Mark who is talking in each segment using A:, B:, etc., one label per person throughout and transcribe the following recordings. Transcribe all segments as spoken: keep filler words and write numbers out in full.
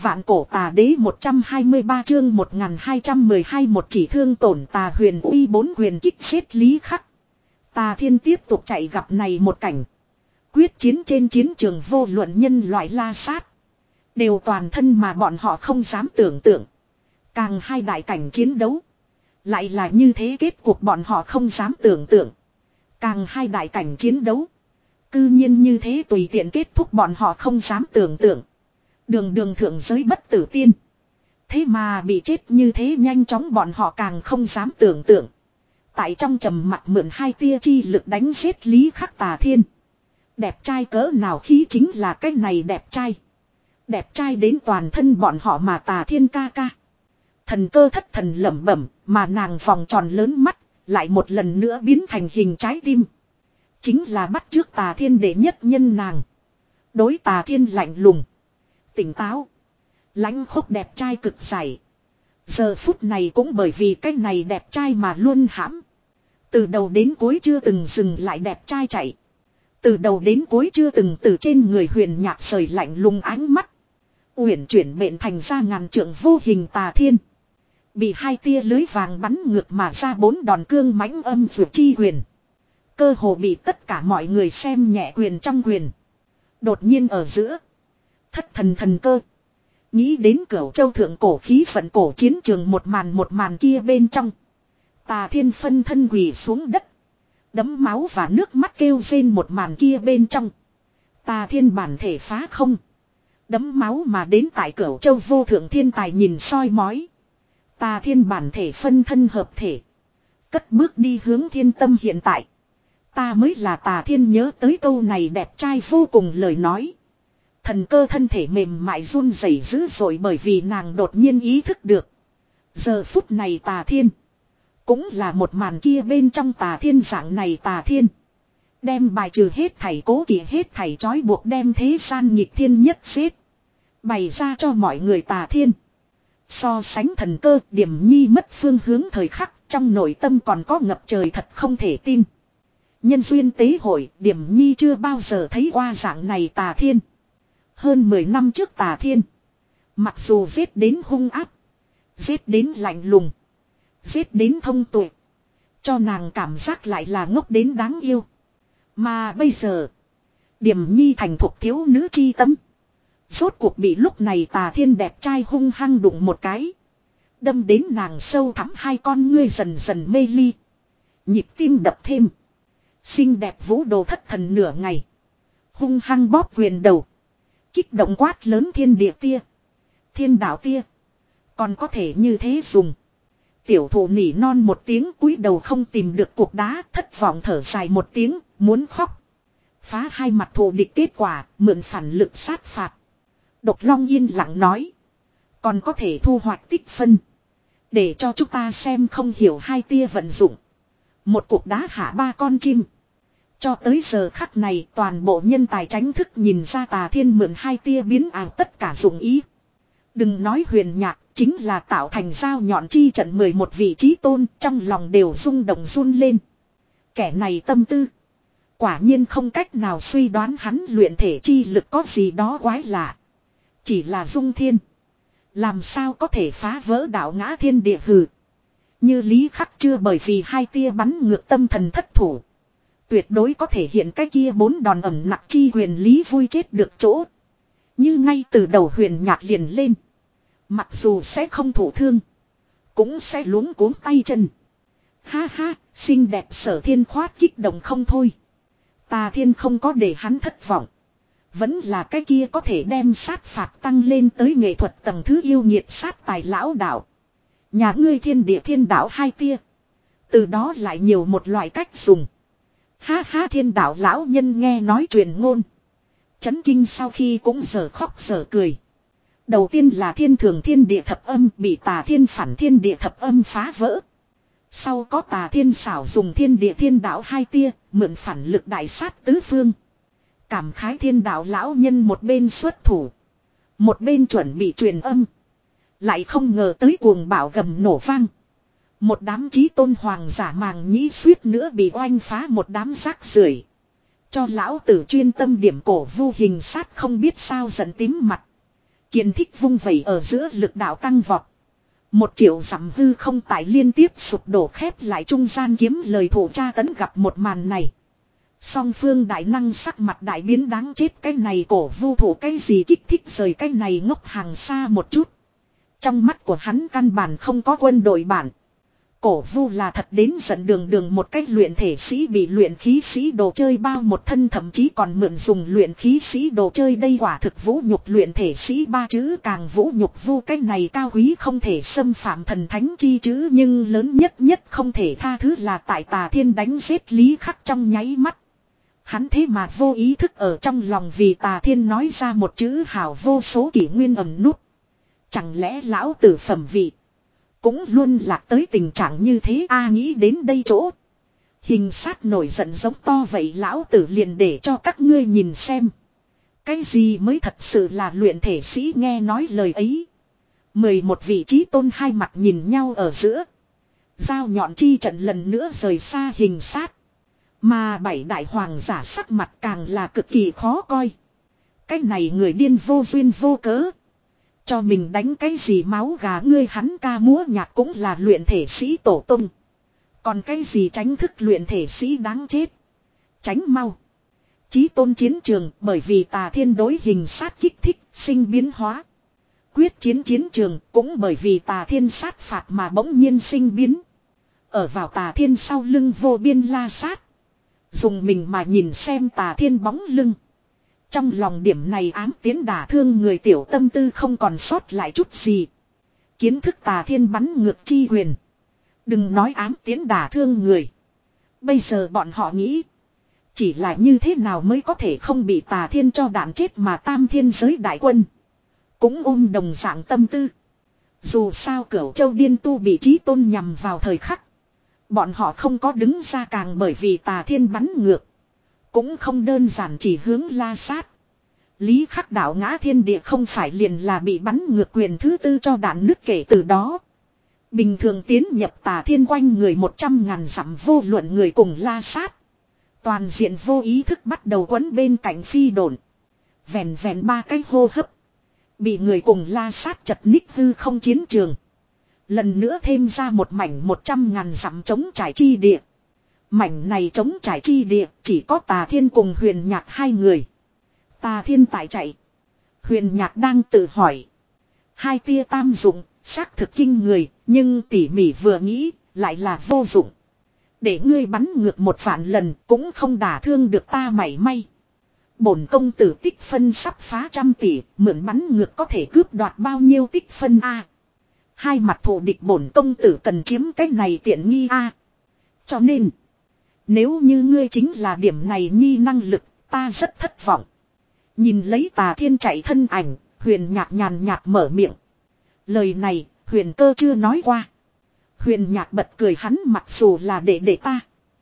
A: Vạn cổ tà đế một trăm hai mươi ba chương một nghìn hai trăm mười hai một chỉ thương tổn tà huyền uy bốn huyền kích giết Lý Khắc. Tà Thiên tiếp tục chạy gặp này một cảnh. Quyết chiến trên chiến trường vô luận nhân loại la sát. Đều toàn thân mà bọn họ không dám tưởng tượng. Càng hai đại cảnh chiến đấu. Lại là như thế kết cuộc bọn họ không dám tưởng tượng. Càng hai đại cảnh chiến đấu. Cư nhiên như thế tùy tiện kết thúc bọn họ không dám tưởng tượng. Đường đường thượng giới bất tử tiên. Thế mà bị chết như thế nhanh chóng bọn họ càng không dám tưởng tượng. Tại trong trầm mặt mượn hai tia chi lực đánh giết Lý Khắc Tà Thiên. Đẹp trai cỡ nào khí chính là cái này đẹp trai. Đẹp trai đến toàn thân bọn họ mà Tà Thiên ca ca. Thần cơ thất thần lẩm bẩm mà nàng vòng tròn lớn mắt lại một lần nữa biến thành hình trái tim. Chính là bắt trước Tà Thiên đệ nhất nhân nàng. Đối Tà Thiên lạnh lùng. Tỉnh táo. Lãnh khốc đẹp trai cực giải. Giờ phút này cũng bởi vì cái này đẹp trai mà luôn hãm. Từ đầu đến cuối chưa từng dừng lại đẹp trai chạy. Từ đầu đến cuối chưa từng từ trên người huyền nhạc sời lạnh lùng ánh mắt. Uyển chuyển mệnh thành ra ngàn trượng vô hình Tà Thiên. Bị hai tia lưới vàng bắn ngược mà ra bốn đòn cương mãnh âm vượt chi huyền. Cơ hồ bị tất cả mọi người xem nhẹ quyền trong quyền. Đột nhiên ở giữa. Thất thần thần cơ. Nghĩ đến Cửu Châu thượng cổ khí vận cổ chiến trường một màn một màn kia bên trong. Tà Thiên phân thân quỳ xuống đất. Đấm máu và nước mắt kêu rên một màn kia bên trong. Tà Thiên bản thể phá không. Đấm máu mà đến tại Cửu Châu vô thượng thiên tài nhìn soi mói. Tà Thiên bản thể phân thân hợp thể. Cất bước đi hướng thiên tâm hiện tại. Ta mới là Tà Thiên nhớ tới câu này đẹp trai vô cùng lời nói. Thần cơ thân thể mềm mại run rẩy dữ dội bởi vì nàng đột nhiên ý thức được. Giờ phút này Tà Thiên. Cũng là một màn kia bên trong Tà Thiên dạng này Tà Thiên. Đem bài trừ hết thảy cố kỵ hết thảy trói buộc đem thế gian nghịch thiên nhất xếp. Bày ra cho mọi người Tà Thiên. So sánh thần cơ Điểm Nhi mất phương hướng thời khắc trong nội tâm còn có ngập trời thật không thể tin. Nhân duyên tế hội Điểm Nhi chưa bao giờ thấy qua dạng này Tà Thiên. Hơn mười năm trước Tà Thiên. Mặc dù giết đến hung áp. Giết đến lạnh lùng. Giết đến thông tuệ. Cho nàng cảm giác lại là ngốc đến đáng yêu. Mà bây giờ. Điểm Nhi thành thục thiếu nữ chi tâm. Rốt cuộc bị lúc này Tà Thiên đẹp trai hung hăng đụng một cái. Đâm đến nàng sâu thẳm hai con ngươi dần dần mê ly. Nhịp tim đập thêm. Xinh đẹp vũ đồ thất thần nửa ngày. Hung hăng bóp quyền đầu. Kích động quát lớn thiên địa tia. Thiên đạo tia. Còn có thể như thế dùng. Tiểu thụ nỉ non một tiếng cúi đầu không tìm được cục đá. Thất vọng thở dài một tiếng. Muốn khóc. Phá hai mặt thù địch kết quả. Mượn phản lực sát phạt. Độc Long yên lặng nói. Còn có thể thu hoạch tích phân. Để cho chúng ta xem không hiểu hai tia vận dụng. Một cục đá hạ ba con chim. Cho tới giờ khắc này toàn bộ nhân tài tránh thức nhìn ra Tà Thiên mượn hai tia biến ảo tất cả dụng ý. Đừng nói huyền nhạc, chính là tạo thành dao nhọn chi trận mười một vị trí tôn trong lòng đều rung động run lên. Kẻ này tâm tư. Quả nhiên không cách nào suy đoán hắn luyện thể chi lực có gì đó quái lạ. Chỉ là dung thiên. Làm sao có thể phá vỡ đạo ngã thiên địa hừ. Như Lý Khắc chưa bởi vì hai tia bắn ngược tâm thần thất thủ. Tuyệt đối có thể hiện cái kia bốn đòn ẩm nặng chi huyền lý vui chết được chỗ. Như ngay từ đầu huyền nhạc liền lên. Mặc dù sẽ không thụ thương. Cũng sẽ luống cuống tay chân. Ha ha, xinh đẹp Sở Thiên khoát kích động không thôi. Tà Thiên không có để hắn thất vọng. Vẫn là cái kia có thể đem sát phạt tăng lên tới nghệ thuật tầng thứ yêu nhiệt sát tài lão đạo. Nhà ngươi thiên địa thiên đạo hai tia. Từ đó lại nhiều một loại cách dùng. Ha ha thiên đạo lão nhân nghe nói truyền ngôn. Chấn kinh sau khi cũng giờ khóc giờ cười. Đầu tiên là thiên thường thiên địa thập âm bị Tà Thiên phản thiên địa thập âm phá vỡ. Sau có Tà Thiên xảo dùng thiên địa thiên đạo hai tia mượn phản lực đại sát tứ phương. Cảm khái thiên đạo lão nhân một bên xuất thủ. Một bên chuẩn bị truyền âm. Lại không ngờ tới cuồng bạo gầm nổ vang. Một đám chí tôn hoàng giả màng nhĩ suýt nữa bị oanh phá một đám rác rưởi. Cho lão tử chuyên tâm điểm cổ vu hình sát không biết sao giận tím mặt. Kiền thích vung vẩy ở giữa lực đạo tăng vọt. Một triệu dặm hư không tại liên tiếp sụp đổ khép lại trung gian kiếm lời thủ tra tấn gặp một màn này. Song phương đại năng sắc mặt đại biến đáng chết, cái này cổ vu thủ cái gì kích thích rời cái này ngốc hàng xa một chút. Trong mắt của hắn căn bản không có quân đội bản. Cổ vu là thật đến giận đường đường một cách luyện thể sĩ bị luyện khí sĩ đồ chơi bao một thân, thậm chí còn mượn dùng luyện khí sĩ đồ chơi, đây quả thực vũ nhục luyện thể sĩ ba chữ, càng vũ nhục vu cái này cao quý không thể xâm phạm thần thánh chi chữ. Nhưng lớn nhất nhất không thể tha thứ là tại Tà Thiên đánh giết Lý Khắc trong nháy mắt. Hắn thế mà vô ý thức ở trong lòng vì Tà Thiên nói ra một chữ hảo, vô số kỷ nguyên ẩn nút. Chẳng lẽ lão tử phẩm vị cũng luôn lạc tới tình trạng như thế a à, nghĩ đến đây chỗ. Hình sát nổi giận giống to, vậy lão tử liền để cho các ngươi nhìn xem. Cái gì mới thật sự là luyện thể sĩ. Nghe nói lời ấy. Mười một vị trí tôn hai mặt nhìn nhau ở giữa. Dao nhọn chi trận lần nữa rời xa hình sát. Mà bảy đại hoàng giả sắc mặt càng là cực kỳ khó coi. Cái này người điên vô duyên vô cớ. Cho mình đánh cái gì máu gà, ngươi hắn ca múa nhạc cũng là luyện thể sĩ tổ tung. Còn cái gì tránh thức luyện thể sĩ đáng chết. Tránh mau. Chí tôn chiến trường bởi vì Tà Thiên đối hình sát kích thích sinh biến hóa. Quyết chiến chiến trường cũng bởi vì Tà Thiên sát phạt mà bỗng nhiên sinh biến. Ở vào Tà Thiên sau lưng vô biên la sát. Dùng mình mà nhìn xem Tà Thiên bóng lưng. Trong lòng điểm này ám tiến đả thương người tiểu tâm tư không còn sót lại chút gì. Kiến thức Tà Thiên bắn ngược chi huyền. Đừng nói ám tiến đả thương người. Bây giờ bọn họ nghĩ. Chỉ là như thế nào mới có thể không bị Tà Thiên cho đạn chết, mà tam thiên giới đại quân cũng ôm đồng dạng tâm tư. Dù sao Cửu Châu Điên Tu bị Chí Tôn nhằm vào thời khắc. Bọn họ không có đứng ra, càng bởi vì Tà Thiên bắn ngược. Cũng không đơn giản chỉ hướng la sát. Lý Khắc đảo ngã thiên địa không phải liền là bị bắn ngược quyền thứ tư cho đạn nứt, kể từ đó. Bình thường tiến nhập Tà Thiên quanh người một trăm ngàn dặm vô luận người cùng la sát. Toàn diện vô ý thức bắt đầu quấn bên cạnh phi độn. Vẹn vẹn ba cái hô hấp. Bị người cùng la sát chật ních hư không chiến trường. Lần nữa thêm ra một mảnh một trăm ngàn dặm trống trải chi địa. Mảnh này trống trải chi địa chỉ có Tà Thiên cùng Huyền Nhạc hai người. Tà Thiên tại chạy. Huyền Nhạc đang tự hỏi. Hai tia tam dụng, xác thực kinh người, nhưng tỉ mỉ vừa nghĩ, lại là vô dụng. Để ngươi bắn ngược một vạn lần cũng không đả thương được ta mảy may. Bổn công tử tích phân sắp phá trăm tỷ, mượn bắn ngược có thể cướp đoạt bao nhiêu tích phân a? Hai mặt thù địch, bổn công tử cần chiếm cái này tiện nghi a. Cho nên, nếu như ngươi chính là điểm này nhi năng lực, ta rất thất vọng. Nhìn lấy Tà Thiên chạy thân ảnh, Huyền Nhạc nhàn nhạt mở miệng. Lời này, Huyền Cơ chưa nói qua. Huyền Nhạc bật cười, hắn mặc dù là đệ đệ ta.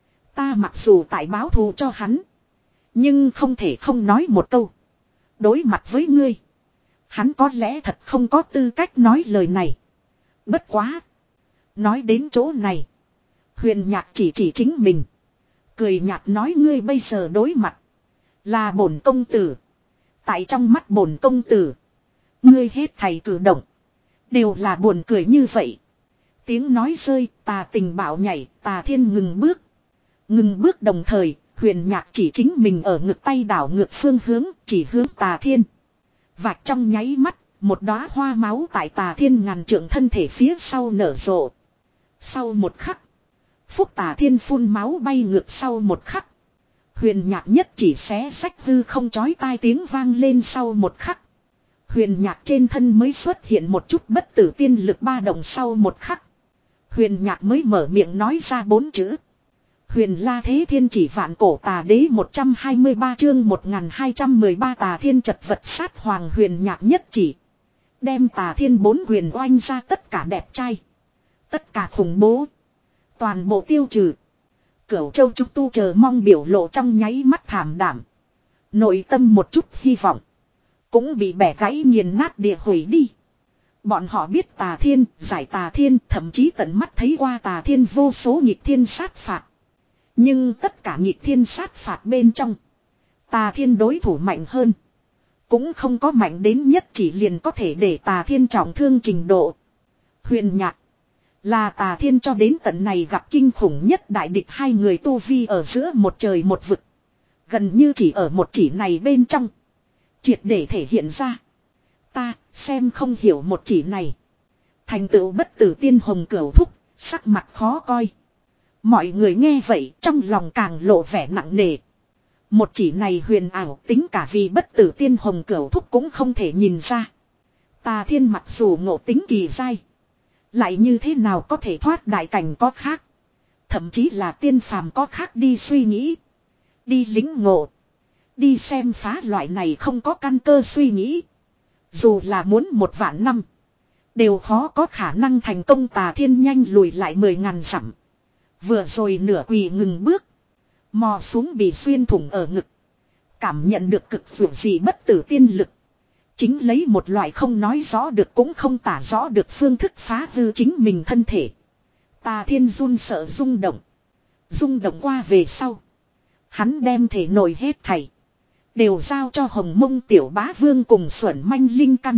A: Ta mặc dù tại báo thù cho hắn. Nhưng không thể không nói một câu. Đối mặt với ngươi, hắn có lẽ thật không có tư cách nói lời này. Bất quá. Nói đến chỗ này, Huyền Nhạc chỉ chỉ chính mình. Cười nhạt nói, ngươi bây giờ đối mặt là bổn công tử. Tại trong mắt bổn công tử, ngươi hết thảy cử động đều là buồn cười như vậy. Tiếng nói rơi, Tà Tình bạo nhảy, Tà Thiên ngừng bước. Ngừng bước đồng thời, Huyền Nhạc chỉ chính mình ở ngực tay đảo ngược phương hướng, chỉ hướng Tà Thiên. Vạch trong nháy mắt, một đóa hoa máu tại Tà Thiên ngàn trượng thân thể phía sau nở rộ. Sau một khắc, Phúc Tà Thiên phun máu bay ngược, sau một khắc. Huyền Nhạc nhất chỉ xé sách hư không, chói tai tiếng vang lên, sau một khắc. Huyền Nhạc trên thân mới xuất hiện một chút bất tử tiên lực ba động, sau một khắc. Huyền Nhạc mới mở miệng nói ra bốn chữ. Huyền La Thế Thiên Chỉ Vạn Cổ Tà Đế một trăm hai mươi ba chương một nghìn hai trăm mười ba Tà Thiên chật vật sát hoàng. Huyền Nhạc nhất chỉ. Đem Tà Thiên bốn huyền oanh ra, tất cả đẹp trai. Tất cả khủng bố. Toàn bộ tiêu trừ. Cửu Châu Trúc Tu chờ mong biểu lộ trong nháy mắt thảm đảm. Nội tâm một chút hy vọng cũng bị bẻ gãy nghiền nát địa hủy đi. Bọn họ biết Tà Thiên, giải Tà Thiên, thậm chí tận mắt thấy qua Tà Thiên vô số nghịch thiên sát phạt. Nhưng tất cả nghịch thiên sát phạt bên trong, Tà Thiên đối thủ mạnh hơn, Cũng không có mạnh đến nhất chỉ liền có thể để Tà Thiên trọng thương trình độ. Huyền Nhạc là Tà Thiên cho đến tận này gặp kinh khủng nhất đại địch, hai người tu vi ở giữa một trời một vực. Gần như chỉ ở một chỉ này bên trong. Triệt để thể hiện ra. Ta xem không hiểu một chỉ này. Thành tựu bất tử tiên hồng cửu thúc, sắc mặt khó coi. Mọi người nghe vậy trong lòng càng lộ vẻ nặng nề. Một chỉ này huyền ảo, tính cả vì bất tử tiên hồng cửu thúc cũng không thể nhìn ra. Tà Thiên mặc dù ngộ tính kỳ dai, lại như thế nào có thể thoát đại cảnh có khác. Thậm chí là tiên phàm có khác đi suy nghĩ. Đi lính ngộ. Đi xem phá loại này không có căn cơ suy nghĩ. Dù là muốn một vạn năm, đều khó có khả năng thành công. Tà Thiên nhanh lùi lại mười ngàn dặm. Vừa rồi nửa quỳ ngừng bước. Mò xuống bị xuyên thủng ở ngực. Cảm nhận được cực vượt gì bất tử tiên lực. Chính lấy một loại không nói rõ được cũng không tả rõ được phương thức phá hư chính mình thân thể. Tà Thiên run sợ rung động. Rung động qua về sau. Hắn đem thể nổi hết thảy. Đều giao cho Hồng Mông Tiểu Bá Vương cùng Xuẩn Manh Linh Căn.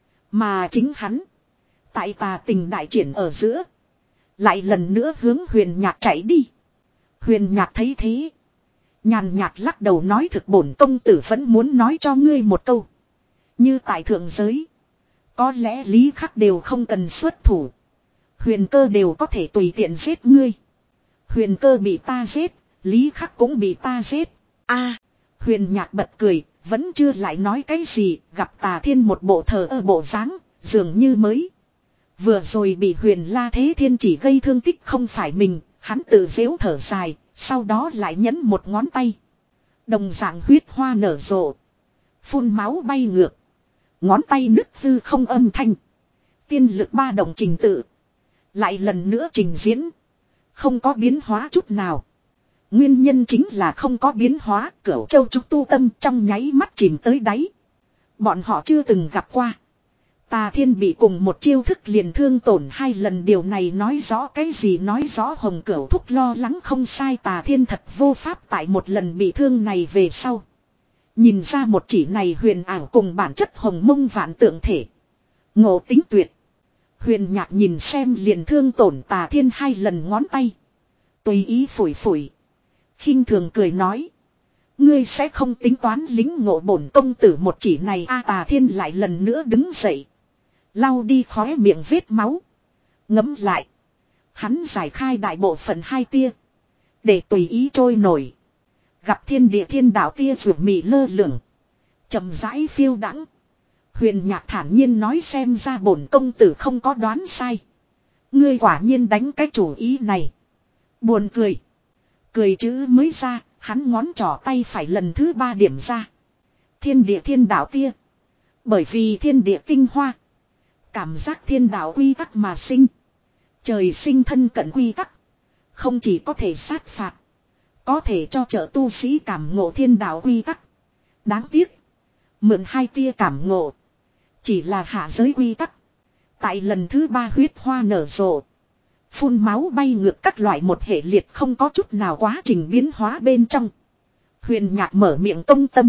A: Mà chính hắn. Tại tà tình đại triển ở giữa. Lại lần nữa hướng Huyền Nhạc chạy đi. Huyền Nhạc thấy thế. Nhàn nhạt lắc đầu nói, thực bổn công tử vẫn muốn nói cho ngươi một câu. Như tại thượng giới. Có lẽ Lý Khắc đều không cần xuất thủ. Huyền Cơ đều có thể tùy tiện giết ngươi. Huyền Cơ bị ta giết. Lý Khắc cũng bị ta giết. A, Huyền Nhạc bật cười. Vẫn chưa lại nói cái gì. Gặp Tà Thiên một bộ thờ ơ bộ dáng, dường như mới. Vừa rồi bị Huyền La Thế Thiên chỉ gây thương tích không phải mình. Hắn tự dễu thở dài. Sau đó lại nhấn một ngón tay. Đồng dạng huyết hoa nở rộ. Phun máu bay ngược. Ngón tay nứt hư không âm thanh. Tiên lực ba động trình tự. Lại lần nữa trình diễn. Không có biến hóa chút nào. Nguyên nhân chính là không có biến hóa. Cửu Châu trúc tu tâm trong nháy mắt chìm tới đáy. Bọn họ chưa từng gặp qua. Tà Thiên bị cùng một chiêu thức liền thương tổn hai lần, điều này nói rõ cái gì? Nói rõ Hồng Cửu thúc lo lắng không sai. Tà Thiên thật vô pháp tại một lần bị thương này về sau. Nhìn ra một chỉ này huyền ảo cùng bản chất hồng mông vạn tượng thể. Ngộ tính tuyệt. Huyền Nhạc nhìn xem liền thương tổn Tà Thiên hai lần ngón tay. Tùy ý phủi phủi. Khinh thường cười nói. Ngươi sẽ không tính toán lính ngộ bổn công tử một chỉ này a? Tà Thiên lại lần nữa đứng dậy. Lau đi khóe miệng vết máu. Ngấm lại. Hắn giải khai đại bộ phận hai tia. Để tùy ý trôi nổi. Gặp thiên địa thiên đạo tia rủ mị lơ lửng. Chậm rãi phiêu đãng. Huyền Nhạc thản nhiên nói, xem ra bổn công tử không có đoán sai. Ngươi quả nhiên đánh cái chủ ý này. Buồn cười. Cười chữ mới ra, hắn ngón trỏ tay phải lần thứ ba điểm ra. Thiên địa thiên đạo tia. Bởi vì thiên địa tinh hoa. Cảm giác thiên đạo quy tắc mà sinh. Trời sinh thân cận quy tắc. Không chỉ có thể sát phạt. Có thể cho trợ tu sĩ cảm ngộ thiên đạo quy tắc. Đáng tiếc. Mượn hai tia cảm ngộ. Chỉ là hạ giới quy tắc. Tại lần thứ ba huyết hoa nở rộ. Phun máu bay ngược các loại một hệ liệt không có chút nào quá trình biến hóa bên trong. Huyền Nhạc mở miệng công tâm.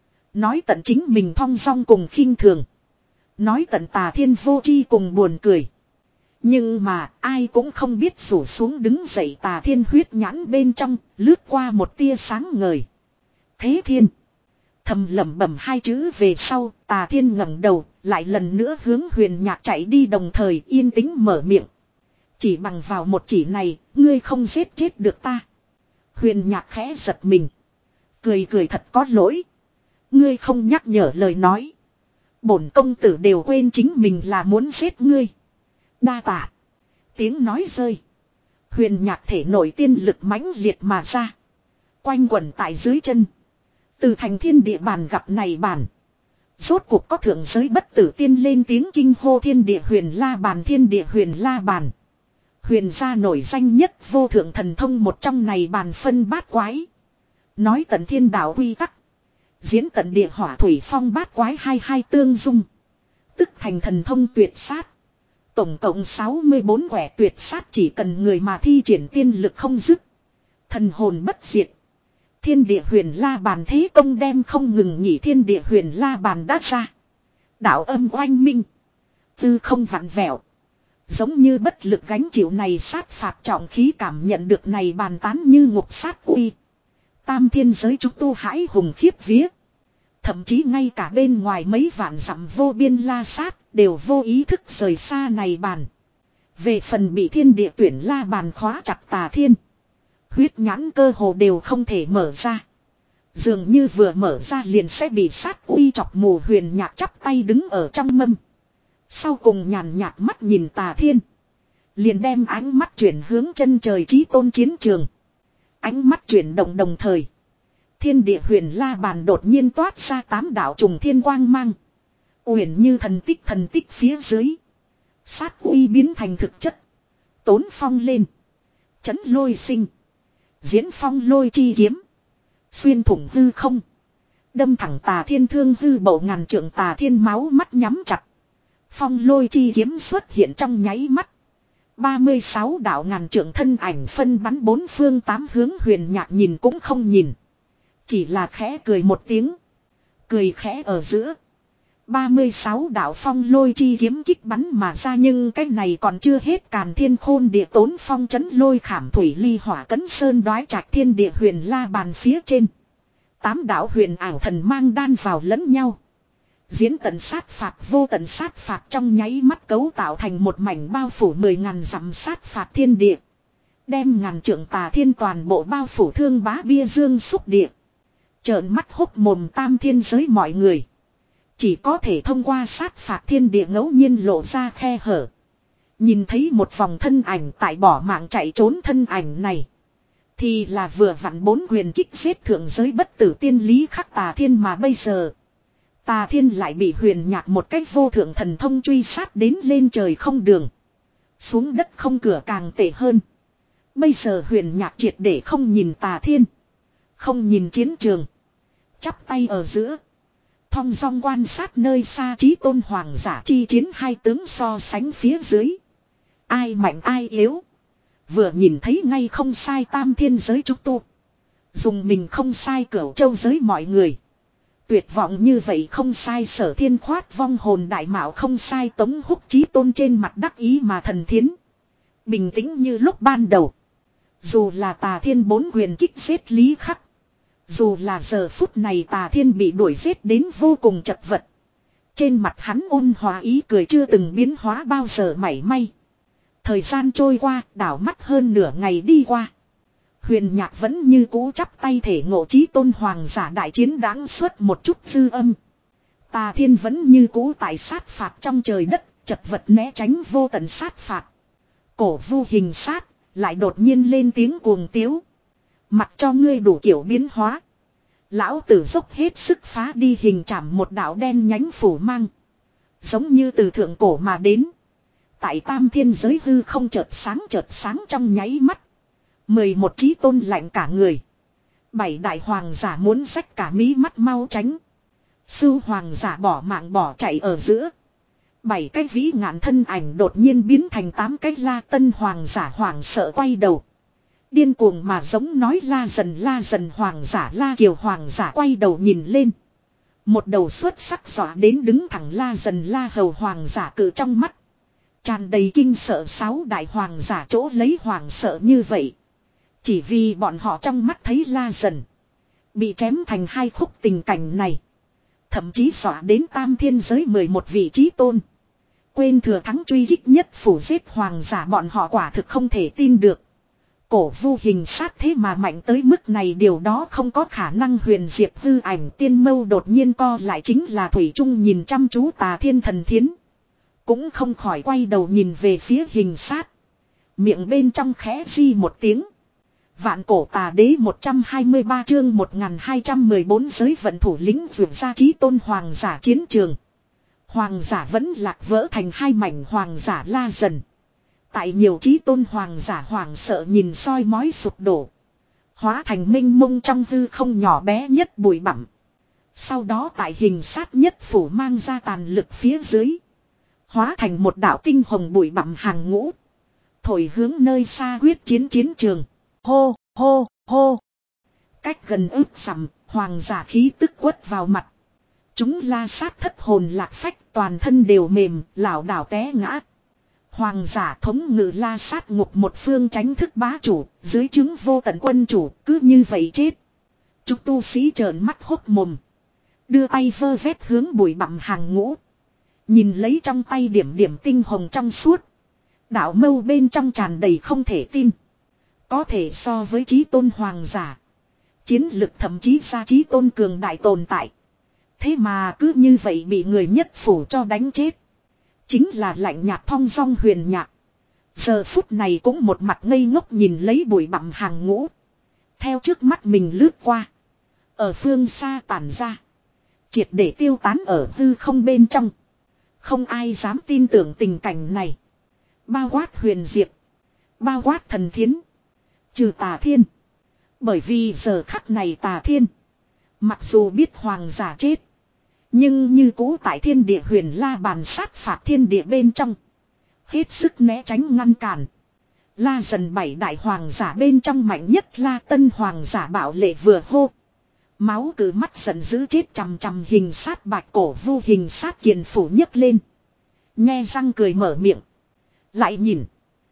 A: Nói tận chính mình thong dong cùng khinh thường. Nói tận Tà Thiên vô tri cùng buồn cười. Nhưng mà ai cũng không biết rủ xuống đứng dậy. Tà Thiên huyết nhãn bên trong lướt qua một tia sáng ngời. Thế Thiên. Thầm lẩm bẩm hai chữ về sau. Tà Thiên ngẩng đầu lại lần nữa hướng Huyền Nhạc chạy đi, đồng thời yên tĩnh mở miệng. Chỉ bằng vào một chỉ này, ngươi không giết chết được ta. Huyền Nhạc khẽ giật mình. Cười cười thật có lỗi. Ngươi không nhắc nhở lời nói. Bổn công tử đều quên chính mình là muốn giết ngươi. Đa tạ. Tiếng nói rơi. Huyền Nhạc thể nổi tiên lực mãnh liệt mà ra. Quanh quẩn tại dưới chân. Từ thành thiên địa bàn gặp này bàn. Rốt cuộc có thượng giới bất tử tiên lên tiếng kinh hô, thiên địa huyền la bàn, thiên địa huyền la bàn. Huyền gia nổi danh nhất vô thượng thần thông một trong này bàn phân bát quái. Nói tận thiên đạo quy tắc. Diễn tận địa hỏa thủy phong bát quái hai hai tương dung. Tức thành thần thông tuyệt sát. Tổng cộng sáu mươi bốn quẻ tuyệt sát, chỉ cần người mà thi triển tiên lực không dứt. Thần hồn bất diệt. Thiên địa huyền la bàn thế công đem không ngừng nghỉ, thiên địa huyền la bàn đát ra. Đạo âm oanh minh. Tư không vặn vẹo. Giống như bất lực gánh chịu này sát phạt trọng khí, cảm nhận được này bàn tán như ngục sát uy. Tam thiên giới chúng tu hãi hùng khiếp vía. Thậm chí ngay cả bên ngoài mấy vạn dặm vô biên la sát đều vô ý thức rời xa này bàn. Về phần bị thiên địa tuyển la bàn khóa chặt Tà Thiên, huyết nhãn cơ hồ đều không thể mở ra. Dường như vừa mở ra liền sẽ bị sát uy chọc mù. Huyền Nhạc chắp tay đứng ở trong mâm. Sau cùng nhàn nhạt mắt nhìn Tà Thiên. Liền đem ánh mắt chuyển hướng chân trời chí tôn chiến trường. Ánh mắt chuyển động đồng thời. Thiên địa huyền la bàn đột nhiên toát ra tám đạo trùng thiên quang mang. Uyển như thần tích, thần tích phía dưới. Sát uy biến thành thực chất. Tốn phong lên. Chấn lôi sinh. Diễn phong lôi chi kiếm. Xuyên thủng hư không. Đâm thẳng Tà Thiên thương hư bộ ngàn trượng. Tà Thiên máu mắt nhắm chặt. Phong lôi chi kiếm xuất hiện trong nháy mắt. ba mươi sáu đạo ngàn trượng thân ảnh phân bắn bốn phương tám hướng. Huyền Nhạc nhìn cũng không nhìn. Chỉ là khẽ cười một tiếng. Cười khẽ ở giữa. ba mươi sáu đạo phong lôi chi kiếm kích bắn mà ra, nhưng cái này còn chưa hết. Càn thiên khôn địa tốn phong chấn lôi khảm thủy ly hỏa cấn sơn đoái trạch thiên địa huyền la bàn phía trên. Tám đạo huyền ảo thần mang đan vào lẫn nhau. Diễn tận sát phạt, vô tận sát phạt trong nháy mắt cấu tạo thành một mảnh bao phủ mười ngàn dặm sát phạt thiên địa. Đem ngàn trượng Tà Thiên toàn bộ bao phủ thương bá bia dương xúc địa. Trợn mắt hốc mồm tam thiên giới mọi người. Chỉ có thể thông qua sát phạt thiên địa ngẫu nhiên lộ ra khe hở. Nhìn thấy một vòng thân ảnh tại bỏ mạng chạy trốn. Thân ảnh này thì là vừa vặn bốn huyền kích giết thượng giới bất tử tiên lý khắc Tà Thiên. Mà bây giờ Tà Thiên lại bị Huyền Nhạc một cách vô thượng thần thông truy sát đến lên trời không đường. Xuống đất không cửa càng tệ hơn. Bây giờ Huyền Nhạc triệt để không nhìn Tà Thiên. Không nhìn chiến trường. Chắp tay ở giữa. Thong dong quan sát nơi xa chí tôn hoàng giả chi chiến hai tướng so sánh phía dưới. Ai mạnh ai yếu. Vừa nhìn thấy ngay không sai tam thiên giới trúc tu. Dùng mình không sai cửu châu giới mọi người. Tuyệt vọng như vậy không sai Sở Thiên khoát vong hồn đại mạo không sai Tống Húc chí tôn trên mặt đắc ý mà thần thiến. Bình tĩnh như lúc ban đầu. Dù là Tà Thiên bốn quyền kích giết lý khắc. Dù là giờ phút này Tà Thiên bị đuổi giết đến vô cùng chật vật. Trên mặt hắn ôn hòa ý cười chưa từng biến hóa bao giờ mảy may. Thời gian trôi qua, đảo mắt hơn nửa ngày đi qua. Huyền Nhạc vẫn như cũ chắp tay thể ngộ chí tôn hoàng giả đại chiến đáng suốt một chút dư âm. Tà Thiên vẫn như cũ tại sát phạt trong trời đất, chật vật né tránh vô tận sát phạt. Cổ Vu Hình Sát lại đột nhiên lên tiếng cuồng tiếu. Mặc cho ngươi đủ kiểu biến hóa. Lão tử dốc hết sức phá đi hình chạm một đạo đen nhánh phủ mang. Giống như từ thượng cổ mà đến. Tại tam thiên giới hư không chợt sáng chợt sáng trong nháy mắt. Mười một chí tôn lạnh cả người. Bảy đại hoàng giả muốn rách cả mí mắt mau tránh. Sư hoàng giả bỏ mạng bỏ chạy ở giữa. Bảy cái vĩ ngạn thân ảnh đột nhiên biến thành tám cái la tân hoàng giả hoàng sợ quay đầu. Điên cuồng mà giống nói la dần la dần hoàng giả la kiều hoàng giả quay đầu nhìn lên. Một đầu xuất sắc dọa đến đứng thẳng la dần la hầu hoàng giả cự trong mắt. Tràn đầy kinh sợ sáu đại hoàng giả chỗ lấy hoàng sợ như vậy. Chỉ vì bọn họ trong mắt thấy la dần. Bị chém thành hai khúc tình cảnh này. Thậm chí dọa đến tam thiên giới mười một vị trí tôn. Quên thừa thắng truy kích nhất phủ giết hoàng giả bọn họ quả thực không thể tin được. Cổ Vu Hình Sát thế mà mạnh tới mức này, điều đó không có khả năng. Huyền diệp hư ảnh tiên mâu đột nhiên co lại, chính là thủy trung nhìn chăm chú Tà Thiên thần thiến. Cũng không khỏi quay đầu nhìn về phía Hình Sát. Miệng bên trong khẽ di một tiếng. Vạn cổ tà đế một trăm hai mươi ba chương một nghìn hai trăm mười bốn giới vận thủ lĩnh vượt ra chí tôn hoàng giả chiến trường. Hoàng giả vẫn lạc vỡ thành hai mảnh, hoàng giả la dần. Tại nhiều chí tôn hoàng giả hoàng sợ nhìn soi mói sụp đổ. Hóa thành minh mông trong hư không nhỏ bé nhất bụi bặm. Sau đó tại Hình Sát nhất phủ mang ra tàn lực phía dưới. Hóa thành một đạo tinh hồng bụi bặm hàng ngũ. Thổi hướng nơi xa quyết chiến chiến trường. Hô, hô, hô. Cách gần ước sầm, hoàng giả khí tức quất vào mặt. Chúng la sát thất hồn lạc phách, toàn thân đều mềm, lảo đảo té ngã. Hoàng giả thống ngự la sát ngục một phương tránh thức bá chủ, dưới chứng vô tận quân chủ, cứ như vậy chết. Chúng tu sĩ trợn mắt hốt mồm. Đưa tay vơ vét hướng bụi bặm hàng ngũ. Nhìn lấy trong tay điểm điểm tinh hồng trong suốt. Đạo mâu bên trong tràn đầy không thể tin. Có thể so với chí tôn hoàng giả. Chiến lực thậm chí ra chí tôn cường đại tồn tại. Thế mà cứ như vậy bị người nhất phủ cho đánh chết. Chính là lạnh nhạt thong dong huyền nhạc. Giờ phút này cũng một mặt ngây ngốc nhìn lấy bụi bặm hàng ngũ. Theo trước mắt mình lướt qua. Ở phương xa tản ra. Triệt để tiêu tán ở hư không bên trong. Không ai dám tin tưởng tình cảnh này. Bao quát huyền diệp. Bao quát thần thiến. Trừ tà thiên. Bởi vì giờ khắc này tà thiên. Mặc dù biết hoàng giả chết. Nhưng như cũ tại thiên địa huyền la bàn sát phạt thiên địa bên trong. Hết sức né tránh ngăn cản. La dần bảy đại hoàng giả bên trong mạnh nhất la tân hoàng giả bảo lệ vừa hô. Máu cử mắt giận dữ chết chằm chằm hình sát bạch cổ vu hình sát kiền phủ nhấc lên. Nghe răng cười mở miệng. Lại nhìn.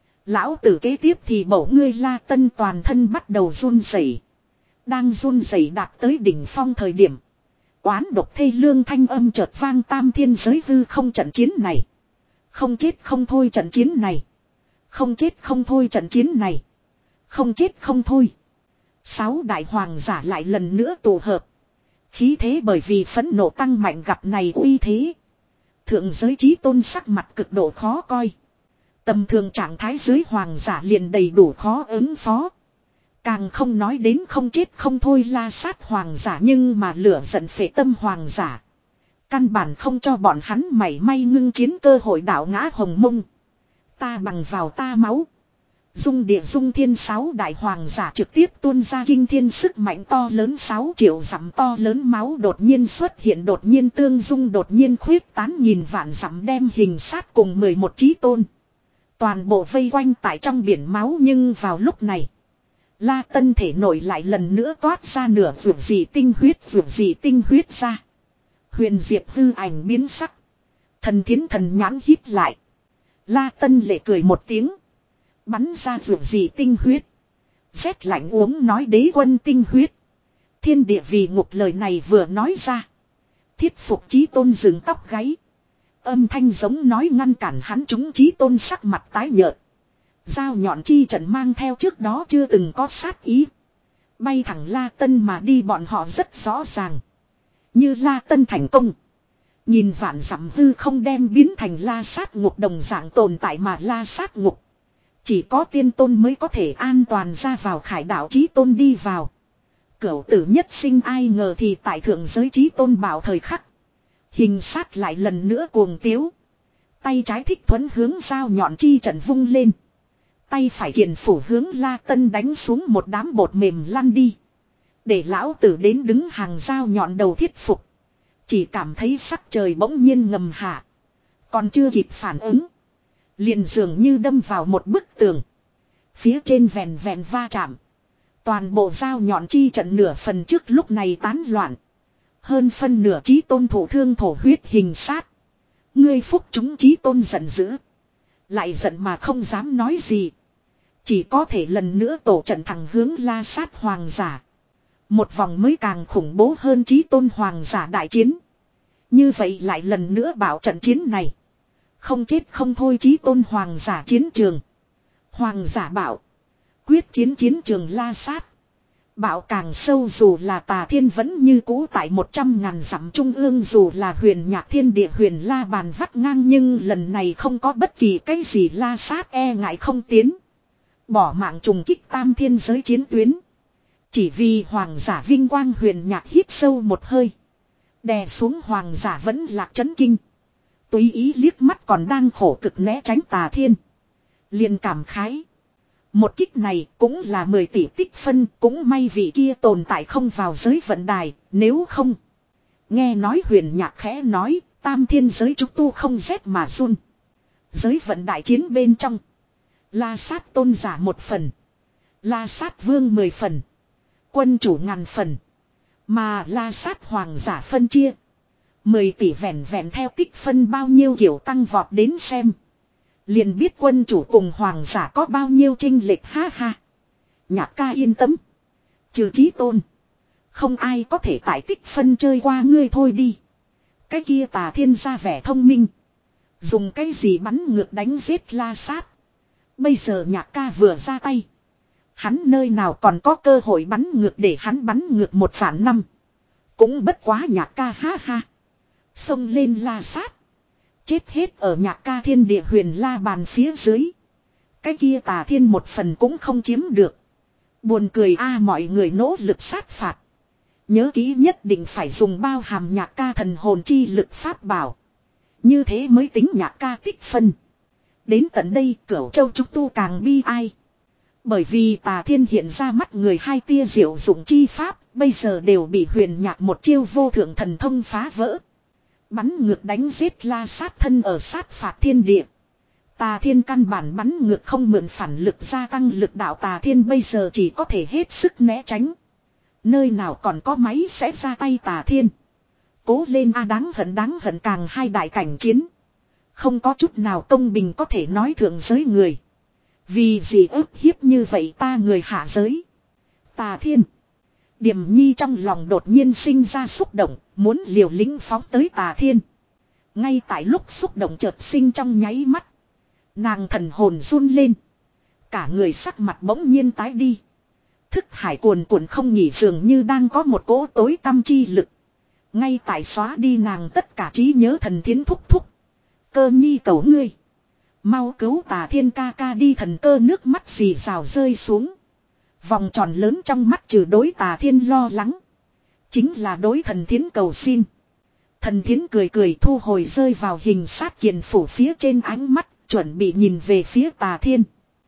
A: Lão tử kế tiếp thì bổ ngươi la tân toàn thân bắt đầu run rẩy. Đang run rẩy đạt tới đỉnh phong thời điểm. Oán độc thê lương thanh âm chợt vang tam thiên giới hư không trận chiến này. Không chết không thôi trận chiến này. Không chết không thôi trận chiến này. Không chết không thôi. Sáu đại hoàng giả lại lần nữa tụ hợp. Khí thế bởi vì phẫn nộ tăng mạnh gặp này uy thế. Thượng giới chí tôn sắc mặt cực độ khó coi. Tầm thường trạng thái dưới hoàng giả liền đầy đủ khó ứng phó. Càng không nói đến không chết không thôi la sát hoàng giả nhưng mà lửa giận phệ tâm hoàng giả. Căn bản không cho bọn hắn mảy may ngưng chiến cơ hội đảo ngã hồng mông. Ta bằng vào ta máu. Dung địa dung thiên sáu đại hoàng giả trực tiếp tuôn ra kinh thiên sức mạnh to lớn sáu triệu dặm to lớn máu đột nhiên xuất hiện đột nhiên tương dung đột nhiên khuyết tán nhìn vạn dặm đem hình sát cùng mười một chí tôn. Toàn bộ vây quanh tại trong biển máu nhưng vào lúc này. La tân thể nổi lại lần nữa toát ra nửa vượt dị tinh huyết vượt dị tinh huyết ra. Huyền diệp hư ảnh biến sắc. Thần thiến thần nhãn hít lại. La tân lệ cười một tiếng. Bắn ra vượt dị tinh huyết. Rét lạnh uống nói đế quân tinh huyết. Thiên địa vì ngục lời này vừa nói ra. Thiết phục chí tôn dừng tóc gáy. Âm thanh giống nói ngăn cản hắn chúng chí tôn sắc mặt tái nhợt. Dao nhọn chi trận mang theo trước đó chưa từng có sát ý. Bay thẳng La Tân mà đi bọn họ rất rõ ràng. Như La Tân thành công. Nhìn vạn dặm hư không đem biến thành la sát ngục đồng dạng tồn tại mà la sát ngục. Chỉ có tiên tôn mới có thể an toàn ra vào khải đạo chí tôn đi vào. Cửu tử nhất sinh ai ngờ thì tại thượng giới chí tôn bảo thời khắc. Hình sát lại lần nữa cuồng tiếu. Tay trái thích thuẫn hướng dao nhọn chi trận vung lên. Tay phải kiền phủ hướng La Tân đánh xuống một đám bột mềm lăn đi. Để lão tử đến đứng hàng dao nhọn đầu thiết phục. Chỉ cảm thấy sắc trời bỗng nhiên ngầm hạ. Còn chưa kịp phản ứng. Liền dường như đâm vào một bức tường. Phía trên vèn vèn va chạm. Toàn bộ dao nhọn chi trận nửa phần trước lúc này tán loạn. Hơn phân nửa chí tôn thủ thương thổ huyết hình sát. Ngươi phúc chúng chí tôn giận dữ. Lại giận mà không dám nói gì. Chỉ có thể lần nữa tổ trận thẳng hướng la sát hoàng giả. Một vòng mới càng khủng bố hơn chí tôn hoàng giả đại chiến. Như vậy lại lần nữa bảo trận chiến này. Không chết không thôi chí tôn hoàng giả chiến trường. Hoàng giả bảo. Quyết chiến chiến trường la sát. Bảo càng sâu dù là tà thiên vẫn như cũ tại một trăm ngàn dặm trung ương dù là huyền nhạc thiên địa huyền la bàn vắt ngang nhưng lần này không có bất kỳ cái gì la sát e ngại không tiến. Bỏ mạng trùng kích tam thiên giới chiến tuyến. Chỉ vì hoàng giả vinh quang huyền nhạc hít sâu một hơi. Đè xuống hoàng giả vẫn lạc chấn kinh. Túy ý liếc mắt còn đang khổ cực né tránh tà thiên. Liền cảm khái. Một kích này cũng là mười tỷ tích phân, cũng may vị kia tồn tại không vào giới vận đài, nếu không. Nghe nói huyền nhạc khẽ nói, tam thiên giới chúng tu không rét mà run. Giới vận đại chiến bên trong. La sát tôn giả một phần. La sát vương mười phần. Quân chủ ngàn phần. Mà La Sát hoàng giả phân chia. Mười tỷ vẹn vẹn theo tích phân bao nhiêu kiểu tăng vọt đến xem. Liền biết quân chủ cùng hoàng giả có bao nhiêu chênh lệch ha ha. Nhạc ca yên tâm. Trừ Chí Tôn. Không ai có thể tại tích phân chơi qua ngươi thôi đi. Cái kia Tà Thiên ra vẻ thông minh. Dùng cái gì bắn ngược đánh giết La Sát. Bây giờ Nhạc ca vừa ra tay. Hắn nơi nào còn có cơ hội bắn ngược để hắn bắn ngược một phản năm. Cũng bất quá Nhạc ca ha ha. Xông lên La Sát. Chết hết ở Nhạc ca thiên địa huyền la bàn phía dưới. Cái kia Tà Thiên một phần cũng không chiếm được. Buồn cười a mọi người nỗ lực sát phạt. Nhớ kỹ nhất định phải dùng bao hàm Nhạc ca thần hồn chi lực pháp bảo. Như thế mới tính Nhạc ca tích phân. Đến tận đây Cửu Châu chúng tu càng bi ai. Bởi vì Tà Thiên hiện ra mắt người hai tia diệu dụng chi pháp. Bây giờ đều bị huyền nhạc một chiêu vô thượng thần thông phá vỡ. Bắn ngược đánh giết La Sát thân ở sát phạt thiên địa. Tà Thiên căn bản bắn ngược không mượn phản lực gia tăng lực đạo. Tà Thiên bây giờ chỉ có thể hết sức né tránh. Nơi nào còn có máy sẽ ra tay Tà Thiên. Cố lên a đáng hận đáng hận càng hai đại cảnh chiến. Không có chút nào công bình có thể nói thượng giới người. Vì gì ức hiếp như vậy ta người hạ giới. Tà Thiên. Điềm Nhi trong lòng đột nhiên sinh ra xúc động. Muốn liều lĩnh phóng tới Tà Thiên. Ngay tại lúc xúc động chợt sinh trong nháy mắt. Nàng thần hồn run lên. Cả người sắc mặt bỗng nhiên tái đi. Thức hải cuồn cuộn không nghỉ dường như đang có một cỗ tối tăm chi lực. Ngay tại xóa đi nàng tất cả trí nhớ thần thiến thúc thúc. Cơ nhi cầu ngươi. Mau cứu Tà Thiên ca ca đi thần cơ nước mắt xì rào rơi xuống. Vòng tròn lớn trong mắt trừ đối Tà Thiên lo lắng. Chính là đối thần thiến cầu xin. Thần thiến cười cười thu hồi rơi vào hình sát kiền phủ phía trên ánh mắt. Chuẩn bị nhìn về phía Tà Thiên.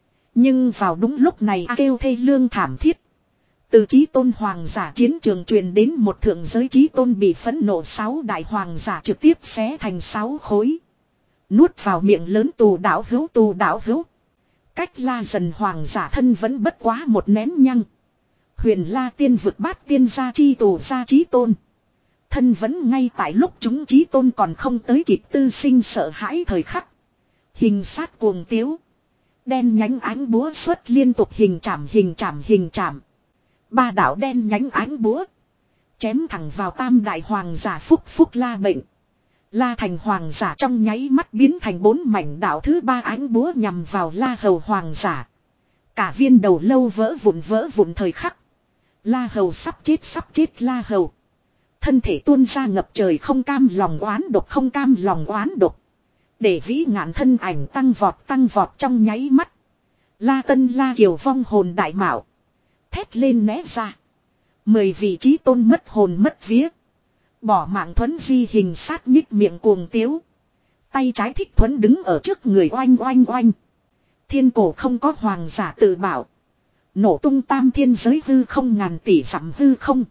A: Nhưng vào đúng lúc này kêu thê lương thảm thiết. Từ Chí Tôn hoàng giả chiến trường truyền đến một thượng giới Chí Tôn bị phẫn nộ sáu đại hoàng giả trực tiếp xé thành sáu khối. Nuốt vào miệng lớn tù đảo hữu tù đảo hữu. Cách La Dần hoàng giả thân vẫn bất quá một nén nhăng. Huyền La tiên vực bát tiên gia chi tù gia Chí Tôn. Thân vẫn ngay tại lúc chúng Chí Tôn còn không tới kịp tư sinh sợ hãi thời khắc. Hình sát cuồng tiếu. Đen nhánh ánh búa xuất liên tục hình chạm hình chạm hình chạm. Ba đạo đen nhánh ánh búa. Chém thẳng vào tam đại hoàng giả phúc phúc la bệnh. La thành hoàng giả trong nháy mắt biến thành bốn mảnh đạo thứ ba ánh búa nhằm vào La hầu hoàng giả. Cả viên đầu lâu vỡ vụn vỡ vụn thời khắc. La hầu sắp chết sắp chết La hầu. Thân thể tuôn ra ngập trời không cam lòng oán độc không cam lòng oán độc. Để vĩ ngạn thân ảnh tăng vọt tăng vọt trong nháy mắt. La Tân La Kiều vong hồn đại mạo. Thét lên né ra. Mười vị Chí Tôn mất hồn mất vía. Bỏ mạng thuấn di hình sát nhích miệng cuồng tiếu. Tay trái thích thuấn đứng ở trước người oanh oanh oanh. Thiên cổ không có hoàng giả tự bảo. Nổ tung tam thiên giới hư không ngàn tỷ dặm hư không.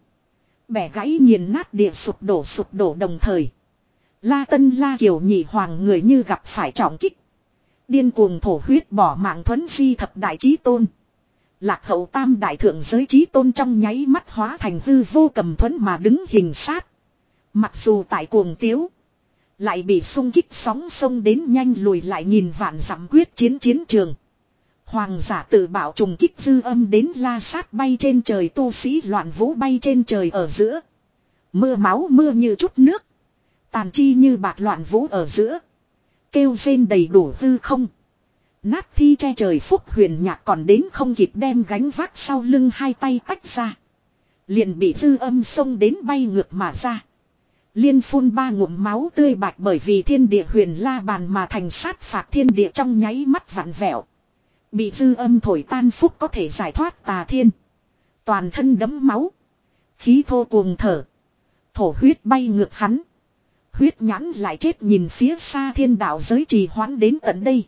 A: Bẻ gãy nghiền nát địa sụp đổ sụp đổ đồng thời. La Tân La Kiều nhị hoàng người như gặp phải trọng kích. Điên cuồng thổ huyết bỏ mạng thuấn di thập đại Chí Tôn. Lạc hậu tam đại thượng giới Chí Tôn trong nháy mắt hóa thành hư vô cầm thuẫn mà đứng hình sát. Mặc dù tại cuồng tiếu. Lại bị xung kích sóng sông đến nhanh lùi lại nhìn vạn dặm quyết chiến chiến trường. Hoàng giả tự bảo trùng kích dư âm đến La Sát bay trên trời tu sĩ loạn vũ bay trên trời ở giữa. Mưa máu mưa như chút nước. Tàn chi như bạc loạn vũ ở giữa. Kêu rên đầy đủ hư không. Nát thi che trời phúc huyền nhạc còn đến không kịp đem gánh vác sau lưng hai tay tách ra. Liền bị dư âm xông đến bay ngược mà ra. Liên phun ba ngụm máu tươi bạch bởi vì thiên địa huyền la bàn mà thành sát phạt thiên địa trong nháy mắt vặn vẹo. Bị dư âm thổi tan phúc có thể giải thoát Tà Thiên. Toàn thân đẫm máu. Khí thô cuồng thở. Thổ huyết bay ngược hắn. Huyết nhãn lại chết nhìn phía xa thiên đạo giới trì hoãn đến tận đây.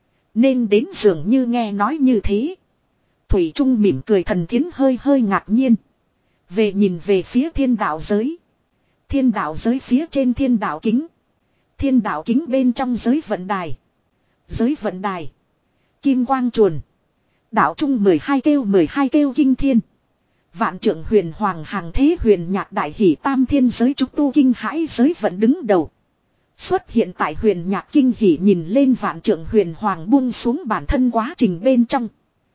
A: Nên đến dường như nghe nói như thế. Thủy Trung mỉm cười thần thiến hơi hơi ngạc nhiên. Về nhìn về phía thiên đạo giới. Thiên đạo giới phía trên thiên đạo kính. Thiên đạo kính bên trong giới vận đài. Giới vận đài. Kim quang chuồn. Đạo trung mười hai kêu mười hai kêu kinh thiên. Vạn trưởng huyền hoàng hàng thế huyền nhạc đại hỷ tam thiên giới trúc tu kinh hãi giới vẫn đứng đầu. Xuất hiện tại huyền nhạc kinh hỉ nhìn lên vạn trưởng huyền hoàng buông xuống bản thân quá trình bên trong.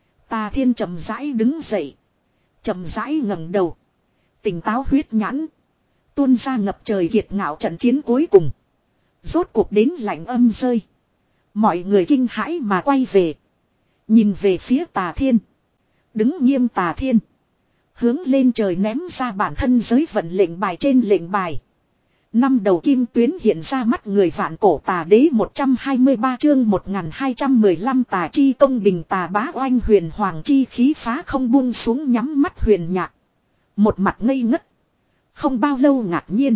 A: Tà Thiên chậm rãi đứng dậy. Chậm rãi ngẩng đầu. Tỉnh táo huyết nhãn. Tuôn ra ngập trời kiệt ngạo trận chiến cuối cùng. Rốt cuộc đến lạnh âm rơi. Mọi người kinh hãi mà quay về. Nhìn về phía Tà Thiên. Đứng nghiêm Tà Thiên. Hướng lên trời ném ra bản thân giới vận lệnh bài trên lệnh bài. Năm đầu kim tuyến hiện ra mắt người vạn cổ tà đế một trăm hai mươi ba chương một nghìn hai trăm mười lăm tà chi công bình tà bá oanh huyền hoàng chi khí phá không buông xuống nhắm mắt huyền nhạc. Một mặt ngây ngất. Không bao lâu ngạc nhiên.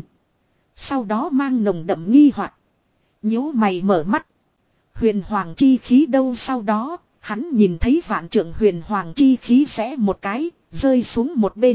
A: Sau đó mang nồng đậm nghi hoặc. Nhíu mày mở mắt. Huyền hoàng chi khí đâu sau đó, hắn nhìn thấy vạn trượng huyền hoàng chi khí rẽ một cái, rơi xuống một bên.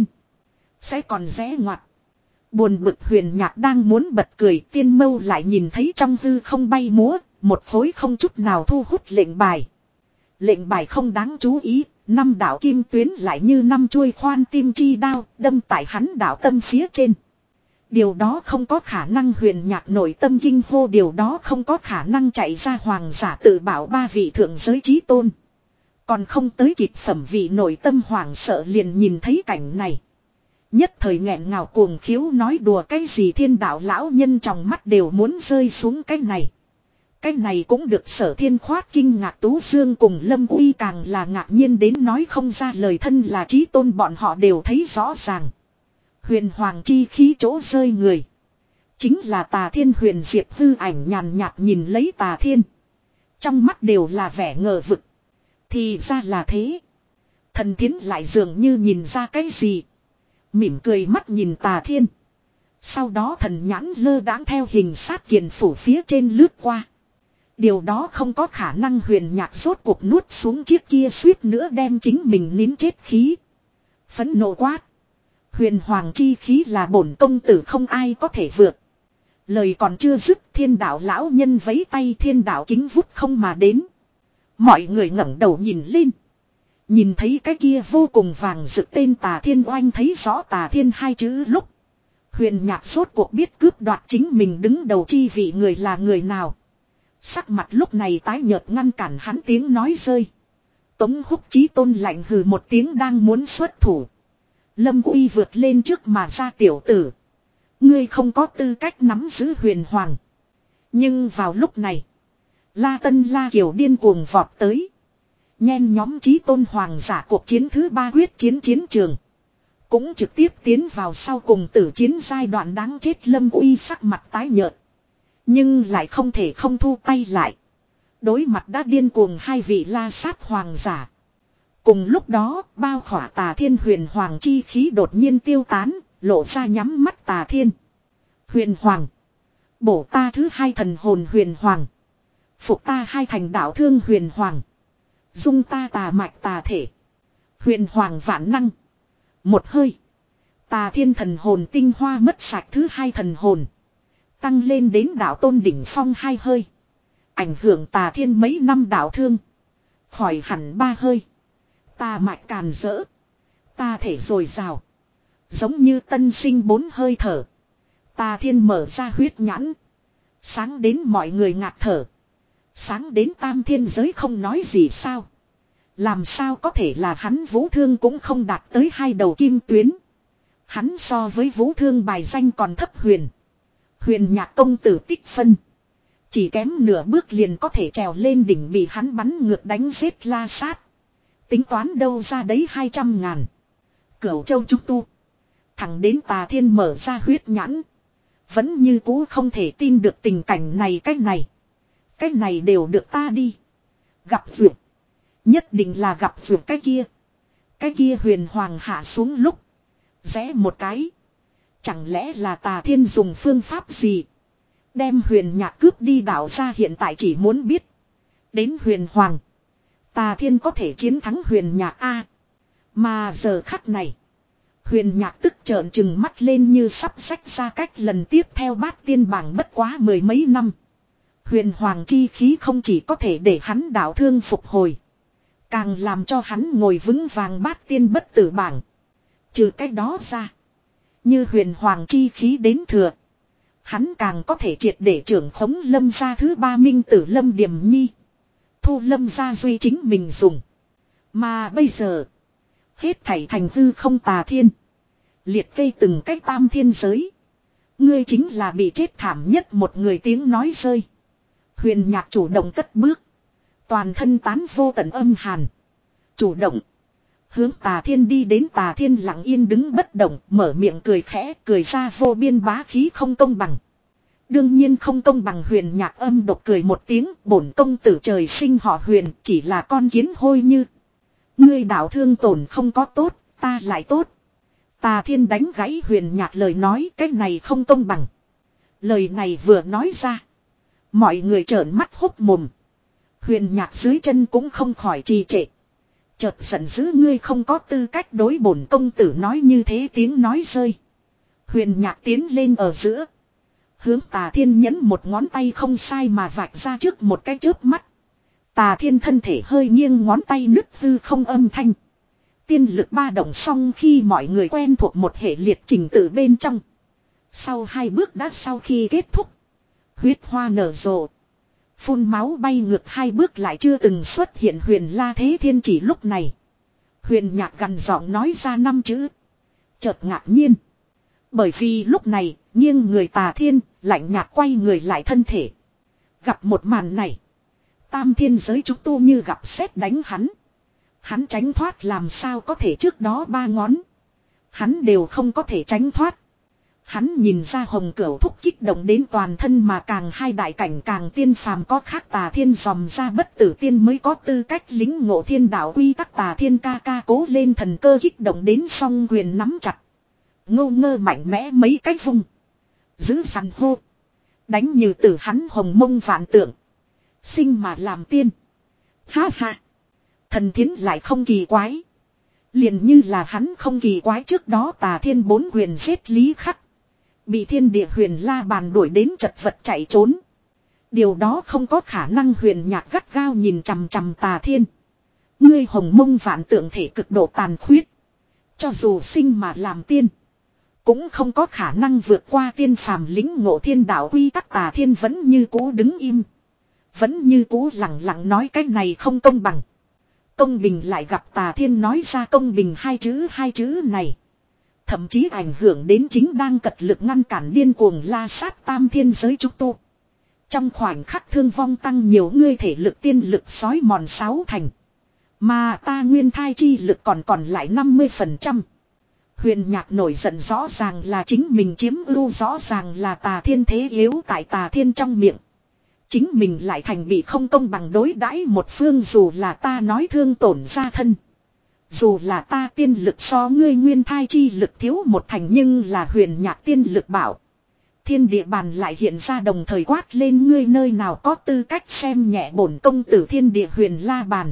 A: Sẽ còn rẽ ngoặt. Buồn bực huyền nhạc đang muốn bật cười, tiên mâu lại nhìn thấy trong hư không bay múa, một khối không chút nào thu hút lệnh bài. Lệnh bài không đáng chú ý, năm đạo kim tuyến lại như năm chuôi khoan tim chi đao, đâm tại hắn đạo tâm phía trên. Điều đó không có khả năng huyền nhạc nội tâm kinh hô, điều đó không có khả năng chạy ra hoàng giả tự bảo ba vị thượng giới chí tôn. Còn không tới kịp phẩm vị nội tâm hoảng sợ liền nhìn thấy cảnh này. Nhất thời nghẹn ngào cuồng khiếu nói đùa cái gì, thiên đạo lão nhân trong mắt đều muốn rơi xuống cái này. Cái này cũng được Sở Thiên khoát kinh ngạc, Tú Dương cùng Lâm Uy càng là ngạc nhiên đến nói không ra lời, thân là chí tôn bọn họ đều thấy rõ ràng. Huyền hoàng chi khí chỗ rơi người. Chính là Tà Thiên. Huyền Diệp hư ảnh nhàn nhạt nhìn lấy Tà Thiên. Trong mắt đều là vẻ ngờ vực. Thì ra là thế. Thần Thiến lại dường như nhìn ra cái gì. Mỉm cười mắt nhìn Tà Thiên. Sau đó thần nhãn lơ đãng theo hình sát kiền phủ phía trên lướt qua. Điều đó không có khả năng, huyền nhạc rốt cuộc nuốt xuống chiếc kia suýt nữa đem chính mình nín chết khí. Phẫn nộ quát. Huyền hoàng chi khí là bổn công tử không ai có thể vượt. Lời còn chưa dứt, thiên đạo lão nhân vẫy tay, thiên đạo kính vút không mà đến. Mọi người ngẩng đầu nhìn lên. Nhìn thấy cái kia vô cùng vàng rực tên Tà Thiên, oanh thấy rõ Tà Thiên hai chữ lúc. Huyền nhạc rốt cuộc biết cướp đoạt chính mình đứng đầu chi vị người là người nào. Sắc mặt lúc này tái nhợt ngăn cản hắn tiếng nói rơi. Tống Húc Chí tôn lạnh hừ một tiếng đang muốn xuất thủ. Lâm Uy vượt lên trước mà ra, tiểu tử. Ngươi không có tư cách nắm giữ huyền hoàng. Nhưng vào lúc này. La Tân La Kiều điên cuồng vọt tới. Nhen nhóm chí tôn hoàng giả cuộc chiến thứ ba quyết chiến chiến trường. Cũng trực tiếp tiến vào sau cùng tử chiến giai đoạn đáng chết. Lâm Uy sắc mặt tái nhợt. Nhưng lại không thể không thu tay lại. Đối mặt đã điên cuồng hai vị la sát hoàng giả. Cùng lúc đó, bao khỏa Tà Thiên huyền hoàng chi khí đột nhiên tiêu tán, lộ ra nhắm mắt Tà Thiên. Huyền hoàng. Bổ ta thứ hai thần hồn huyền hoàng. Phục ta hai thành đạo thương huyền hoàng. Dung ta tà mạch tà thể. Huyền hoàng vạn năng. Một hơi. Tà Thiên thần hồn tinh hoa mất sạch thứ hai thần hồn. Tăng lên đến đạo tôn đỉnh phong hai hơi. Ảnh hưởng Tà Thiên mấy năm đạo thương. Khỏi hẳn ba hơi. Tà mạch càn rỡ. Tà thể dồi dào. Giống như tân sinh bốn hơi thở. Tà Thiên mở ra huyết nhãn. Sáng đến mọi người ngạt thở. Sáng đến tam thiên giới không nói gì sao. Làm sao có thể là hắn vũ thương cũng không đạt tới hai đầu kim tuyến. Hắn so với vũ thương bài danh còn thấp huyền. Huyền nhạc công tử tích phân. Chỉ kém nửa bước liền có thể trèo lên đỉnh, bị hắn bắn ngược đánh giết la sát. Tính toán đâu ra đấy hai trăm ngàn. Cửu châu trúc tu. Thẳng đến Tà Thiên mở ra huyết nhãn. Vẫn như cũ không thể tin được tình cảnh này. Cái này. Cái này đều được ta đi. Gặp vượt. Nhất định là gặp vượt cái kia. Cái kia huyền hoàng hạ xuống lúc. Rẽ một cái. Chẳng lẽ là Tà Thiên dùng phương pháp gì. Đem huyền nhạc cướp đi đảo ra, hiện tại chỉ muốn biết. Đến huyền hoàng. Tà Thiên có thể chiến thắng huyền nhạc A. Mà giờ khắc này. Huyền nhạc tức trợn trừng mắt lên như sắp xách ra cách lần tiếp theo bát tiên bảng bất quá mười mấy năm. Huyền hoàng chi khí không chỉ có thể để hắn đạo thương phục hồi. Càng làm cho hắn ngồi vững vàng bát tiên bất tử bảng. Trừ cái đó ra. Như huyền hoàng chi khí đến thừa. Hắn càng có thể triệt để trưởng khống Lâm gia thứ ba minh tử Lâm Điềm Nhi. Thu Lâm gia duy chính mình dùng. Mà bây giờ. Hết thảy thành hư không Tà Thiên. Liệt kê từng cách tam thiên giới. Ngươi chính là bị chết thảm nhất một người tiếng nói rơi. Huyền Nhạc chủ động cất bước. Toàn thân tán vô tận âm hàn. Chủ động. Hướng Tà Thiên đi đến. Tà Thiên lặng yên đứng bất động. Mở miệng cười khẽ. Cười ra vô biên bá khí không công bằng. Đương nhiên không công bằng. Huyền Nhạc âm độc cười một tiếng. Bổn công tử trời sinh họ Huyền. Chỉ là con kiến hôi như. Ngươi đạo thương tổn không có tốt. Ta lại tốt. Tà Thiên đánh gãy Huyền Nhạc lời nói. Cái này không công bằng. Lời này vừa nói ra. Mọi người trợn mắt hốc mồm. Huyền Nhạc dưới chân cũng không khỏi trì trệ. Chợt giận dữ, ngươi không có tư cách đối bổn công tử nói như thế. Tiếng nói rơi. Huyền Nhạc tiến lên ở giữa. Hướng Tà Thiên nhấn một ngón tay không sai mà vạch ra trước một cái chớp mắt. Tà Thiên thân thể hơi nghiêng, ngón tay nứt hư không âm thanh. Tiên lực ba động xong khi mọi người quen thuộc một hệ liệt trình tự bên trong. Sau hai bước đã sau khi kết thúc. Huyết hoa nở rộ. Phun máu bay ngược hai bước lại chưa từng xuất hiện Huyền La Thế Thiên. Chỉ lúc này. Huyền Nhạc gằn giọng nói ra năm chữ. Chợt ngạc nhiên. Bởi vì lúc này nghiêng người Tà Thiên lạnh nhạt quay người lại thân thể. Gặp một màn này. Tam thiên giới chúng tu như gặp sét đánh hắn. Hắn tránh thoát làm sao có thể, trước đó ba ngón. Hắn đều không có thể tránh thoát. Hắn nhìn ra Hồng Cửu thúc kích động đến toàn thân mà càng hai đại cảnh càng tiên phàm có khác. Tà Thiên dòm ra bất tử tiên mới có tư cách lính ngộ thiên đạo quy tắc. Tà Thiên ca ca cố lên thần cơ kích động đến song quyền nắm chặt. Ngô ngơ mạnh mẽ mấy cái vùng. Giữ sẵn hô. Đánh như từ hắn hồng mông vạn tượng. Sinh mà làm tiên. Ha ha. Thần thiến lại không kỳ quái. Liền như là hắn không kỳ quái trước đó Tà Thiên bốn quyền giết Lý Khắc. Bị thiên địa Huyền La bàn đuổi đến chật vật chạy trốn. Điều đó không có khả năng. Huyền Nhạc gắt gao nhìn chằm chằm Tà Thiên. Ngươi hồng mông vạn tượng thể cực độ tàn khuyết. Cho dù sinh mà làm tiên. Cũng không có khả năng vượt qua tiên phàm lính ngộ thiên đạo quy tắc. Tà Thiên vẫn như cũ đứng im. Vẫn như cũ lặng lặng nói cái này không công bằng. Công bình lại gặp Tà Thiên nói ra công bình hai chữ. Hai chữ này. Thậm chí ảnh hưởng đến chính đang cật lực ngăn cản điên cuồng la sát tam thiên giới trúc tu. Trong khoảnh khắc thương vong tăng nhiều, ngươi thể lực tiên lực sói mòn sáu thành. Mà ta nguyên thai chi lực còn còn lại năm mươi phần trăm. Huyền Nhạc nổi giận rõ ràng là chính mình chiếm ưu, rõ ràng là Tà Thiên thế yếu tại Tà Thiên trong miệng. Chính mình lại thành bị không công bằng đối đãi một phương. Dù là ta nói thương tổn gia thân. Dù là ta tiên lực so ngươi nguyên thai chi lực thiếu một thành, nhưng là Huyền Nhạc tiên lực bảo. Thiên địa bàn lại hiện ra đồng thời quát lên, ngươi nơi nào có tư cách xem nhẹ bổn công tử thiên địa Huyền La bàn.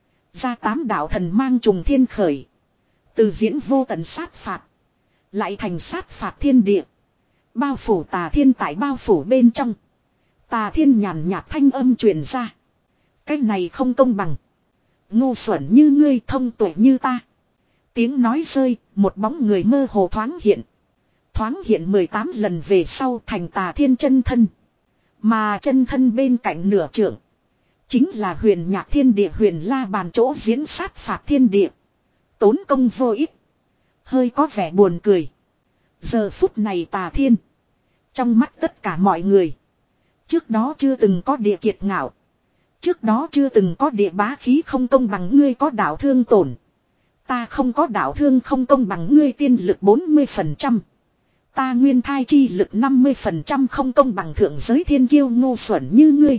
A: Ra tám đạo thần mang trùng thiên khởi. Từ diễn vô tận sát phạt. Lại thành sát phạt thiên địa. Bao phủ Tà Thiên tại bao phủ bên trong. Tà Thiên nhàn nhạt thanh âm truyền ra. Cái này không công bằng. Ngu xuẩn như ngươi, thông tuệ như ta. Tiếng nói rơi, một bóng người mơ hồ thoáng hiện. Thoáng hiện mười tám lần về sau thành Tà Thiên chân thân. Mà chân thân bên cạnh nửa trượng. Chính là Huyền Nhạc thiên địa Huyền La bàn chỗ diễn sát phạt thiên địa. Tốn công vô ích. Hơi có vẻ buồn cười. Giờ phút này Tà Thiên. Trong mắt tất cả mọi người. Trước đó chưa từng có địa kiệt ngạo. Trước đó chưa từng có địa bá khí không công bằng, ngươi có đạo thương tổn. Ta không có đạo thương không công bằng, ngươi tiên lực bốn mươi phần trăm. Ta nguyên thai chi lực năm mươi phần trăm không công bằng, thượng giới thiên kiêu ngu xuẩn như ngươi.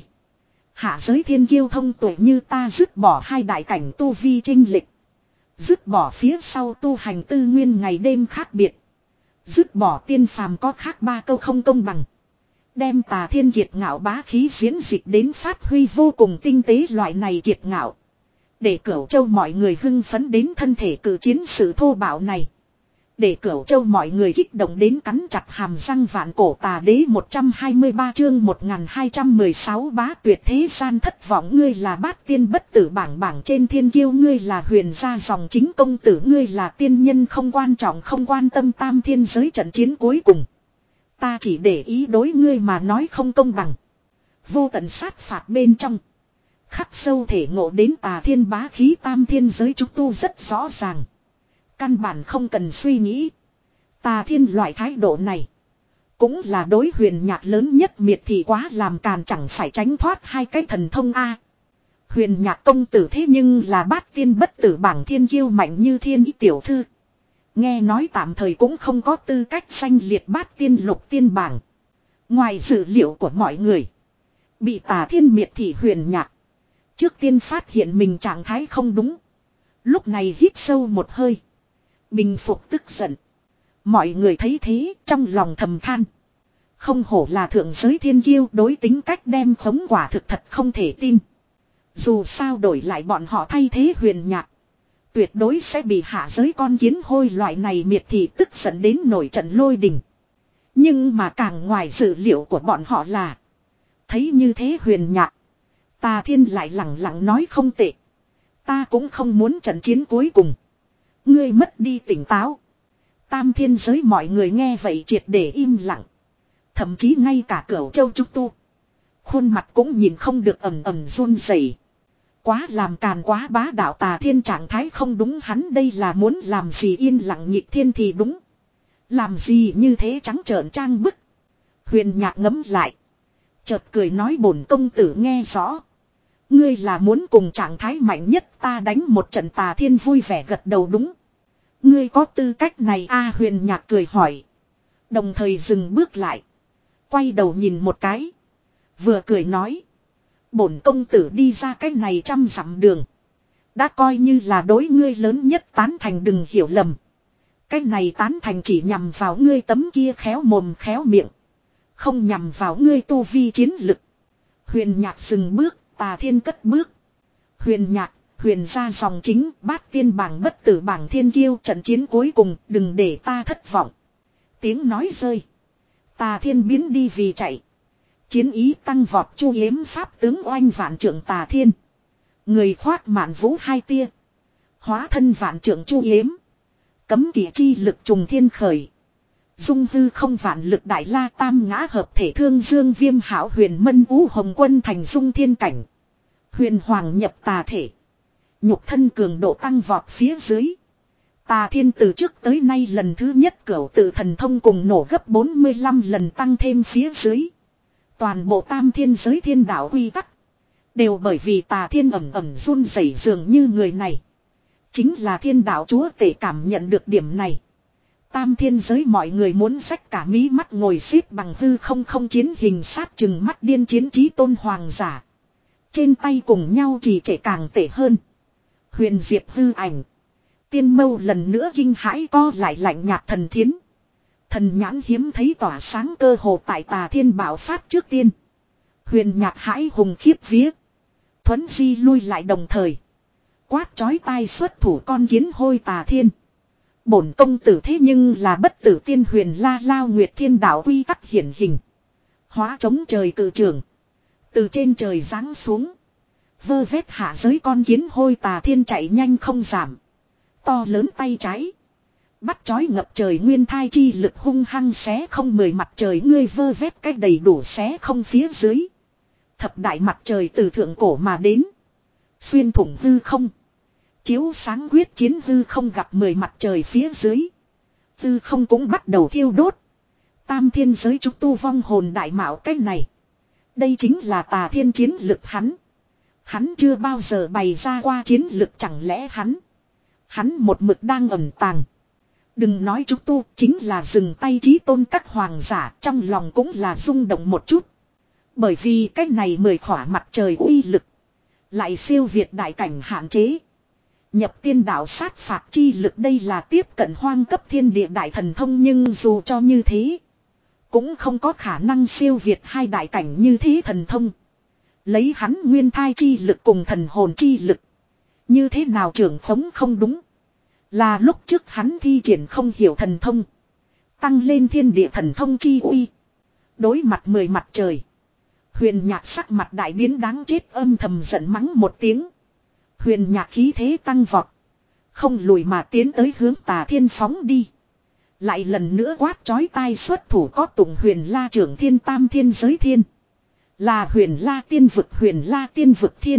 A: Hạ giới thiên kiêu thông tuệ như ta, dứt bỏ hai đại cảnh tu vi chênh lịch. Dứt bỏ phía sau tu hành tư nguyên ngày đêm khác biệt. Dứt bỏ tiên phàm có khác ba câu không công bằng. Đem Tà Thiên kiệt ngạo bá khí diễn dịch đến phát huy vô cùng tinh tế, loại này kiệt ngạo. Để Cửu Châu mọi người hưng phấn đến thân thể cử chiến sự thô bạo này. Để Cửu Châu mọi người kích động đến cắn chặt hàm răng. Vạn Cổ Tà Đế một trăm hai mươi ba chương một nghìn hai trăm mười sáu bá tuyệt thế gian thất vọng. Ngươi là bát tiên bất tử bảng bảng trên thiên kiêu. Ngươi là huyền gia dòng chính công tử. Ngươi là tiên nhân không quan trọng không quan tâm tam thiên giới trận chiến cuối cùng. Ta chỉ để ý đối ngươi mà nói không công bằng. Vô tận sát phạt bên trong. Khắc sâu thể ngộ đến tà thiên bá khí tam thiên giới chúng tu rất rõ ràng. Căn bản không cần suy nghĩ. Tà thiên loại thái độ này. Cũng là đối huyền nhạc lớn nhất miệt thị quá làm càn chẳng phải tránh thoát hai cái thần thông A. Huyền nhạc công tử thế nhưng là bát tiên bất tử bảng thiên kiêu mạnh như thiên ý tiểu thư. Nghe nói tạm thời cũng không có tư cách danh liệt bát tiên lục tiên bảng. Ngoài dữ liệu của mọi người. Bị tà thiên miệt thị huyền nhạc. Trước tiên phát hiện mình trạng thái không đúng. Lúc này hít sâu một hơi. Bình phục tức giận. Mọi người thấy thế trong lòng thầm than. Không hổ là thượng giới thiên kiêu đối tính cách đem khống quả thực thật không thể tin. Dù sao đổi lại bọn họ thay thế huyền nhạc. Tuyệt đối sẽ bị hạ giới con kiến hôi loại này miệt thị tức giận đến nổi trận lôi đình. Nhưng mà càng ngoài dự liệu của bọn họ là. Thấy như thế huyền nhạc. Tà thiên lại lặng lặng nói không tệ. Ta cũng không muốn trận chiến cuối cùng. Ngươi mất đi tỉnh táo. Tam thiên giới mọi người nghe vậy triệt để im lặng. Thậm chí ngay cả Cửu Châu trúc tu. Khuôn mặt cũng nhìn không được ầm ầm run rẩy. Quá làm càn quá bá đạo tà thiên trạng thái không đúng hắn đây là muốn làm gì yên lặng nhịp thiên thì đúng. Làm gì như thế trắng trợn trang bức. Huyền nhạc ngấm lại. Chợt cười nói bổn công tử nghe rõ. Ngươi là muốn cùng trạng thái mạnh nhất ta đánh một trận tà thiên vui vẻ gật đầu đúng. Ngươi có tư cách này a huyền nhạc cười hỏi. Đồng thời dừng bước lại. Quay đầu nhìn một cái. Vừa cười nói. Bổn công tử đi ra cái này trăm dặm đường. Đã coi như là đối ngươi lớn nhất tán thành đừng hiểu lầm. Cái này tán thành chỉ nhằm vào ngươi tấm kia khéo mồm khéo miệng. Không nhằm vào ngươi tu vi chiến lực. Huyền nhạc dừng bước, tà thiên cất bước. Huyền nhạc, huyền gia dòng chính, bát tiên bảng bất tử bảng thiên kiêu trận chiến cuối cùng, đừng để ta thất vọng. Tiếng nói rơi. Tà thiên biến đi vì chạy. Chiến ý tăng vọt chu yếm pháp tướng oanh vạn trưởng tà thiên. Người khoác mạn vũ hai tia. Hóa thân vạn trưởng chu yếm. Cấm kỵ chi lực trùng thiên khởi. Dung hư không vạn lực đại la tam ngã hợp thể thương dương viêm hảo huyền mân ú hồng quân thành dung thiên cảnh. Huyền hoàng nhập tà thể. Nhục thân cường độ tăng vọt phía dưới. Tà thiên từ trước tới nay lần thứ nhất cửu tự thần thông cùng nổ gấp bốn mươi lăm lần tăng thêm phía dưới. Toàn bộ tam thiên giới thiên đạo quy tắc. Đều bởi vì tà thiên ẩm ẩm run rẩy dường như người này. Chính là thiên đạo chúa tể cảm nhận được điểm này. Tam thiên giới mọi người muốn xách cả mí mắt ngồi xếp bằng hư không không chiến hình sát chừng mắt điên chiến trí tôn hoàng giả. Trên tay cùng nhau chỉ trễ càng tệ hơn. Huyền diệp hư ảnh. Tiên mâu lần nữa kinh hãi co lại lạnh nhạt thần thiến. Thần nhãn hiếm thấy tỏa sáng cơ hồ tại tà thiên bảo phát trước tiên. Huyền nhạc hãi hùng khiếp vía. Thuấn di lui lại đồng thời. Quát chói tai xuất thủ con kiến hôi tà thiên. Bổn công tử thế nhưng là bất tử tiên huyền la lao nguyệt thiên đạo quy tắc hiển hình. Hóa chống trời cự trường. Từ trên trời giáng xuống. Vơ vét hạ giới con kiến hôi tà thiên chạy nhanh không giảm. To lớn tay trái. Bắt chói ngập trời nguyên thai chi lực hung hăng xé không mười mặt trời ngươi vơ vét cách đầy đủ xé không phía dưới. Thập đại mặt trời từ thượng cổ mà đến. Xuyên thủng hư không. Chiếu sáng quyết chiến hư không gặp mười mặt trời phía dưới. Hư không cũng bắt đầu thiêu đốt. Tam thiên giới trúc tu vong hồn đại mạo cách này. Đây chính là tà thiên chiến lực hắn. Hắn chưa bao giờ bày ra qua chiến lực chẳng lẽ hắn. Hắn một mực đang ẩn tàng. Đừng nói trúc tu chính là dừng tay chí tôn các hoàng giả trong lòng cũng là rung động một chút. Bởi vì cách này mười khỏa mặt trời uy lực. Lại siêu việt đại cảnh hạn chế. Nhập tiên đạo sát phạt chi lực đây là tiếp cận hoang cấp thiên địa đại thần thông nhưng dù cho như thế. Cũng không có khả năng siêu việt hai đại cảnh như thế thần thông. Lấy hắn nguyên thai chi lực cùng thần hồn chi lực. Như thế nào trưởng khống không đúng. Là lúc trước hắn thi triển không hiểu thần thông. Tăng lên thiên địa thần thông chi uy. Đối mặt mười mặt trời. Huyền Nhạc sắc mặt đại biến đáng chết, âm thầm giận mắng một tiếng. Huyền Nhạc khí thế tăng vọt. Không lùi mà tiến tới hướng Tà Thiên phóng đi. Lại lần nữa quát chói tai xuất thủ có tụng Huyền La trưởng thiên tam thiên giới thiên. Là Huyền La tiên vực Huyền La tiên vực thiên.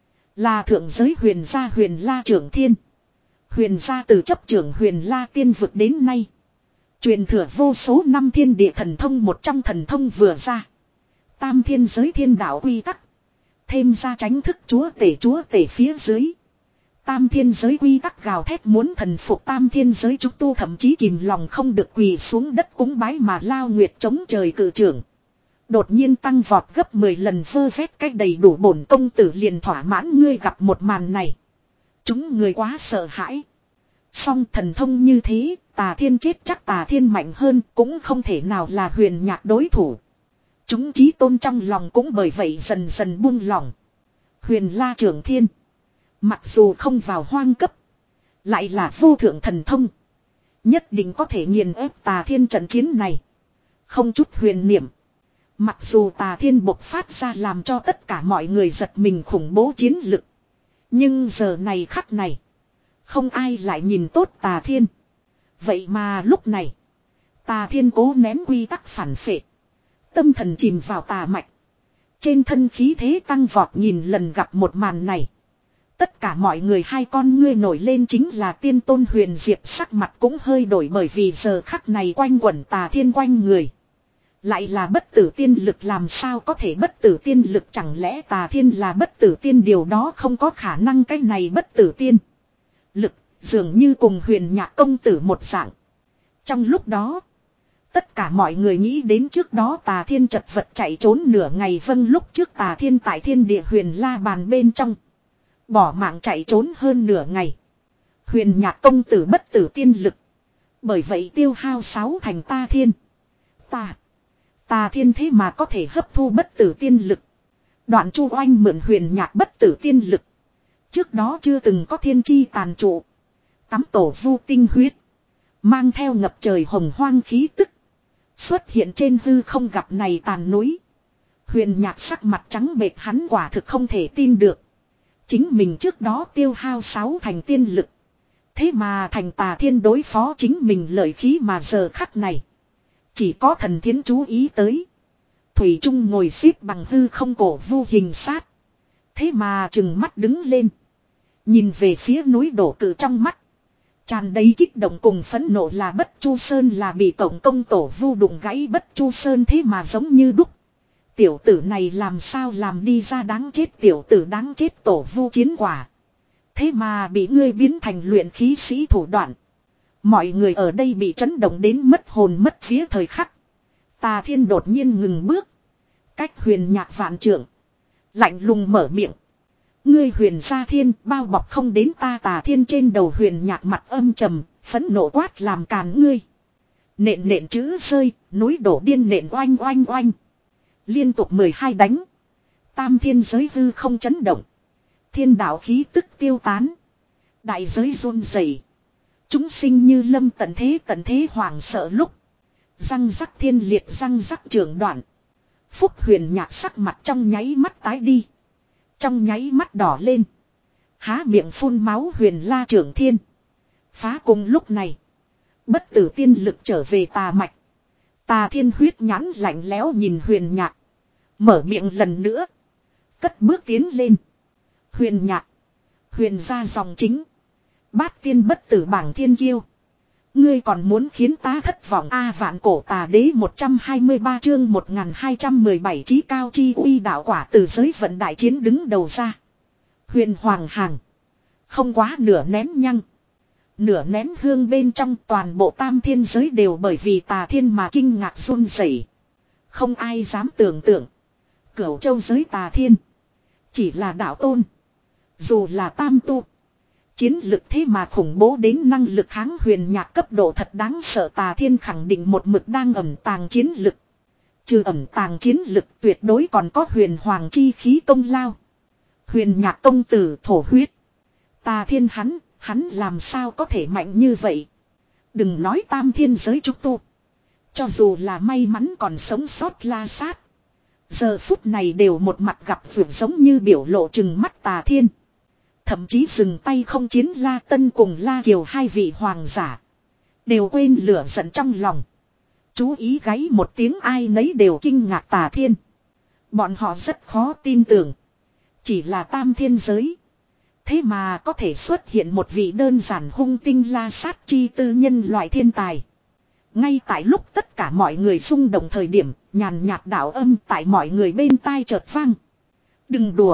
A: Là thượng giới Huyền gia Huyền La trưởng thiên. Huyền gia từ chấp trưởng Huyền La tiên vực đến nay. Truyền thừa vô số năm thiên địa thần thông, một trong thần thông vừa ra. Tam thiên giới thiên đạo quy tắc. Thêm ra tránh thức chúa tể chúa tể phía dưới. Tam thiên giới quy tắc gào thét muốn thần phục tam thiên giới chúng tu thậm chí kìm lòng không được quỳ xuống đất cúng bái mà lao nguyệt chống trời cử trưởng. Đột nhiên tăng vọt gấp mười lần, vơ vét cách đầy đủ, bổn công tử liền thỏa mãn. Ngươi gặp một màn này. Chúng người quá sợ hãi. Song thần thông như thế, Tà Thiên chết chắc Tà Thiên mạnh hơn cũng không thể nào là Huyền Nhạc đối thủ. Chúng chí tôn trong lòng cũng bởi vậy dần dần buông lỏng. Huyền La trưởng thiên. Mặc dù không vào hoang cấp. Lại là vô thượng thần thông. Nhất định có thể nghiền ép Tà Thiên, trận chiến này. Không chút huyền niệm. Mặc dù Tà Thiên bộc phát ra làm cho tất cả mọi người giật mình khủng bố chiến lực. Nhưng giờ này khắc này. Không ai lại nhìn tốt Tà Thiên. Vậy mà lúc này. Tà Thiên cố nén quy tắc phản phệ. Tâm thần chìm vào tà mạch. Trên thân khí thế tăng vọt, nhìn lần gặp một màn này. Tất cả mọi người hai con ngươi nổi lên, chính là Tiên Tôn Huyền Diệp sắc mặt cũng hơi đổi, bởi vì giờ khắc này quanh quẩn Tà Thiên quanh người. Lại là bất tử tiên lực, làm sao có thể bất tử tiên lực, chẳng lẽ Tà Thiên là bất tử tiên, điều đó không có khả năng. Cái này bất tử tiên lực dường như cùng Huyền Nhạc công tử một dạng. Trong lúc đó. Tất cả mọi người nghĩ đến trước đó Tà Thiên chật vật chạy trốn nửa ngày. Vâng, lúc trước Tà Thiên tại thiên địa Huyền La bàn bên trong. Bỏ mạng chạy trốn hơn nửa ngày. Huyền Nhạc công tử bất tử tiên lực. Bởi vậy tiêu hao sáu thành Tà Thiên. Tà. Tà Thiên thế mà có thể hấp thu bất tử tiên lực. Đoạn Chu Oanh mượn Huyền Nhạc bất tử tiên lực. Trước đó chưa từng có thiên chi tàn trụ. Tắm tổ vu tinh huyết. Mang theo ngập trời hồng hoang khí tức. Xuất hiện trên hư không, gặp này tàn núi. Huyền Nhạc sắc mặt trắng bệch, hắn quả thực không thể tin được. Chính mình trước đó tiêu hao sáu thành tiên lực. Thế mà thành Tà Thiên đối phó chính mình lợi khí, mà giờ khắc này. Chỉ có Thần Thiến chú ý tới. Thủy Trung ngồi xếp bằng hư không cổ vu hình sát. Thế mà trừng mắt đứng lên. Nhìn về phía núi đổ cự, trong mắt tràn đầy kích động cùng phẫn nộ. Là Bất Chu Sơn, là bị tổng công tổ vu đụng gãy Bất Chu Sơn, thế mà giống như đúc. Tiểu tử này làm sao làm đi ra, đáng chết tiểu tử đáng chết, tổ vu chiến quả. Thế mà bị ngươi biến thành luyện khí sĩ thủ đoạn. Mọi người ở đây bị chấn động đến mất hồn mất vía thời khắc. Tà Thiên đột nhiên ngừng bước. Cách Huyền Nhạc vạn trượng. Lạnh lùng mở miệng. Ngươi Huyền gia thiên bao bọc không đến ta Tà Thiên. Trên đầu Huyền Nhạc mặt âm trầm, phẫn nộ quát, làm càn ngươi. Nện nện chữ rơi, núi đổ điên nện oanh oanh oanh. Liên tục mười hai đánh. Tam thiên giới hư không chấn động. Thiên đạo khí tức tiêu tán. Đại giới run rẩy. Chúng sinh như lâm tận thế tận thế hoảng sợ lúc. Răng rắc thiên liệt, răng rắc trường đoạn. Phúc Huyền Nhạc sắc mặt trong nháy mắt tái đi. Trong nháy mắt đỏ lên. Há miệng phun máu. Huyền La trưởng thiên. Phá cùng lúc này. Bất tử tiên lực trở về tà mạch. Tà Thiên huyết nhãn lạnh lẽo nhìn Huyền Nhạc. Mở miệng lần nữa. Cất bước tiến lên. Huyền Nhạc. Huyền gia dòng chính. Bát tiên bất tử bảng thiên kiêu. Ngươi còn muốn khiến ta thất vọng a à, vạn cổ tà đế một trăm hai mươi ba chương một nghìn hai trăm mười bảy chí cao chi uy đạo quả từ giới vận đại chiến đứng đầu ra. Huyền Hoàng hàng. Không quá nửa nén nhăng. Nửa nén hương bên trong toàn bộ tam thiên giới đều bởi vì Tà Thiên mà kinh ngạc run rẩy. Không ai dám tưởng tượng. Cửu châu giới Tà Thiên. Chỉ là đạo tôn. Dù là tam tu. Chiến lực thế mà khủng bố đến năng lực kháng Huyền Nhạc cấp độ thật đáng sợ. Tà Thiên khẳng định một mực đang ẩn tàng chiến lực. Trừ ẩn tàng chiến lực tuyệt đối còn có Huyền Hoàng chi khí công lao. Huyền Nhạc công tử thổ huyết. Tà Thiên hắn Hắn làm sao có thể mạnh như vậy. Đừng nói tam thiên giới trúc tu. Cho dù là may mắn còn sống sót La Sát. Giờ phút này đều một mặt gặp vượt giống như biểu lộ chừng mắt Tà Thiên. Thậm chí dừng tay không chiến La Tân cùng La Kiều hai vị hoàng giả. Đều quên lửa giận trong lòng. Chú ý gáy một tiếng ai nấy đều kinh ngạc Tà Thiên. Bọn họ rất khó tin tưởng. Chỉ là tam thiên giới. Thế mà có thể xuất hiện một vị đơn giản hung tinh La Sát chi tư nhân loại thiên tài. Ngay tại lúc tất cả mọi người xung động thời điểm, nhàn nhạt đạo âm tại mọi người bên tai chợt vang. Đừng đùa.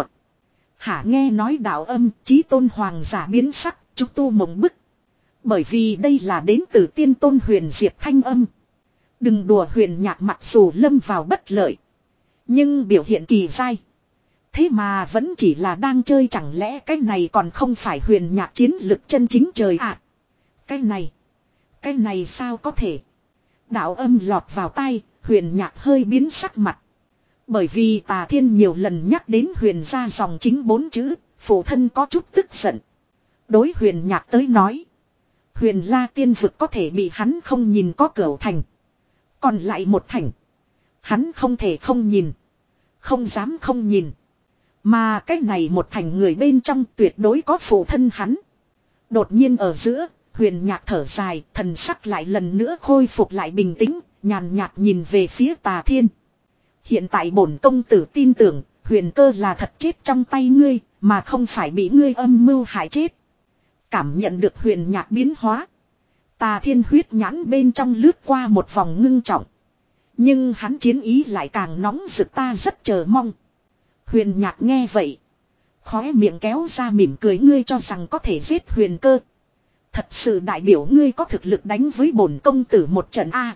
A: Hả nghe nói đạo âm, chí tôn hoàng giả biến sắc, trúc tu mộng bức. Bởi vì đây là đến từ tiên tôn huyền diệp thanh âm. Đừng đùa huyền nhạc mặc dù lâm vào bất lợi. Nhưng biểu hiện kỳ dai. Thế mà vẫn chỉ là đang chơi chẳng lẽ cái này còn không phải huyền nhạc chiến lực chân chính trời ạ. À, cái này. Cái này sao có thể. Đạo âm lọt vào tai, huyền nhạc hơi biến sắc mặt. Bởi vì Tà Thiên nhiều lần nhắc đến huyền ra dòng chính bốn chữ, phụ thân có chút tức giận. Đối huyền nhạc tới nói. Huyền La tiên vực có thể bị hắn không nhìn có cửu thành. Còn lại một thành. Hắn không thể không nhìn. Không dám không nhìn. Mà cái này một thành người bên trong tuyệt đối có phụ thân hắn. Đột nhiên ở giữa, huyền nhạc thở dài, thần sắc lại lần nữa khôi phục lại bình tĩnh, nhàn nhạt nhìn về phía Tà Thiên. Hiện tại bổn công tử tin tưởng, huyền cơ là thật chết trong tay ngươi, mà không phải bị ngươi âm mưu hại chết. Cảm nhận được huyền nhạc biến hóa. Tà Thiên huyết nhãn bên trong lướt qua một vòng ngưng trọng. Nhưng hắn chiến ý lại càng nóng rực ta rất chờ mong. Huyền nhạc nghe vậy. Khóe miệng kéo ra mỉm cười ngươi cho rằng có thể giết huyền cơ. Thật sự đại biểu ngươi có thực lực đánh với bổn công tử một trận A.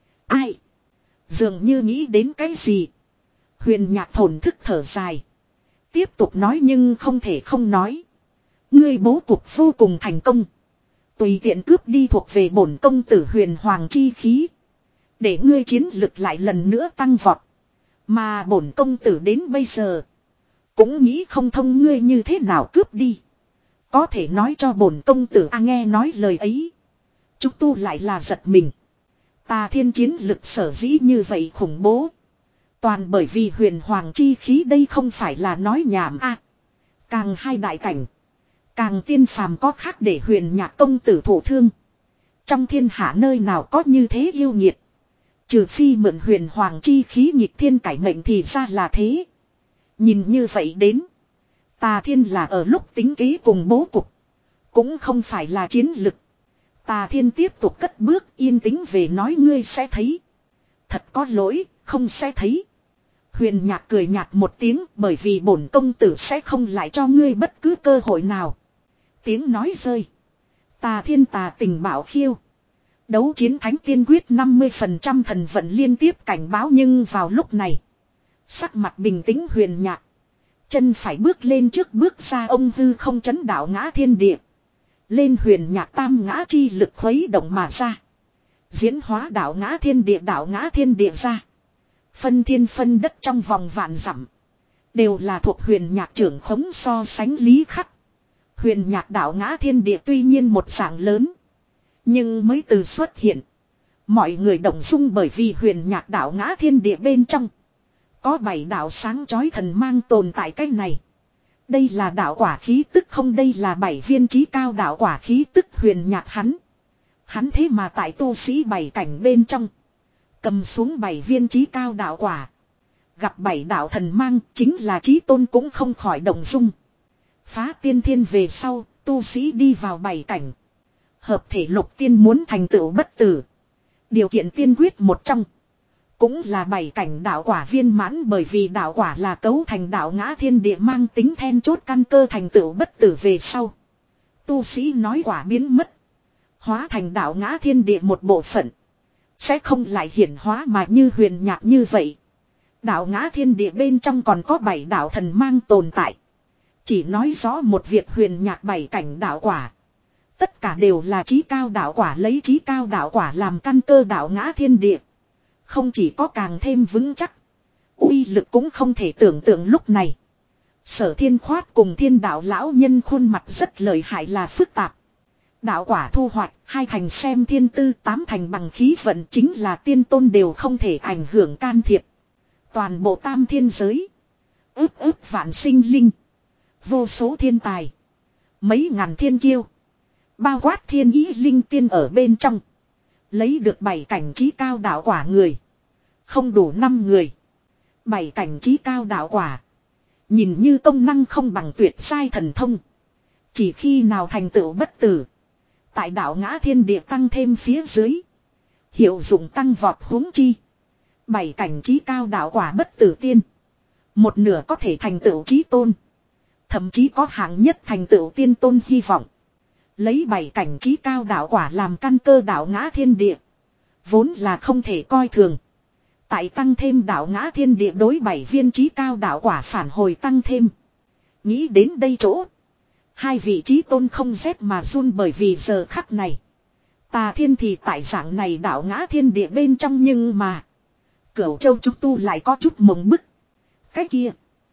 A: Ai? Dường như nghĩ đến cái gì. Huyền nhạc thổn thức thở dài. Tiếp tục nói nhưng không thể không nói. Ngươi bố cục vô cùng thành công. Tùy tiện cướp đi thuộc về bổn công tử huyền hoàng chi khí. Để ngươi chiến lực lại lần nữa tăng vọt. Mà bổn công tử đến bây giờ. Cũng nghĩ không thông ngươi như thế nào cướp đi. Có thể nói cho bổn công tử a nghe nói lời ấy. Trúc tu lại là giật mình. Tà Thiên chiến lực sở dĩ như vậy khủng bố. Toàn bởi vì huyền hoàng chi khí đây không phải là nói nhảm a. Càng hai đại cảnh. Càng tiên phàm có khác để huyền nhạc công tử thổ thương. Trong thiên hạ nơi nào có như thế yêu nghiệt. Trừ phi mượn huyền hoàng chi khí nhịp thiên cải mệnh thì ra là thế. Nhìn như vậy đến. Tà Thiên là ở lúc tính kế cùng bố cục. Cũng không phải là chiến lực. Tà Thiên tiếp tục cất bước yên tĩnh về nói ngươi sẽ thấy. Thật có lỗi, không sẽ thấy. Huyền nhạc cười nhạt một tiếng bởi vì bổn công tử sẽ không lại cho ngươi bất cứ cơ hội nào. Tiếng nói rơi. Tà Thiên tà tình bảo khiêu. Đấu chiến thánh tiên quyết năm mươi phần trăm thần vận liên tiếp cảnh báo nhưng vào lúc này. Sắc mặt bình tĩnh huyền nhạc. Chân phải bước lên trước bước ra ông hư không chấn đảo ngã thiên địa. Lên huyền nhạc tam ngã chi lực khuấy động mà ra. Diễn hóa đảo ngã thiên địa đảo ngã thiên địa ra. Phân thiên phân đất trong vòng vạn dặm. Đều là thuộc huyền nhạc trưởng khống so sánh lý khắc. Huyền nhạc đảo ngã thiên địa tuy nhiên một dạng lớn. Nhưng mới từ xuất hiện. Mọi người động dung bởi vì huyền nhạc đảo ngã thiên địa bên trong. Có bảy đạo sáng chói thần mang tồn tại cái này. Đây là đạo quả khí tức không đây là bảy viên trí cao đạo quả khí tức huyền nhạc hắn. Hắn thế mà tại tu sĩ bảy cảnh bên trong. Cầm xuống bảy viên trí cao đạo quả. Gặp bảy đạo thần mang chính là trí tôn cũng không khỏi động dung. Phá tiên thiên về sau, tu sĩ đi vào bảy cảnh. Hợp thể lục tiên muốn thành tựu bất tử. Điều kiện tiên quyết một trong. Cũng là bảy cảnh đạo quả viên mãn bởi vì đạo quả là cấu thành đạo ngã thiên địa mang tính then chốt căn cơ thành tựu bất tử về sau. Tu sĩ nói quả biến mất. Hóa thành đạo ngã thiên địa một bộ phận. Sẽ không lại hiển hóa mà như huyền nhạc như vậy. Đạo ngã thiên địa bên trong còn có bảy đạo thần mang tồn tại. Chỉ nói rõ một việc huyền nhạc bảy cảnh đạo quả. Tất cả đều là chí cao đạo quả lấy chí cao đạo quả làm căn cơ đạo ngã thiên địa. Không chỉ có càng thêm vững chắc. Uy lực cũng không thể tưởng tượng lúc này. Sở Thiên Khoát cùng thiên đạo lão nhân khuôn mặt rất lợi hại là phức tạp. Đạo quả thu hoạch, hai thành xem thiên tư, tám thành bằng khí vận, chính là tiên tôn đều không thể ảnh hưởng can thiệp. Toàn bộ tam thiên giới. Ước ước vạn sinh linh. Vô số thiên tài. Mấy ngàn thiên kiêu. Bao quát thiên ý linh tiên ở bên trong. Lấy được bảy cảnh trí cao đạo quả người. Không đủ năm người. Bảy cảnh trí cao đạo quả. Nhìn như công năng không bằng tuyệt sai thần thông. Chỉ khi nào thành tựu bất tử. Tại đạo ngã thiên địa tăng thêm phía dưới. Hiệu dụng tăng vọt huống chi. Bảy cảnh trí cao đạo quả bất tử tiên. Một nửa có thể thành tựu trí tôn. Thậm chí có hạng nhất thành tựu tiên tôn hy vọng. Lấy bảy cảnh trí cao đạo quả làm căn cơ đạo ngã thiên địa. Vốn là không thể coi thường. Tại tăng thêm đạo ngã thiên địa đối bảy viên trí cao đạo quả phản hồi tăng thêm. Nghĩ đến đây chỗ. Hai vị trí tôn không rét mà run bởi vì giờ khắc này. Tà thiên thì tại dạng này đạo ngã thiên địa bên trong nhưng mà. Cửu châu trúc tu lại có chút mộng bức. Cái kia.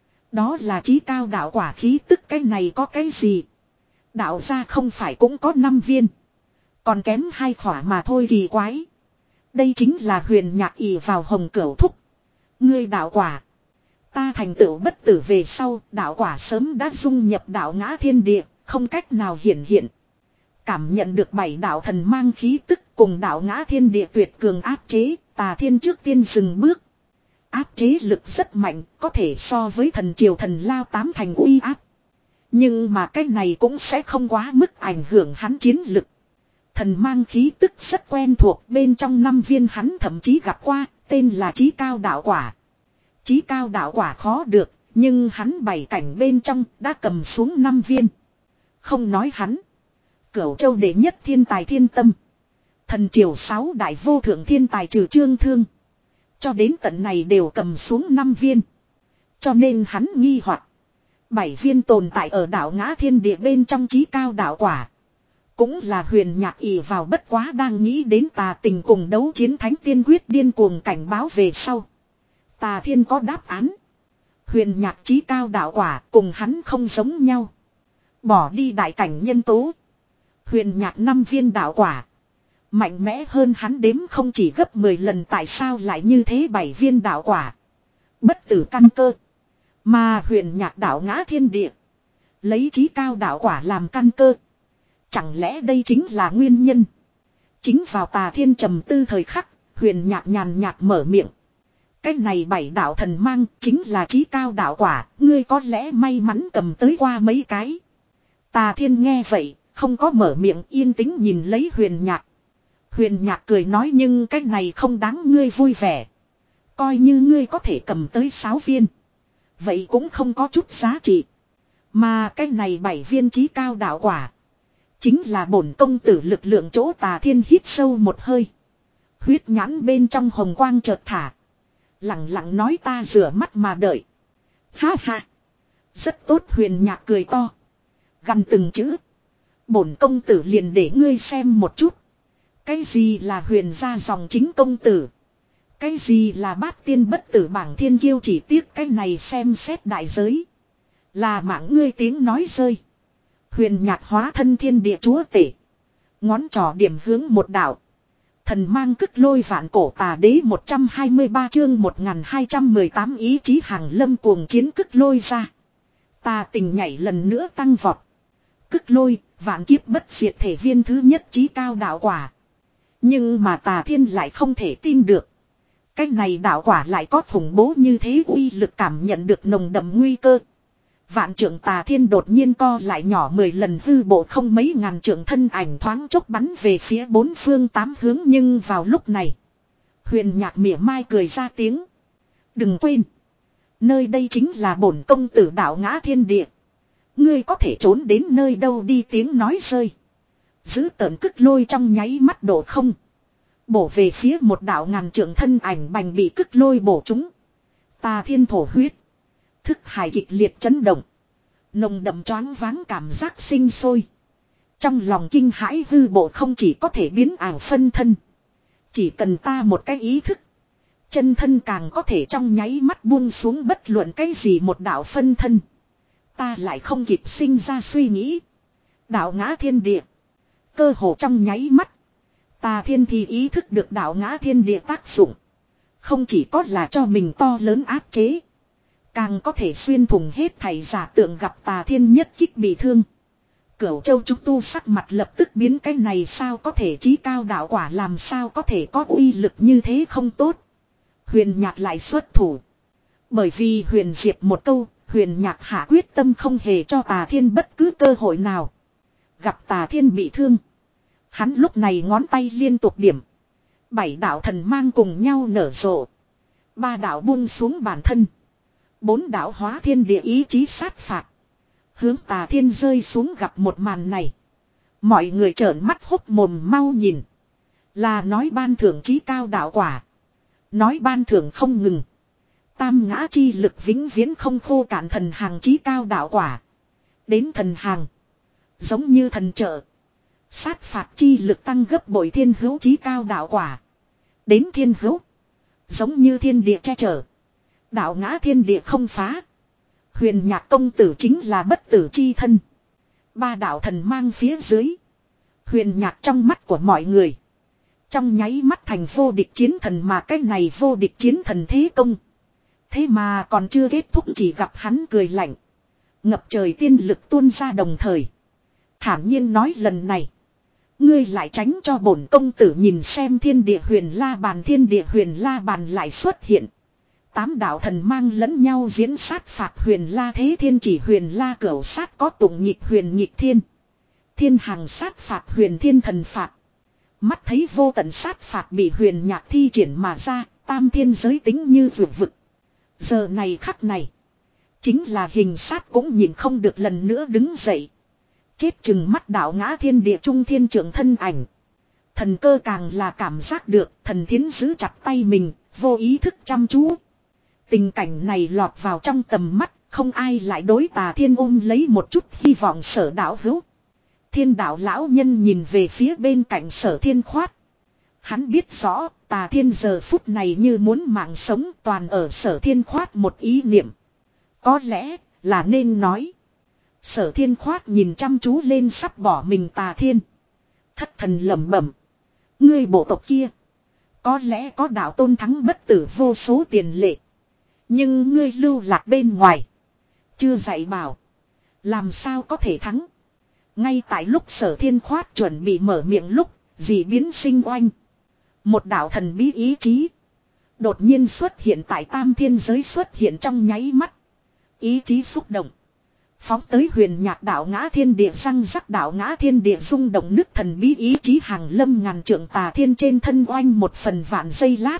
A: Đó là trí cao đạo quả khí tức cái này có cái gì. Đạo ra không phải cũng có năm viên. Còn kém hai khỏa mà thôi kỳ quái. Đây chính là huyền nhạc ỷ vào hồng cửu thúc. Ngươi đạo quả. Ta thành tựu bất tử về sau, đạo quả sớm đã dung nhập đạo ngã thiên địa, không cách nào hiển hiện. Cảm nhận được bảy đạo thần mang khí tức cùng đạo ngã thiên địa tuyệt cường áp chế, Tà Thiên trước tiên dừng bước. Áp chế lực rất mạnh, có thể so với thần triều thần lao tám thành uy áp. Nhưng mà cái này cũng sẽ không quá mức ảnh hưởng hắn chiến lực. Thần mang khí tức rất quen thuộc, bên trong năm viên hắn thậm chí gặp qua, tên là Chí Cao Đạo Quả. Chí Cao Đạo Quả khó được, nhưng hắn bảy cảnh bên trong đã cầm xuống năm viên. Không nói hắn. Cửu châu đệ nhất thiên tài Thiên Tâm. Thần triều sáu đại vô thượng thiên tài trừ Trương Thương. Cho đến tận này đều cầm xuống năm viên. Cho nên hắn nghi hoặc bảy viên tồn tại ở đảo ngã thiên địa bên trong Chí Cao Đạo Quả. Cũng là huyền nhạc ỷ vào bất quá đang nghĩ đến Tà Tình cùng đấu chiến thánh tiên quyết điên cuồng cảnh báo về sau. Tà Thiên có đáp án. Huyền nhạc Chí Cao Đạo Quả cùng hắn không giống nhau. Bỏ đi đại cảnh nhân tố. Huyền nhạc năm viên đạo quả. Mạnh mẽ hơn hắn đếm không chỉ gấp mười lần, tại sao lại như thế bảy viên đạo quả. Bất tử căn cơ. Mà huyền nhạc đạo ngã thiên địa. Lấy Chí Cao Đạo Quả làm căn cơ. Chẳng lẽ đây chính là nguyên nhân. Chính vào Tà Thiên trầm tư thời khắc, huyền nhạc nhàn nhạt mở miệng. Cái này bảy đạo thần mang chính là Chí Cao Đạo Quả, ngươi có lẽ may mắn cầm tới qua mấy cái. Tà Thiên nghe vậy, không có mở miệng, yên tĩnh nhìn lấy huyền nhạc. Huyền nhạc cười nói nhưng cái này không đáng ngươi vui vẻ. Coi như ngươi có thể cầm tới sáu viên. Vậy cũng không có chút giá trị. Mà cái này bảy viên Chí Cao Đạo Quả. Chính là bổn công tử lực lượng chỗ. Tà Thiên hít sâu một hơi. Huyết nhãn bên trong hồng quang chợt thả. Lặng lặng nói ta rửa mắt mà đợi. Ha ha. Rất tốt, huyền nhạc cười to. Gằn từng chữ. Bổn công tử liền để ngươi xem một chút. Cái gì là huyền gia dòng chính công tử. Cái gì là bát tiên bất tử bảng thiên kiêu, chỉ tiếc cái này xem xét đại giới. Là mạng ngươi tiếng nói rơi. Huyền nhạc hóa thân thiên địa chúa tể. Ngón trỏ điểm hướng một đạo. Thần mang cức lôi vạn cổ tà đế một trăm hai mươi ba chương một nghìn hai trăm mười tám ý chí hàng lâm cuồng chiến cức lôi ra. Tà Tình nhảy lần nữa tăng vọt. Cức lôi, vạn kiếp bất diệt thể viên thứ nhất Chí Cao Đạo Quả. Nhưng mà Tà Thiên lại không thể tin được. Cái này đạo quả lại có khủng bố như thế uy lực, cảm nhận được nồng đậm nguy cơ. Vạn trượng Tà Thiên đột nhiên co lại nhỏ mười lần, hư bộ không mấy ngàn trượng thân ảnh thoáng chốc bắn về phía bốn phương tám hướng. Nhưng vào lúc này, huyền nhạc mỉa mai cười ra tiếng. Đừng quên, nơi đây chính là bổn công tử đạo ngã thiên địa. Ngươi có thể trốn đến nơi đâu đi, tiếng nói rơi. Giữ tợn cức lôi trong nháy mắt đổ không. Bổ về phía một đạo ngàn trượng thân ảnh bành bị cức lôi bổ trúng. Tà Thiên thổ huyết. Thức hải kịch liệt chấn động. Nồng đậm choáng váng cảm giác sinh sôi. Trong lòng kinh hãi, hư bộ không chỉ có thể biến ảo phân thân. Chỉ cần ta một cái ý thức. Chân thân càng có thể trong nháy mắt buông xuống bất luận cái gì một đạo phân thân. Ta lại không kịp sinh ra suy nghĩ. Đạo ngã thiên địa. Cơ hồ trong nháy mắt. Tà Thiên thì ý thức được đạo ngã thiên địa tác dụng. Không chỉ có là cho mình to lớn áp chế. Càng có thể xuyên thủng hết thảy giả tượng gặp Tà Thiên nhất kích bị thương. Cửu Châu Trúc Tu sắc mặt lập tức biến, cái này sao có thể, chí cao đạo quả làm sao có thể có uy lực như thế không tốt. Huyền Nhạc lại xuất thủ. Bởi vì Huyền Diệp một câu, Huyền Nhạc hạ quyết tâm không hề cho Tà Thiên bất cứ cơ hội nào. Gặp Tà Thiên bị thương. Hắn lúc này ngón tay liên tục điểm. Bảy đạo thần mang cùng nhau nở rộ. Ba đạo buông xuống bản thân. Bốn đạo hóa thiên địa ý chí sát phạt. Hướng Tà Thiên rơi xuống gặp một màn này. Mọi người trợn mắt hốc mồm mau nhìn. Là nói ban thưởng chí cao đạo quả. Nói ban thưởng không ngừng. Tam ngã chi lực vĩnh viễn không khô cạn thần hàng chí cao đạo quả. Đến thần hàng. Giống như thần trợ. Sát phạt chi lực tăng gấp bội thiên hữu chí cao đạo quả. Đến thiên hữu. Giống như thiên địa che chở. Đạo ngã thiên địa không phá. Huyền Nhạc công tử chính là bất tử chi thân. Ba đạo thần mang phía dưới. Huyền Nhạc trong mắt của mọi người. Trong nháy mắt thành vô địch chiến thần, mà cái này vô địch chiến thần thế công. Thế mà còn chưa kết thúc chỉ gặp hắn cười lạnh. Ngập trời tiên lực tuôn ra đồng thời. Thản nhiên nói lần này. Ngươi lại tránh cho bổn công tử nhìn xem thiên địa huyền la bàn, thiên địa huyền la bàn lại xuất hiện. Tám đạo thần mang lẫn nhau diễn sát phạt huyền la thế thiên chỉ huyền la cửu sát có tụng nhịp huyền nhịp thiên. Thiên hàng sát phạt huyền thiên thần phạt. Mắt thấy vô tận sát phạt bị Huyền Nhạc thi triển mà ra, tam thiên giới tính như vượt vực. Giờ này khắc này. Chính là hình sát cũng nhìn không được lần nữa đứng dậy. Chết chừng mắt đạo ngã thiên địa trung thiên trưởng thân ảnh. Thần cơ càng là cảm giác được thần thiến giữ chặt tay mình, vô ý thức chăm chú. Tình cảnh này lọt vào trong tầm mắt, không ai lại đối Tà Thiên ôm lấy một chút hy vọng. Sở đạo hữu. Thiên đạo lão nhân nhìn về phía bên cạnh Sở Thiên khoát. Hắn biết rõ Tà Thiên giờ phút này như muốn mạng sống, toàn ở Sở Thiên khoát một ý niệm. Có lẽ là nên nói. Sở Thiên khoát nhìn chăm chú lên sắp bỏ mình Tà Thiên. Thất thần lẩm bẩm. Ngươi bộ tộc kia. Có lẽ có đạo tôn thắng bất tử vô số tiền lệ. Nhưng ngươi lưu lạc bên ngoài. Chưa dạy bảo. Làm sao có thể thắng. Ngay tại lúc Sở Thiên khoát chuẩn bị mở miệng lúc. Dị biến sinh oanh. Một đạo thần bí ý chí. Đột nhiên xuất hiện tại tam thiên giới, xuất hiện trong nháy mắt. Ý chí xúc động. Phóng tới Huyền Nhạc đạo ngã thiên địa, răng rắc đạo ngã thiên địa rung động, nước thần bí ý chí hàng lâm ngàn trượng Tà Thiên trên thân oanh một phần vạn giây lát.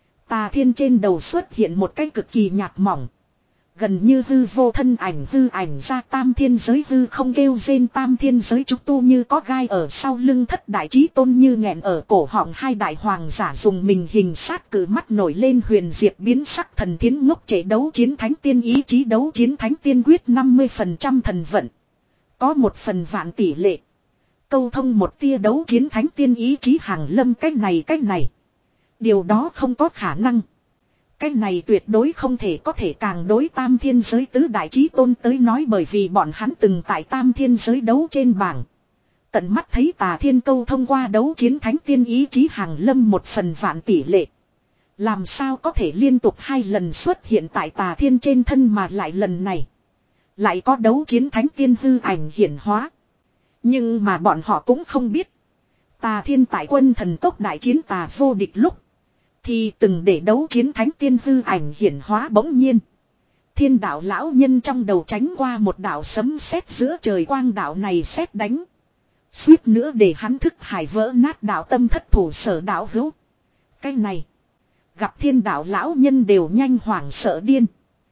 A: Tà Thiên trên đầu xuất hiện một cái cực kỳ nhạt mỏng. Gần như hư vô thân ảnh, hư ảnh ra tam thiên giới hư không kêu rên, tam thiên giới trúc tu như có gai ở sau lưng, thất đại chí tôn như nghẹn ở cổ họng, hai đại hoàng giả dùng mình hình sát cử mắt nổi lên. Huyền Diệp biến sắc, thần thiến ngốc trễ đấu chiến thánh tiên ý chí, đấu chiến thánh tiên quyết năm mươi phần trăm thần vận. Có một phần vạn tỷ lệ. Câu thông một tia đấu chiến thánh tiên ý chí hàng lâm, cách này cách này. Điều đó không có khả năng. Cái này tuyệt đối không thể có thể, càng đối tam thiên giới tứ đại chí tôn tới nói, bởi vì bọn hắn từng tại tam thiên giới đấu trên bảng. Tận mắt thấy Tà Thiên câu thông qua đấu chiến thánh tiên ý chí hàng lâm một phần vạn tỷ lệ. Làm sao có thể liên tục hai lần xuất hiện tại Tà Thiên trên thân, mà lại lần này. Lại có đấu chiến thánh tiên hư ảnh hiển hóa. Nhưng mà bọn họ cũng không biết. Tà Thiên tại quân thần cốc đại chiến tà vô địch lúc. Thì từng để đấu chiến thánh tiên hư ảnh hiển hóa, bỗng nhiên. Thiên đạo lão nhân trong đầu tránh qua một đạo sấm sét giữa trời, quang đạo này sét đánh. Suýt nữa để hắn thức hải vỡ nát, đạo tâm thất thủ. Sở đạo hữu. Cái này. Gặp thiên đạo lão nhân đều nhanh hoảng sợ điên.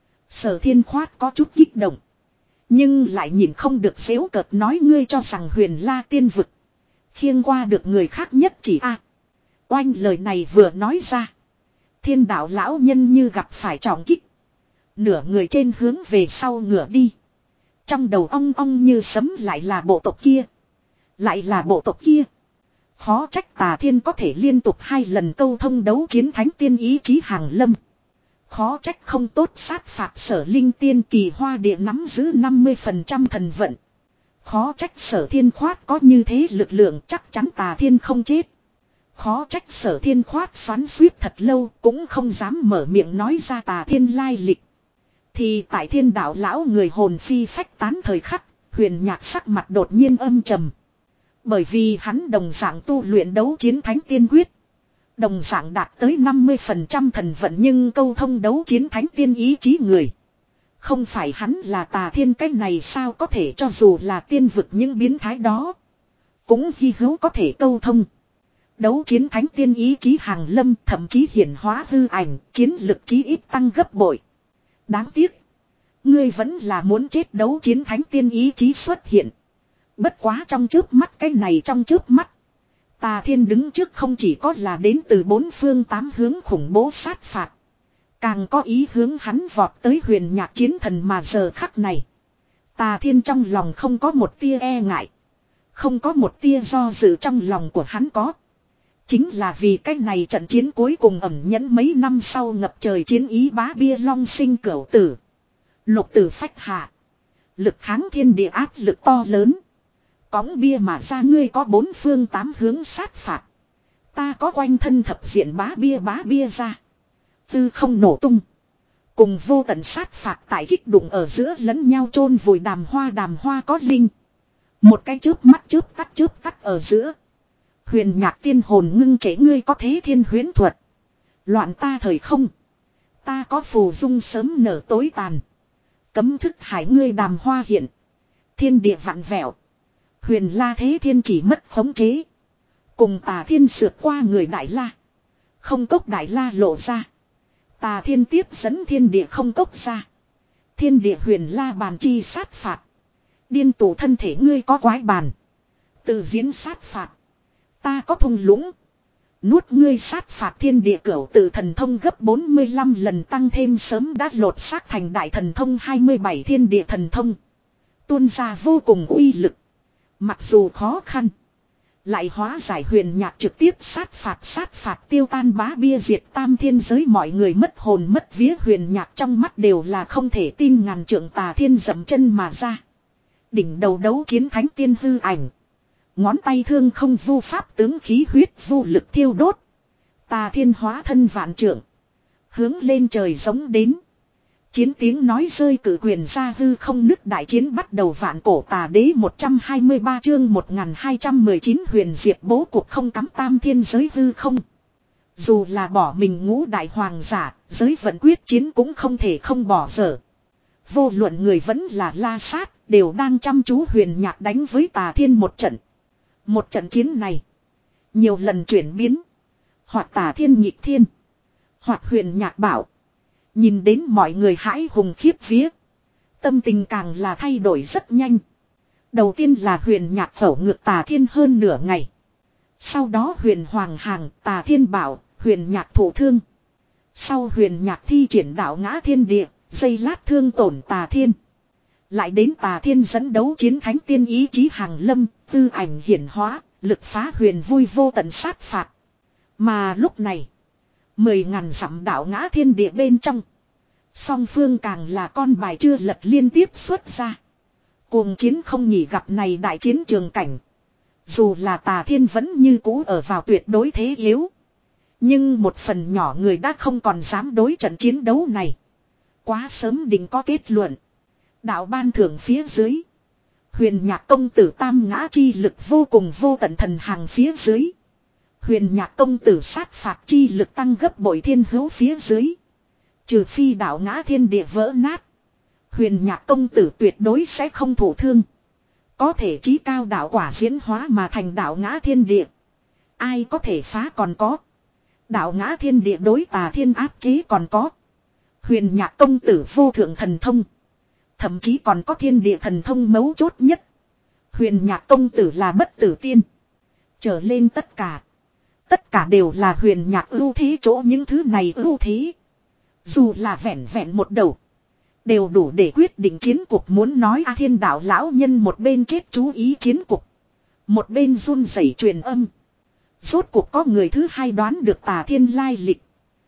A: Sở Thiên khoát có chút kích động. Nhưng lại nhìn không được xéo cợt nói, ngươi cho rằng Huyền La tiên vực. Khiêng qua được người khác nhất chỉ a. Oanh, lời này vừa nói ra. Thiên đạo lão nhân như gặp phải trọng kích. Nửa người trên hướng về sau ngửa đi. Trong đầu ong ong như sấm, lại là bộ tộc kia. Lại là bộ tộc kia. Khó trách Tà Thiên có thể liên tục hai lần câu thông đấu chiến thánh tiên ý chí hàng lâm. Khó trách không tốt sát phạt Sở Linh tiên, Kỳ Hoa Địa nắm giữ năm mươi phần trăm thần vận. Khó trách Sở Thiên Khoát có như thế lực lượng, chắc chắn Tà Thiên không chết. Khó trách Sở Thiên Khoát xoắn xuýt thật lâu cũng không dám mở miệng nói ra Tà Thiên lai lịch. Thì tại Thiên Đạo lão người hồn phi phách tán thời khắc, Huyền Nhạc sắc mặt đột nhiên âm trầm. Bởi vì hắn đồng dạng tu luyện đấu chiến thánh tiên quyết. Đồng dạng đạt tới năm mươi phần trăm thần vận nhưng câu thông đấu chiến thánh tiên ý chí người. Không phải hắn là Tà Thiên, cái này sao có thể, cho dù là tiên vực những biến thái đó. Cũng hy hữu có thể câu thông. Đấu chiến thánh tiên ý chí hàng lâm, thậm chí hiển hóa hư ảnh, chiến lực chí ít tăng gấp bội. Đáng tiếc. Ngươi vẫn là muốn chết, đấu chiến thánh tiên ý chí xuất hiện. Bất quá trong chớp mắt, cái này trong chớp mắt. Tà Thiên đứng trước không chỉ có là đến từ bốn phương tám hướng khủng bố sát phạt. Càng có ý hướng hắn vọt tới Huyền Nhạc chiến thần, mà giờ khắc này. Tà Thiên trong lòng không có một tia e ngại. Không có một tia do dự, trong lòng của hắn có. Chính là vì cái này trận chiến cuối cùng ẩn nhẫn mấy năm sau ngập trời chiến ý bá bia long sinh cửu tử. Lục tử phách hạ. Lực kháng thiên địa áp lực to lớn. Cõng bia mà ra, ngươi có bốn phương tám hướng sát phạt. Ta có quanh thân thập diện bá bia bá bia ra. Tư không nổ tung. Cùng vô tận sát phạt tại kích đụng ở giữa lẫn nhau chôn vùi, đàm hoa đàm hoa có linh. Một cái chớp mắt chớp tắt chớp tắt ở giữa. Huyền Nhạc tiên hồn ngưng trễ, ngươi có thế thiên huyễn thuật. Loạn ta thời không. Ta có phù dung sớm nở tối tàn. Cấm thức hải, ngươi đàm hoa hiện. Thiên địa vặn vẹo. Huyền La thế thiên chỉ mất khống chế. Cùng Tà Thiên sượt qua người Đại La. Không cốc Đại La lộ ra. Tà Thiên tiếp dẫn thiên địa không cốc ra. Thiên địa Huyền La bàn chi sát phạt. Điên tụ thân thể, ngươi có quái bàn. Tự diễn sát phạt. Ta có thung lũng. Nuốt ngươi sát phạt, thiên địa cửu tự thần thông gấp bốn mươi lăm lần tăng thêm sớm đã lột xác thành đại thần thông hai mươi bảy thiên địa thần thông. Tuôn ra vô cùng uy lực. Mặc dù khó khăn. Lại hóa giải Huyền Nhạc trực tiếp sát phạt, sát phạt tiêu tan bá bia diệt tam thiên giới, mọi người mất hồn mất vía. Huyền Nhạc trong mắt đều là không thể tin, ngàn trượng Tà Thiên dậm chân mà ra. Đỉnh đầu đấu chiến thánh tiên hư ảnh. Ngón tay thương không vu pháp tướng khí huyết vô lực thiêu đốt. Tà Thiên hóa thân vạn trượng. Hướng lên trời giống đến. Chiến tiếng nói rơi, cử quyền ra hư không, nứt, đại chiến bắt đầu. Vạn cổ tà đế một trăm hai mươi ba chương một nghìn hai trăm mười chín huyền diệt bố cuộc không cắm tam thiên giới hư không. Dù là bỏ mình ngũ đại hoàng giả, giới vận quyết chiến cũng không thể không bỏ dở. Vô luận người vẫn là La Sát, đều đang chăm chú Huyền Nhạc đánh với Tà Thiên một trận. Một trận chiến này, nhiều lần chuyển biến. Hoặc Tà Thiên nhịp thiên, hoặc Huyền Nhạc bảo. Nhìn đến mọi người hãi hùng khiếp vía. Tâm tình càng là thay đổi rất nhanh. Đầu tiên là Huyền Nhạc phẩu ngược Tà Thiên hơn nửa ngày. Sau đó Huyền Hoàng hàng, Tà Thiên bảo, Huyền Nhạc thụ thương. Sau Huyền Nhạc thi triển đạo ngã thiên địa, giây lát thương tổn Tà Thiên. Lại đến Tà Thiên dẫn đấu chiến thánh tiên ý chí hàng lâm, tư ảnh hiển hóa, lực phá huyền vui vô tận sát phạt. Mà lúc này, mười ngàn dặm đạo ngã thiên địa bên trong, song phương càng là con bài chưa lật liên tiếp xuất ra. Cuồng chiến không nhỉ, gặp này đại chiến trường cảnh. Dù là Tà Thiên vẫn như cũ ở vào tuyệt đối thế yếu. Nhưng một phần nhỏ người đã không còn dám đối trận chiến đấu này. Quá sớm định có kết luận. Đạo ban thưởng phía dưới. Huyền Nhạc công tử tam ngã chi lực vô cùng vô tận thần hàng phía dưới. Huyền Nhạc công tử sát phạt chi lực tăng gấp bội thiên hữu phía dưới. Trừ phi đạo ngã thiên địa vỡ nát. Huyền Nhạc công tử tuyệt đối sẽ không thụ thương. Có thể chí cao đạo quả diễn hóa mà thành đạo ngã thiên địa. Ai có thể phá còn có. Đạo ngã thiên địa đối Tà Thiên áp chế còn có. Huyền Nhạc công tử vô thượng thần thông. Thậm chí còn có thiên địa thần thông mấu chốt nhất. Huyền Nhạc công tử là bất tử tiên. Trở lên tất cả. Tất cả đều là Huyền Nhạc ưu thế, chỗ những thứ này ưu thế. Dù là vẹn vẹn một đầu. Đều đủ để quyết định chiến cuộc, muốn nói A Thiên đạo lão nhân một bên chết chú ý chiến cuộc. Một bên run rẩy truyền âm. Rốt cuộc có người thứ hai đoán được Tà Thiên lai lịch.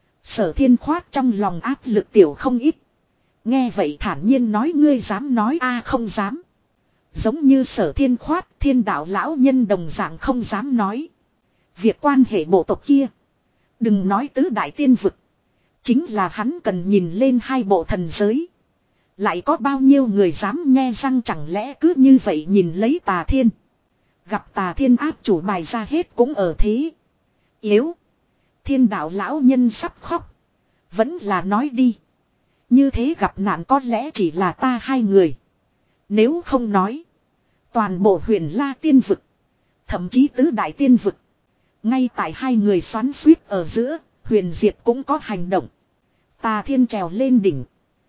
A: Sở Thiên khoát trong lòng áp lực tiểu không ít. Nghe vậy thản nhiên nói, ngươi dám nói a? Không dám. Giống như Sở Thiên khoát, Thiên đạo lão nhân đồng dạng không dám nói. Việc quan hệ bộ tộc kia. Đừng nói tứ đại tiên vực. Chính là hắn cần nhìn lên hai bộ thần giới. Lại có bao nhiêu người dám nghe răng, chẳng lẽ cứ như vậy nhìn lấy Tà Thiên. Gặp Tà Thiên áp chủ bài ra hết cũng ở thế. Yếu. Thiên đạo lão nhân sắp khóc. Vẫn là nói đi. Như thế gặp nạn có lẽ chỉ là ta hai người. Nếu không nói. Toàn bộ huyền La tiên vực. Thậm chí tứ đại tiên vực. Ngay tại hai người xoắn suýt ở giữa. Huyền Diệp cũng có hành động. Tà Thiên trèo lên đỉnh.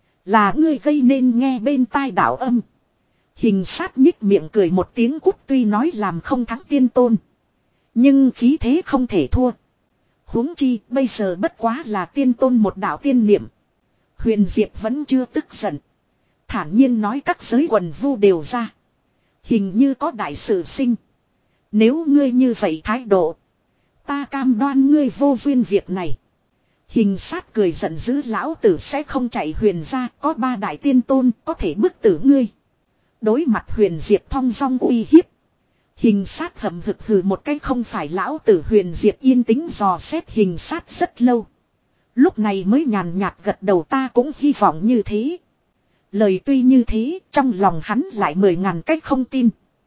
A: Là ngươi gây nên nghe bên tai đạo âm. Hình sát nhích miệng cười một tiếng cút, tuy nói làm không thắng tiên tôn. Nhưng khí thế không thể thua. Huống chi bây giờ bất quá là tiên tôn một đạo tiên niệm. Huyền Diệp vẫn chưa tức giận. Thản nhiên nói các giới quần vu đều ra. Hình như có đại sự sinh. Nếu ngươi như vậy thái độ. Ta cam đoan ngươi vô duyên việc này. Hình sát cười giận dữ, lão tử sẽ không chạy huyền ra, có ba đại tiên tôn có thể bức tử ngươi. Đối mặt Huyền Diệp thong dong uy hiếp. Hình sát hậm hực hừ một cái, không phải lão tử. Huyền Diệp yên tĩnh dò xét hình sát rất lâu. Lúc này mới nhàn nhạt gật đầu, ta cũng hy vọng như thế. Lời tuy như thế, trong lòng hắn lại mười ngàn cách không tin.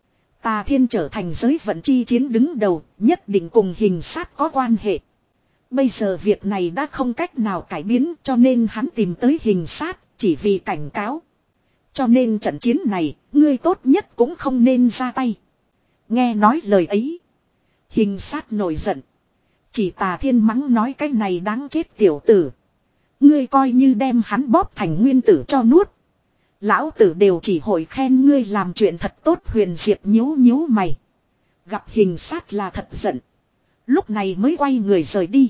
A: Tà Thiên trở thành giới vận chi chiến đứng đầu, nhất định cùng hình sát có quan hệ. Bây giờ việc này đã không cách nào cải biến, cho nên hắn tìm tới hình sát, chỉ vì cảnh cáo. Cho nên trận chiến này, ngươi tốt nhất cũng không nên ra tay. Nghe nói lời ấy. Hình sát nổi giận. Chỉ Tà Thiên mắng nói cái này đáng chết tiểu tử. Ngươi coi như đem hắn bóp thành nguyên tử cho nuốt. Lão tử đều chỉ hội khen ngươi làm chuyện thật tốt. Huyền Diệp nhíu nhíu mày. Gặp hình sát là thật giận. Lúc này mới quay người rời đi.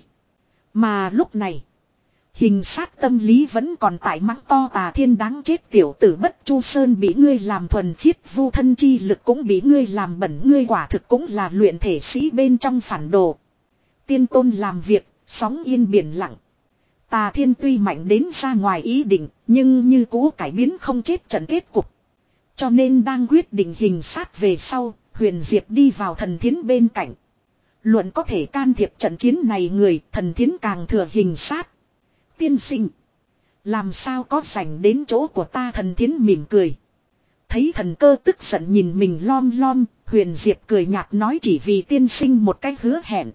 A: Mà lúc này. Hình sát tâm lý vẫn còn tại mắng to Tà Thiên đáng chết tiểu tử, Bất Chu Sơn bị ngươi làm thuần khiết, vu thân chi lực cũng bị ngươi làm bẩn, ngươi quả thực cũng là luyện thể sĩ bên trong phản đồ. Tiên tôn làm việc, sóng yên biển lặng. Tà Thiên tuy mạnh đến ra ngoài ý định, nhưng như cũ cải biến không chết trận kết cục. Cho nên đang quyết định hình sát về sau, Huyền Diệp đi vào Thần Thiến bên cạnh. Luận có thể can thiệp trận chiến này người, Thần Thiến càng thừa hình sát. Tiên sinh. Làm sao có rảnh đến chỗ của ta? Thần Thiến mỉm cười. Thấy Thần Cơ tức giận nhìn mình lom lom, Huyền Diệp cười nhạt nói chỉ vì tiên sinh một cách hứa hẹn.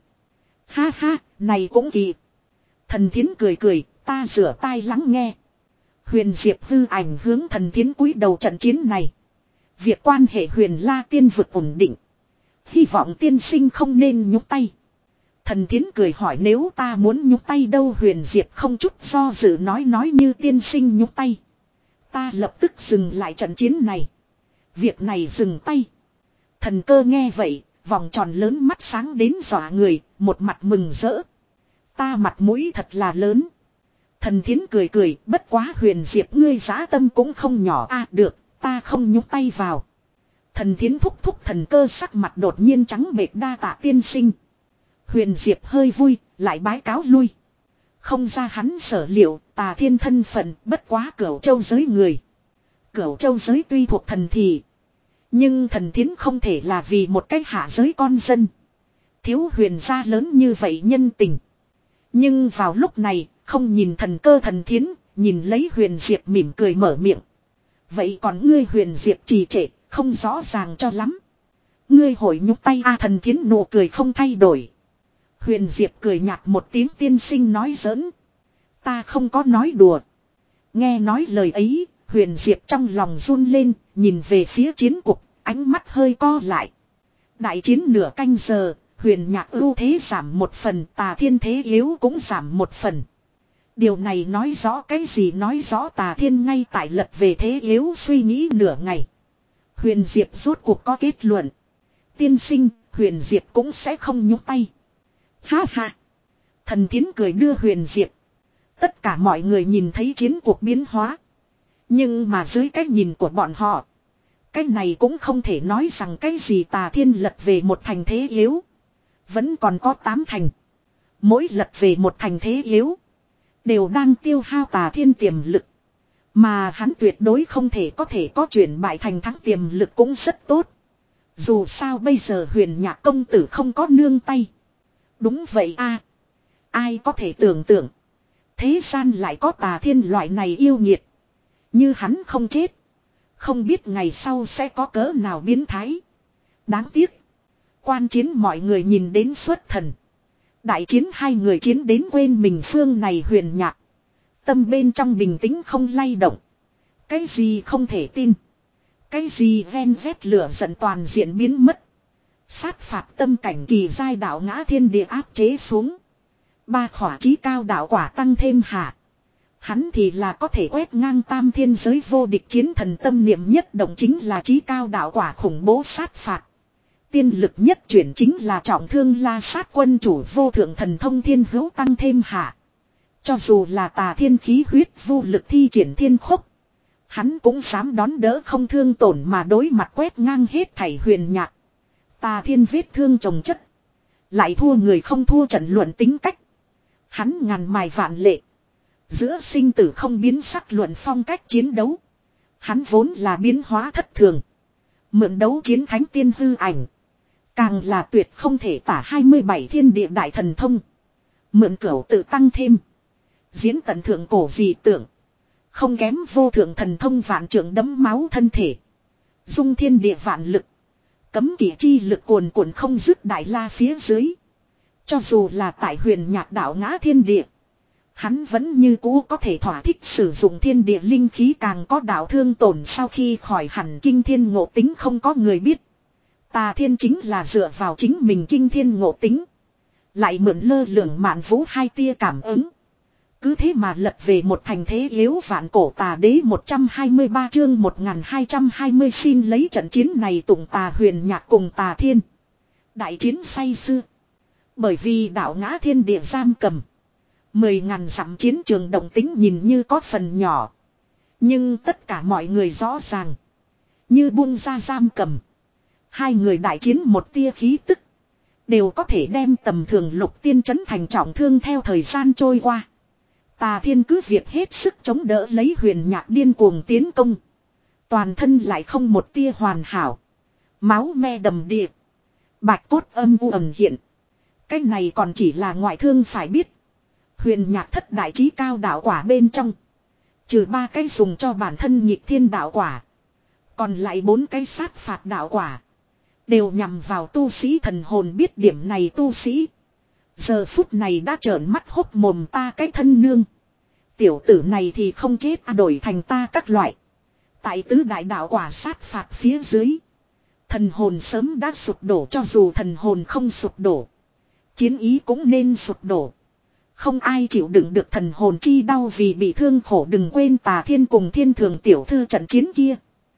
A: Ha ha, này cũng kỳ. Thần Thiến cười cười, ta rửa tai lắng nghe. Huyền Diệp hư ảnh hướng Thần Thiến cúi đầu. Trận chiến này. Việc quan hệ Huyền La tiên vực ổn định. Hy vọng tiên sinh không nên nhúc tay. Thần Thiến cười hỏi nếu ta muốn nhúc tay đâu? Huyền Diệp không chút do dự nói nói như tiên sinh nhúc tay. Ta lập tức dừng lại trận chiến này. Việc này dừng tay. Thần Cơ nghe vậy, vòng tròn lớn mắt sáng đến dọa người, một mặt mừng rỡ. Ta mặt mũi thật là lớn. Thần Thiến cười cười, bất quá Huyền Diệp ngươi dã tâm cũng không nhỏ a. À, được, ta không nhúc tay vào. Thần Thiến thúc thúc. Thần Cơ sắc mặt đột nhiên trắng bệch, đa tạ tiên sinh. Huyền Diệp hơi vui, lại bái cáo lui. Không ra hắn sở liệu, Tà Thiên thân phận bất quá Cửu Châu giới người. Cửu Châu giới tuy thuộc thần thì, nhưng Thần Thiến không thể là vì một cách hạ giới con dân. Thiếu Huyền gia lớn như vậy nhân tình. Nhưng vào lúc này, không nhìn Thần Cơ, Thần Thiến, nhìn lấy Huyền Diệp mỉm cười mở miệng. Vậy còn ngươi? Huyền Diệp trì trệ, không rõ ràng cho lắm. Ngươi hội nhúc tay a? À, Thần Thiến nụ cười không thay đổi. Huyền Diệp cười nhạt một tiếng, tiên sinh nói giỡn. Ta không có nói đùa. Nghe nói lời ấy, Huyền Diệp trong lòng run lên, nhìn về phía chiến cục, ánh mắt hơi co lại. Đại chiến nửa canh giờ, Huyền Nhạc ưu thế giảm một phần, Tà Thiên thế yếu cũng giảm một phần. Điều này nói rõ cái gì? Nói rõ Tà Thiên ngay tại lật về thế yếu suy nghĩ nửa ngày. Huyền Diệp rốt cuộc có kết luận. Tiên sinh, Huyền Diệp cũng sẽ không nhúc tay. Ha ha. Thần Thiến cười đưa Huyền Diệp. Tất cả mọi người nhìn thấy chiến cuộc biến hóa. Nhưng mà dưới cái nhìn của bọn họ, cái này cũng không thể nói rằng cái gì Tà Thiên lật về một thành thế yếu. Vẫn còn có tám thành. Mỗi lật về một thành thế yếu, đều đang tiêu hao Tà Thiên tiềm lực. Mà hắn tuyệt đối không thể có thể có chuyển bại thành thắng tiềm lực cũng rất tốt. Dù sao bây giờ Huyền Nhạc công tử không có nương tay. Đúng vậy a, ai có thể tưởng tượng. Thế gian lại có Tà Thiên loại này yêu nghiệt. Như hắn không chết. Không biết ngày sau sẽ có cỡ nào biến thái. Đáng tiếc. Quan chiến mọi người nhìn đến xuất thần. Đại chiến hai người chiến đến quên mình phương này Huyền Nhạc. Tâm bên trong bình tĩnh không lay động. Cái gì không thể tin. Cái gì ven vét lửa giận toàn diện biến mất. Sát phạt tâm cảnh kỳ giai đạo ngã thiên địa áp chế xuống. Ba khỏa chí cao đạo quả tăng thêm hạ. Hắn thì là có thể quét ngang tam thiên giới vô địch chiến thần tâm niệm nhất động chính là chí cao đạo quả khủng bố sát phạt. Tiên lực nhất chuyển chính là trọng thương la sát quân chủ vô thượng thần thông thiên hữu tăng thêm hạ. Cho dù là Tà Thiên khí huyết vô lực thi triển thiên khốc. Hắn cũng dám đón đỡ không thương tổn mà đối mặt quét ngang hết thảy Huyền Nhạc. Tà Thiên vết thương chồng chất. Lại thua người không thua trận luận tính cách. Hắn ngàn mài vạn lệ. Giữa sinh tử không biến sắc luận phong cách chiến đấu. Hắn vốn là biến hóa thất thường. Mượn đấu chiến thánh tiên hư ảnh. Càng là tuyệt không thể tả hai mươi bảy thiên địa đại thần thông. Mượn cửu tự tăng thêm. Diễn tận thượng cổ dị tưởng. Không kém vô thượng thần thông vạn trượng đấm máu thân thể. Dung thiên địa vạn lực. Cấm kỵ chi lực cuồn cuộn không dứt đại la phía dưới. Cho dù là tại Huyền Nhạc đạo ngã thiên địa. Hắn vẫn như cũ có thể thỏa thích sử dụng thiên địa linh khí càng có đạo thương tổn sau khi khỏi hẳn kinh thiên ngộ tính không có người biết. Tà Thiên chính là dựa vào chính mình kinh thiên ngộ tính. Lại mượn lơ lửng mạn vũ hai tia cảm ứng. Cứ thế mà lật về một thành thế yếu vạn cổ tà đế một trăm hai mươi ba chương một nghìn hai trăm hai mươi xin lấy trận chiến này tụng Tà Huyền Nhạc cùng Tà Thiên. Đại chiến say xưa. Bởi vì đạo ngã thiên địa giam cầm. Mười ngàn dặm chiến trường động tính nhìn như có phần nhỏ. Nhưng tất cả mọi người rõ ràng. Như buông ra giam cầm. Hai người đại chiến một tia khí tức. Đều có thể đem tầm thường lục tiên chấn thành trọng thương theo thời gian trôi qua. Tà Thiên cứ việc hết sức chống đỡ lấy Huyền Nhạc điên cuồng tiến công. Toàn thân lại không một tia hoàn hảo. Máu me đầm đìa. Bạch cốt âm u ẩn hiện. Cái này còn chỉ là ngoại thương phải biết. Huyền Nhạc thất đại chí cao đạo quả bên trong. Trừ ba cái dùng cho bản thân nhịp thiên đạo quả. Còn lại bốn cái sát phạt đạo quả. Đều nhằm vào tu sĩ thần hồn biết điểm này tu sĩ. Giờ phút này đã trợn mắt hốc mồm ta cái thân nương. Tiểu tử này thì không chết à đổi thành ta các loại. Tại tứ đại đạo quả sát phạt phía dưới. Thần hồn sớm đã sụp đổ cho dù thần hồn không sụp đổ. Chiến ý cũng nên sụp đổ. Không ai chịu đựng được thần hồn chi đau vì bị thương khổ đừng quên Tà Thiên cùng Thiên Thường tiểu thư trận chiến kia.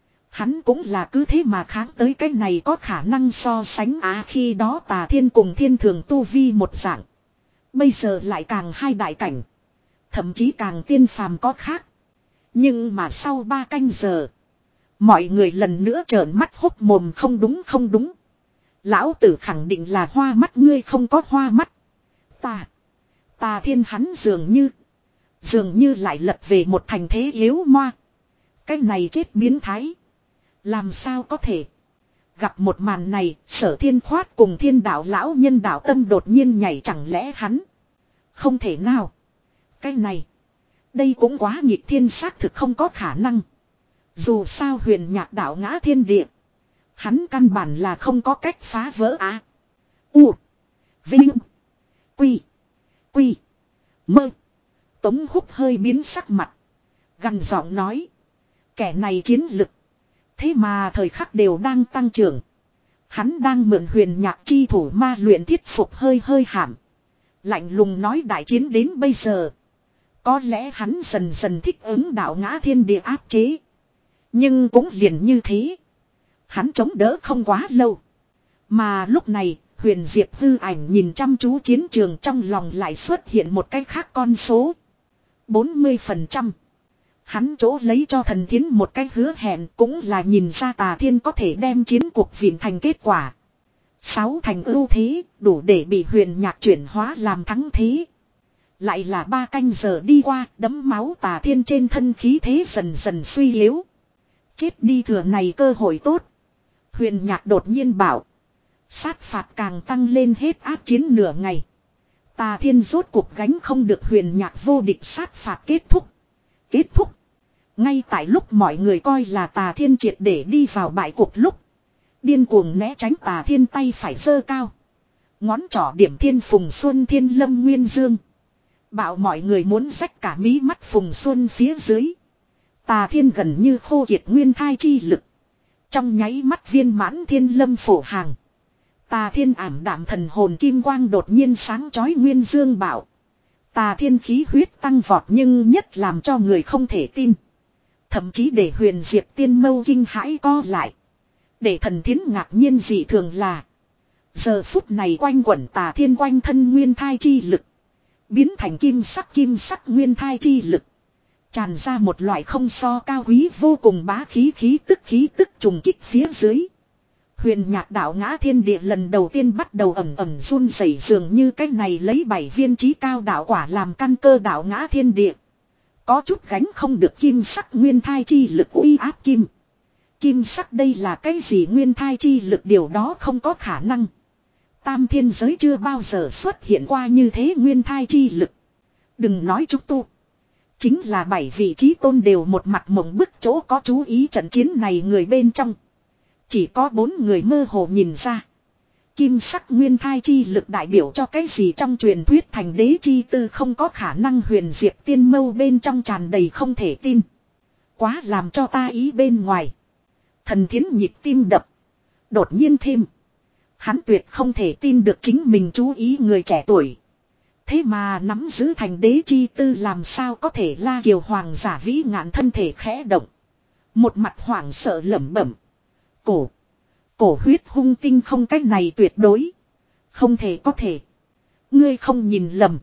A: Hắn cũng là cứ thế mà kháng tới cái này có khả năng so sánh á khi đó Tà Thiên cùng Thiên Thường tu vi một dạng. Bây giờ lại càng hai đại cảnh. Thậm chí càng tiên phàm có khác. Nhưng mà sau ba canh giờ. Mọi người lần nữa trợn mắt hốc mồm không đúng không đúng. Lão tử khẳng định là hoa mắt ngươi không có hoa mắt. Ta. Tà Thiên hắn dường như. Dường như lại lật về một thành thế yếu moa. Cái này chết biến thái. Làm sao có thể. Gặp một màn này Sở Thiên Khoát cùng Thiên đạo lão nhân đạo tâm đột nhiên nhảy chẳng lẽ hắn. Không thể nào. Cái này. Đây cũng quá nghịch thiên xác thực không có khả năng. Dù sao Huyền Nhạc đạo ngã thiên địa. Hắn căn bản là không có cách phá vỡ á. U. Vinh. Quy. Quy. Mơ. Tống Húc hơi biến sắc mặt. Gằn giọng nói. Kẻ này chiến lực. Thế mà thời khắc đều đang tăng trưởng. Hắn đang mượn Huyền Nhạc chi thủ ma luyện thiết phục hơi hơi hàm. Lạnh lùng nói đại chiến đến bây giờ. Có lẽ hắn dần dần thích ứng đạo ngã thiên địa áp chế. Nhưng cũng liền như thế. Hắn chống đỡ không quá lâu. Mà lúc này, Huyền Diệp hư ảnh nhìn chăm chú chiến trường trong lòng lại xuất hiện một cái khác con số. bốn mươi phần trăm. Hắn chỗ lấy cho thần thiến một cái hứa hẹn cũng là nhìn ra Tà Thiên có thể đem chiến cuộc viễn thành kết quả. Sáu thành ưu thế đủ để bị Huyền Nhạc chuyển hóa làm thắng thế. Lại là ba canh giờ đi qua, đấm máu Tà Thiên trên thân khí thế dần dần suy yếu. Chết đi thừa này cơ hội tốt. Huyền Nhạc đột nhiên bảo. Sát phạt càng tăng lên hết áp chiến nửa ngày. Tà Thiên rốt cuộc gánh không được Huyền Nhạc vô địch sát phạt kết thúc. Kết thúc. Ngay tại lúc mọi người coi là Tà Thiên triệt để đi vào bại cuộc lúc. Điên cuồng né tránh Tà Thiên tay phải giơ cao. Ngón trỏ điểm Thiên Phùng Xuân Thiên Lâm Nguyên Dương. Bảo mọi người muốn rách cả mí mắt Phùng Xuân phía dưới. Tà Thiên gần như khô kiệt nguyên thai chi lực. Trong nháy mắt viên mãn Thiên Lâm phổ hàng. Tà Thiên ảm đạm thần hồn kim quang đột nhiên sáng chói Nguyên Dương bảo. Tà Thiên khí huyết tăng vọt nhưng nhất làm cho người không thể tin. Thậm chí để Huyền Diệp Tiên mâu kinh hãi co lại. Để Thần Thiến ngạc nhiên dị thường là. Giờ phút này quanh quẩn Tà Thiên quanh thân nguyên thai chi lực. Biến thành kim sắc kim sắc nguyên thai chi lực. Tràn ra một loại không so cao quý vô cùng bá khí khí tức khí tức trùng kích phía dưới. Huyền Nhạc đạo ngã thiên địa lần đầu tiên bắt đầu ẩm ẩm run rẩy dường như cái này lấy bảy viên chí cao đạo quả làm căn cơ đạo ngã thiên địa. Có chút gánh không được kim sắc nguyên thai chi lực uy áp kim. Kim sắc đây là cái gì nguyên thai chi lực điều đó không có khả năng. Tam thiên giới chưa bao giờ xuất hiện qua như thế nguyên thai chi lực. Đừng nói chúng tu. Chính là bảy vị trí tôn đều một mặt mộng bức chỗ có chú ý trận chiến này người bên trong. Chỉ có bốn người mơ hồ nhìn ra. Kim sắc nguyên thai chi lực đại biểu cho cái gì trong truyền thuyết thành đế chi tư không có khả năng Huyền Diệp Tiên mâu bên trong tràn đầy không thể tin. Quá làm cho ta ý bên ngoài. Thần Thiến nhịp tim đập. Đột nhiên thêm. Hắn tuyệt không thể tin được chính mình chú ý người trẻ tuổi. Thế mà nắm giữ thành đế chi tư làm sao có thể La Kiều Hoàng giả vĩ ngạn thân thể khẽ động. Một mặt hoảng sợ lẩm bẩm. Cổ. Cổ huyết hung tinh không cách này tuyệt đối. Không thể có thể. Ngươi không nhìn lầm.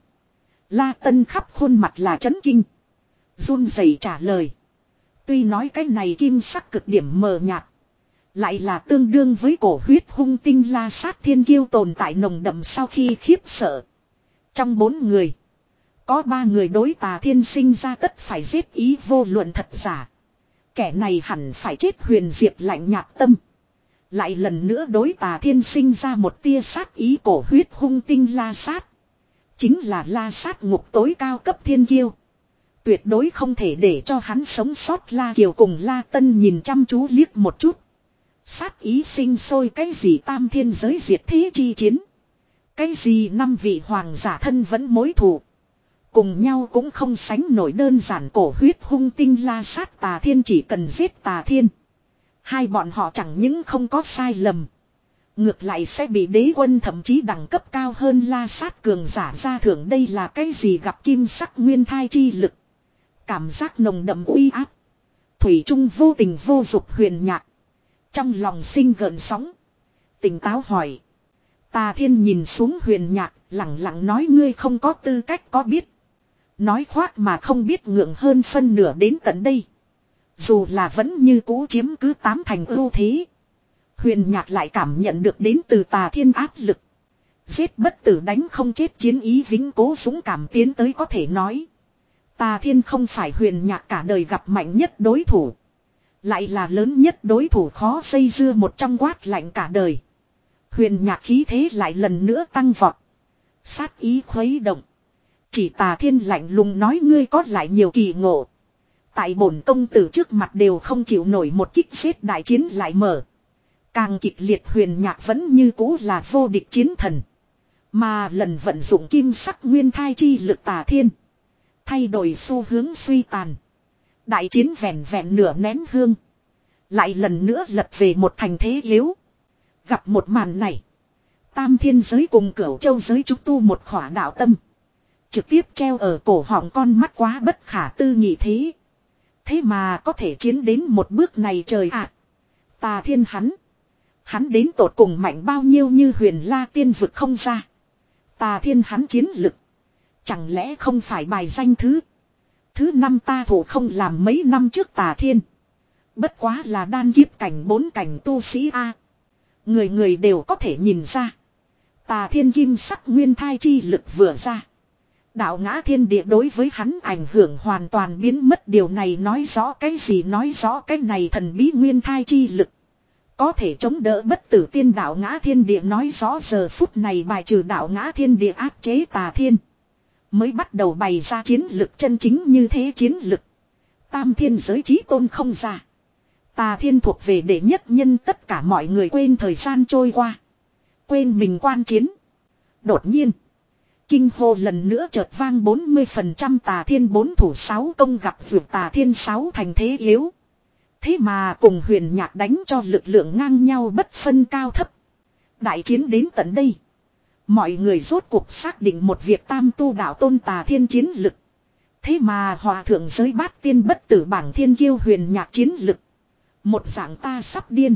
A: La Tân khắp khuôn mặt là chấn kinh. Run rẩy trả lời. Tuy nói cái này kim sắc cực điểm mờ nhạt. Lại là tương đương với cổ huyết hung tinh La Sát Thiên Kiêu tồn tại nồng đậm sau khi khiếp sợ. Trong bốn người. Có ba người đối Tà Thiên sinh ra tất phải giết ý vô luận thật giả. Kẻ này hẳn phải chết Huyền Diệp lạnh nhạt tâm. Lại lần nữa đối Tà Thiên sinh ra một tia sát ý cổ huyết hung tinh La Sát. Chính là La Sát ngục tối cao cấp thiên kiêu. Tuyệt đối không thể để cho hắn sống sót. La Kiều cùng La Tân nhìn chăm chú liếc một chút. Sát ý sinh sôi cái gì tam thiên giới diệt thế chi chiến. Cái gì năm vị hoàng giả thân vẫn mối thù. Cùng nhau cũng không sánh nổi đơn giản cổ huyết hung tinh La Sát Tà Thiên chỉ cần giết Tà Thiên. Hai bọn họ chẳng những không có sai lầm. Ngược lại sẽ bị đế quân thậm chí đẳng cấp cao hơn La Sát cường giả ra thưởng đây là cái gì gặp kim sắc nguyên thai chi lực. Cảm giác nồng đậm uy áp. Thủy Trung vô tình vô dục Huyền Nhạc. Trong lòng sinh gợn sóng. Tỉnh táo hỏi. Tà Thiên nhìn xuống Huyền Nhạc lặng lặng nói ngươi không có tư cách có biết. Nói khoác mà không biết ngượng hơn phân nửa đến tận đây. Dù là vẫn như cũ chiếm cứ tám thành ưu thế. Huyền Nhạc lại cảm nhận được đến từ Tà Thiên áp lực. Giết bất tử đánh không chết chiến ý vĩnh cố dũng cảm tiến tới có thể nói. Tà Thiên không phải Huyền Nhạc cả đời gặp mạnh nhất đối thủ. Lại là lớn nhất đối thủ khó xây dưa một trong quát lạnh cả đời. Huyền Nhạc khí thế lại lần nữa tăng vọt. Sát ý khuấy động. Chỉ Tà Thiên lạnh lùng nói ngươi có lại nhiều kỳ ngộ. Tại bổn công tử trước mặt đều không chịu nổi một kích giết đại chiến lại mở. Càng kịch liệt Huyền Nhạc vẫn như cũ là vô địch chiến thần. Mà lần vận dụng kim sắc nguyên thai chi lực Tà Thiên. Thay đổi xu hướng suy tàn. Đại chiến vẹn vẹn nửa nén hương. Lại lần nữa lật về một thành thế yếu. Gặp một màn này. Tam thiên giới cùng cửu châu giới trúc tu một khỏa đạo tâm. Trực tiếp treo ở cổ họng con mắt quá bất khả tư nghị thế. Thế mà có thể chiến đến một bước này trời ạ. À, Tà Thiên hắn. Hắn đến tột cùng mạnh bao nhiêu như Huyền La tiên vực không ra. Tà Thiên hắn chiến lực. Chẳng lẽ không phải bài danh thứ. Thứ năm ta thủ không làm mấy năm trước Tà Thiên. Bất quá là đan kiếp cảnh bốn cảnh tu sĩ A. Người người đều có thể nhìn ra. Tà Thiên kim sắc nguyên thai chi lực vừa ra. Đạo ngã thiên địa đối với hắn ảnh hưởng hoàn toàn biến mất, điều này nói rõ cái gì? Nói rõ cái này thần bí nguyên thai chi lực có thể chống đỡ bất tử tiên. Đạo ngã thiên địa nói rõ giờ phút này bài trừ đạo ngã thiên địa áp chế tà thiên, mới bắt đầu bày ra chiến lực chân chính như thế. Chiến lực tam thiên giới chí tôn không ra, tà thiên thuộc về đệ nhất nhân. Tất cả mọi người quên thời gian trôi qua, quên mình quan chiến. Đột nhiên kinh hô lần nữa chợt vang, bốn mươi phần trăm tà thiên bốn thủ sáu công gặp vượt tà thiên sáu thành thế yếu. Thế mà cùng Huyền Nhạc đánh cho lực lượng ngang nhau bất phân cao thấp. Đại chiến đến tận đây, mọi người rốt cuộc xác định một việc: tam tu đạo tôn tà thiên chiến lực. Thế mà hòa thượng giới bát tiên bất tử bảng thiên kiêu Huyền Nhạc chiến lực một dạng. Ta sắp điên.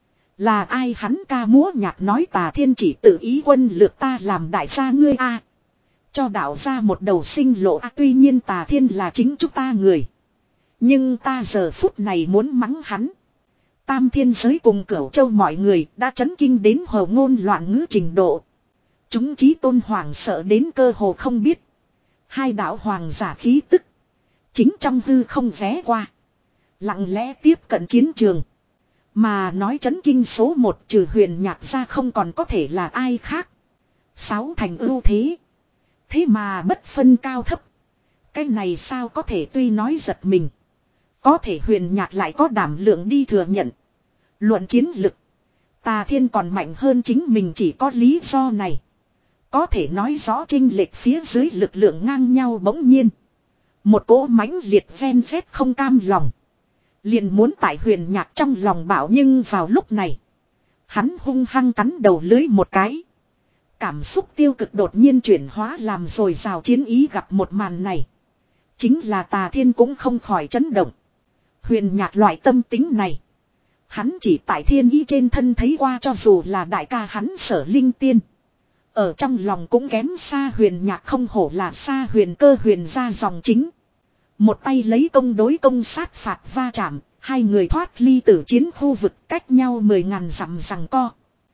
A: Là ai hắn ca múa nhạc nói tà thiên chỉ tự ý quân lược ta làm đại gia ngươi a, cho đạo ra một đầu sinh lộ a. Tuy nhiên tà thiên là chính chúng ta người, nhưng ta giờ phút này muốn mắng hắn. Tam thiên giới cùng Cửu Châu mọi người đã chấn kinh đến hồ ngôn loạn ngữ trình độ. Chúng chí tôn hoàng sợ đến cơ hồ không biết. Hai đạo hoàng giả khí tức chính trong hư không vé qua, lặng lẽ tiếp cận chiến trường. Mà nói chấn kinh số một trừ Huyền Nhạc ra không còn có thể là ai khác. Sáu thành ưu thế, thế mà bất phân cao thấp. Cái này sao có thể? Tuy nói giật mình, có thể Huyền Nhạc lại có đảm lượng đi thừa nhận. Luận chiến lực, tà thiên còn mạnh hơn chính mình, chỉ có lý do này có thể nói rõ chênh lệch phía dưới lực lượng ngang nhau. Bỗng nhiên một cỗ mãnh liệt ven vét không cam lòng liền muốn tại Huyền Nhạc trong lòng bảo. Nhưng vào lúc này hắn hung hăng cắn đầu lưới một cái, cảm xúc tiêu cực đột nhiên chuyển hóa làm dồi dào chiến ý. Gặp một màn này, chính là tà thiên cũng không khỏi chấn động. Huyền Nhạc loại tâm tính này, hắn chỉ tại thiên ý trên thân thấy qua. Cho dù là đại ca hắn Sở Linh Tiên, ở trong lòng cũng kém xa Huyền Nhạc. Không hổ là xa Huyền Cơ Huyền gia dòng chính. Một tay lấy công đối công, sát phạt va chạm, hai người thoát ly tử chiến khu vực, cách nhau mười ngàn dặm giằng co.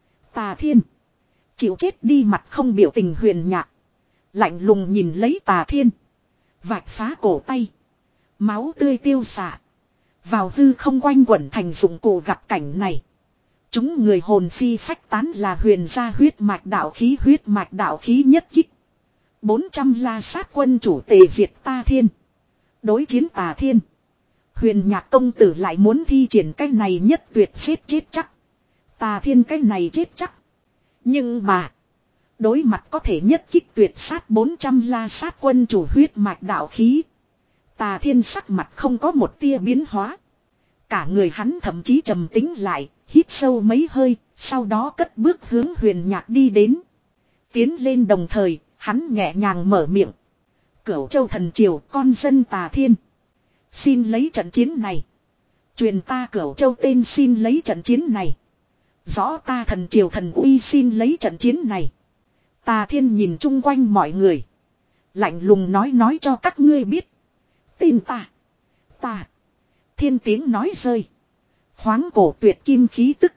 A: Tà thiên chịu chết đi. Mặt không biểu tình Huyền Nhạc lạnh lùng nhìn lấy tà thiên, vạch phá cổ tay, máu tươi tiêu xạ vào hư không quanh quẩn thành dụng cụ. Gặp cảnh này, chúng người hồn phi phách tán. Là Huyền gia huyết mạch đạo khí, huyết mạch đạo khí nhất kích. bốn trăm la sát quân chủ tề diệt ta thiên. Đối chiến tà thiên, Huyền Nhạc công tử lại muốn thi triển cái này nhất tuyệt xếp chết chắc. Tà thiên cái này chết chắc. Nhưng mà đối mặt có thể nhất kích tuyệt sát bốn trăm la sát quân chủ huyết mạch đạo khí, tà thiên sắc mặt không có một tia biến hóa. Cả người hắn thậm chí trầm tĩnh lại, hít sâu mấy hơi, sau đó cất bước hướng Huyền Nhạc đi đến. Tiến lên đồng thời, hắn nhẹ nhàng mở miệng: Cửu Châu thần triều, con dân tà thiên, xin lấy trận chiến này truyền ta Cửu Châu tên. Xin lấy trận chiến này rõ ta thần triều thần uy. Xin lấy trận chiến này. Tà thiên nhìn chung quanh mọi người, lạnh lùng nói: nói cho các ngươi biết tên ta. Ta thiên tiếng nói rơi, khoáng cổ tuyệt kim khí tức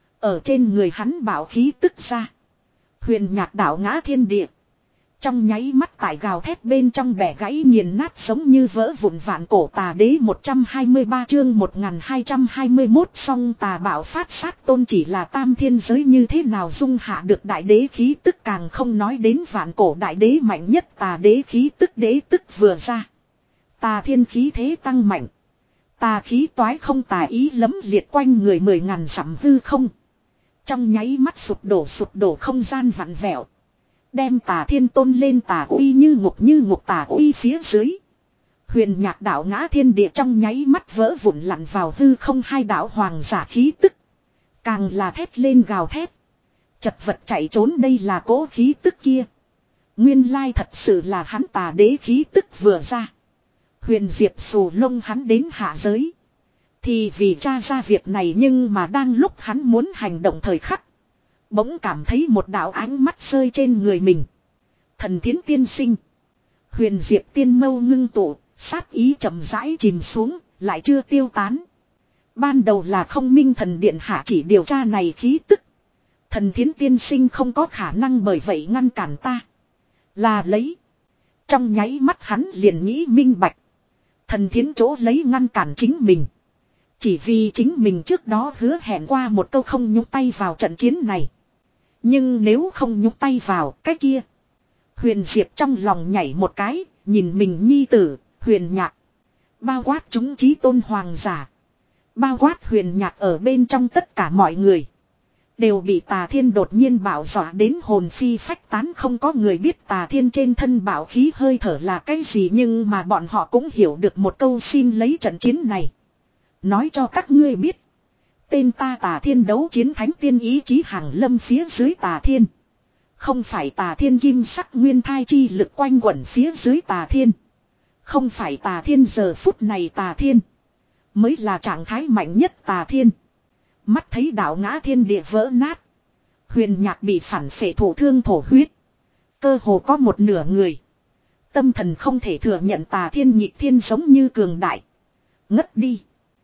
A: ở trên người hắn bảo khí tức ra. Huyền Nhạc đảo ngã thiên địa, trong nháy mắt tại gào thét bên trong bẻ gãy nghiền nát, giống như vỡ vụn. Vạn cổ tà đế một trăm hai mươi ba chương một nghìn hai trăm hai mươi mốt. Song tà bảo phát sát tôn chỉ là tam thiên giới như thế nào dung hạ được đại đế khí tức, càng không nói đến vạn cổ đại đế mạnh nhất tà đế khí tức. Đế tức vừa ra, tà thiên khí thế tăng mạnh, tà khí toái không tà ý lấm liệt quanh người mười ngàn dặm hư không. Trong nháy mắt sụp đổ sụp đổ không gian vặn vẹo, đem tà thiên tôn lên tà uy như ngục như ngục. Tà uy phía dưới, Huyền Nhạc đảo ngã thiên địa trong nháy mắt vỡ vụn lặn vào hư không. Hai đạo hoàng giả khí tức càng là thét lên gào thét, chật vật chạy trốn. Đây là cố khí tức kia, nguyên lai thật sự là hắn tà đế khí tức vừa ra. Huyền Diệp xù lông hắn đến hạ giới thì vì tra ra việc này, nhưng mà đang lúc hắn muốn hành động thời khắc, bỗng cảm thấy một đạo ánh mắt rơi trên người mình. Thần Thiến tiên sinh. Huyền Diệp tiên mâu ngưng tụ, sát ý chậm rãi chìm xuống, lại chưa tiêu tán. Ban đầu là Không Minh thần điện hạ chỉ điều tra này khí tức. Thần Thiến tiên sinh không có khả năng bởi vậy ngăn cản ta. Là lấy Trong nháy mắt hắn liền nghĩ minh bạch. Thần thiến chỗ lấy ngăn cản chính mình. Chỉ vì chính mình trước đó hứa hẹn qua một câu không nhúc tay vào trận chiến này. Nhưng nếu không nhúc tay vào cái kia. Huyền Diệp trong lòng nhảy một cái, nhìn mình nhi tử, Huyền Nhạc. Bao quát chúng chí tôn hoàng giả. Bao quát Huyền Nhạc ở bên trong tất cả mọi người. Đều bị Tà Thiên đột nhiên bạo dọa đến hồn phi phách tán, không có người biết Tà Thiên trên thân bạo khí hơi thở là cái gì, nhưng mà bọn họ cũng hiểu được một câu xin lấy trận chiến này. Nói cho các ngươi biết. Tên ta Tà Thiên đấu chiến thánh tiên ý chí hàng lâm phía dưới Tà Thiên. Không phải Tà Thiên kim sắc nguyên thai chi lực quanh quẩn phía dưới Tà Thiên. Không phải Tà Thiên giờ phút này Tà Thiên. Mới là trạng thái mạnh nhất Tà Thiên. Mắt thấy đạo ngã thiên địa vỡ nát. Huyền Nhạc bị phản phệ thổ thương thổ huyết. Cơ hồ có một nửa người. Tâm thần không thể thừa nhận Tà Thiên nhịp thiên giống như cường đại. Ngất đi.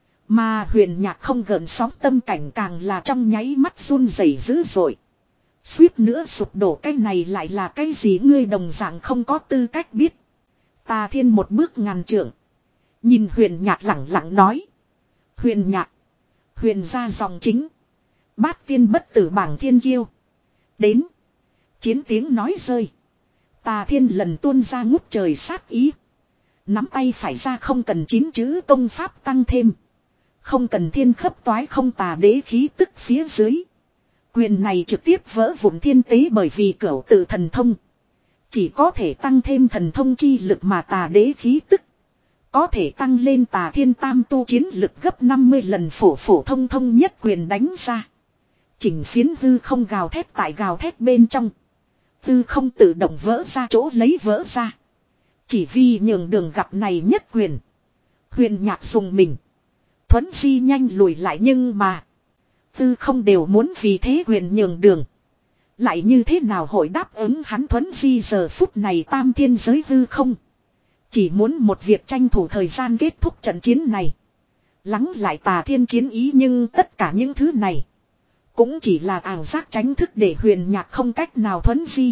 A: Mà Huyền Nhạc không gợn sóng tâm cảnh càng là trong nháy mắt run rẩy dữ dội. Suýt nữa sụp đổ, cái này lại là cái gì ngươi đồng dạng không có tư cách biết. Tà Thiên một bước ngàn trượng. Nhìn Huyền Nhạc lẳng lặng nói. Huyền Nhạc. Huyền gia dòng chính. Bát tiên bất tử bảng thiên kiêu. Đến. Chiến tiếng nói rơi. Tà Thiên lần tuôn ra ngút trời sát ý. Nắm tay phải ra không cần chín chữ công pháp tăng thêm. Không cần thiên khấp toái không tà đế khí tức phía dưới. Quyền này trực tiếp vỡ vụn thiên tế, bởi vì cửu tự thần thông. Chỉ có thể tăng thêm thần thông chi lực, mà tà đế khí tức. Có thể tăng lên Tà Thiên tam tu chiến lực gấp năm mươi lần, phổ phổ thông thông nhất quyền đánh ra. Chỉnh phiến hư không gào thét tại gào thét bên trong. Hư không tự động vỡ ra chỗ lấy vỡ ra. Chỉ vì nhường đường gặp này nhất quyền. Huyền Nhạc dùng mình. Thuấn di nhanh lùi lại, nhưng mà. Hư không đều muốn vì thế quyền nhường đường. Lại như thế nào hội đáp ứng hắn thuấn di giờ phút này tam thiên giới hư không. Chỉ muốn một việc tranh thủ thời gian kết thúc trận chiến này. Lắng lại Tà Thiên chiến ý, nhưng tất cả những thứ này. Cũng chỉ là ảo giác tránh thức để Huyền Nhạc không cách nào thuấn di.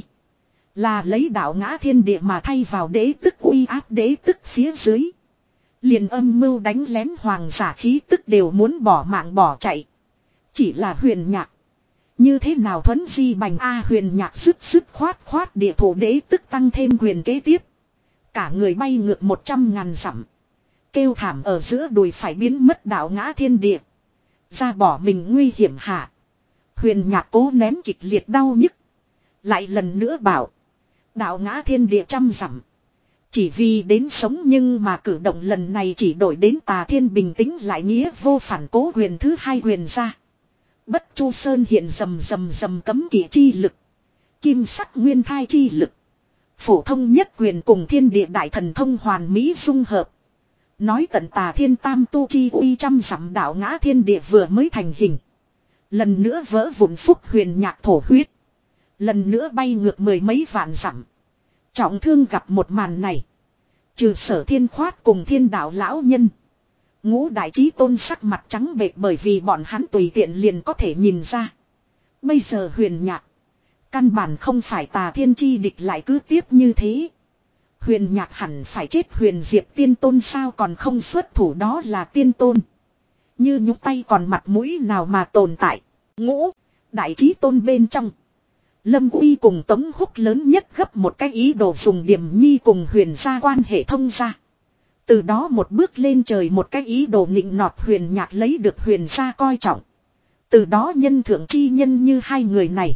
A: Là lấy đạo ngã thiên địa mà thay vào đế tức uy áp đế tức phía dưới. Liền âm mưu đánh lén hoàng giả khí tức đều muốn bỏ mạng bỏ chạy. Chỉ là Huyền Nhạc. Như thế nào thuấn di bành A Huyền Nhạc sức sức khoát khoát địa thủ đế tức tăng thêm quyền kế tiếp. Cả người bay ngược một trăm ngàn dặm. Kêu thảm ở giữa đùi phải biến mất đạo ngã thiên địa. Ra bỏ mình nguy hiểm hạ. Huyền Nhạc cố nén kịch liệt đau nhức. Lại lần nữa bảo. Đạo ngã thiên địa trăm dặm. Chỉ vì đến sống, nhưng mà cử động lần này chỉ đổi đến Tà Thiên bình tĩnh lại nghĩa vô phản cố huyền thứ hai huyền ra. Bất Chu Sơn hiện rầm rầm rầm cấm kỵ chi lực. Kim sắc nguyên thai chi lực. Phổ thông nhất quyền cùng thiên địa đại thần thông hoàn mỹ dung hợp. Nói tận Tà Thiên tam tu chi uy trăm dặm đạo ngã thiên địa vừa mới thành hình. Lần nữa vỡ vụn phúc Huyền Nhạc thổ huyết. Lần nữa bay ngược mười mấy vạn dặm. Trọng thương gặp một màn này. Trừ Sở Thiên khoát cùng Thiên đạo lão nhân. Ngũ đại chí tôn sắc mặt trắng bệch, bởi vì bọn hắn tùy tiện liền có thể nhìn ra. Bây giờ Huyền Nhạc. Căn bản không phải Tà Thiên chi địch, lại cứ tiếp như thế. Huyền Nhạc hẳn phải chết. Huyền Diệp tiên tôn sao còn không xuất thủ, đó là tiên tôn. Như nhúc tay còn mặt mũi nào mà tồn tại. Ngũ đại chí tôn bên trong. Lâm Uy cùng Tống Húc lớn nhất gấp một cái ý đồ dùng Điềm Nhi cùng Huyền gia quan hệ thông ra. Từ đó một bước lên trời một cái ý đồ nịnh nọt Huyền Nhạc, lấy được Huyền gia coi trọng. Từ đó nhân thượng chi nhân như hai người này.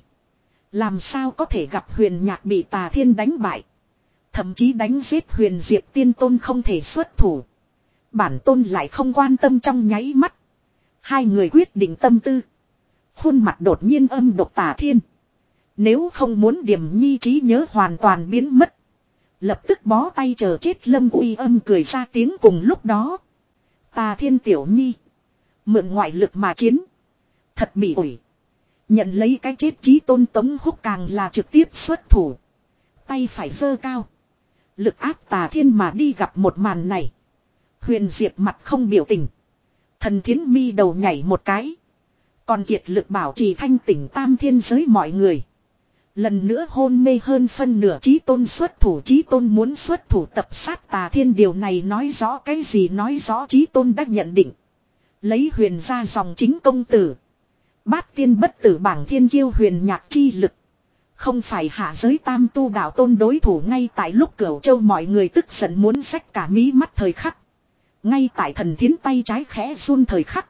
A: Làm sao có thể gặp Huyền Nhạc bị Tà Thiên đánh bại. Thậm chí đánh giết Huyền Diệp tiên tôn không thể xuất thủ. Bản tôn lại không quan tâm. Trong nháy mắt. Hai người quyết định tâm tư. Khuôn mặt đột nhiên âm độc Tà Thiên. Nếu không muốn Điềm Nhi trí nhớ hoàn toàn biến mất. Lập tức bó tay chờ chết. Lâm Uy âm cười ra tiếng. Cùng lúc đó. Tà Thiên tiểu nhi. Mượn ngoại lực mà chiến. Thật bị ủi. Nhận lấy cái chết chí tôn Tống Húc càng là trực tiếp xuất thủ. Tay phải giơ cao. Lực áp Tà Thiên mà đi. Gặp một màn này. Huyền Diệp mặt không biểu tình. Thần Thiến mi đầu nhảy một cái. Còn kiệt lực bảo trì thanh tỉnh tam thiên giới mọi người. Lần nữa hôn mê hơn phân nửa Chí Tôn xuất thủ. Chí Tôn muốn xuất thủ tập sát Tà Thiên. Điều này nói rõ cái gì? Nói rõ Chí Tôn đã nhận định. Lấy huyền ra dòng chính công tử. Bát tiên bất tử bảng thiên kiêu huyền nhạc chi lực. Không phải hạ giới tam tu đạo tôn đối thủ. Ngay tại lúc Cửu Châu mọi người tức giận muốn xách cả mí mắt thời khắc. Ngay tại thần thiến tay trái khẽ run thời khắc.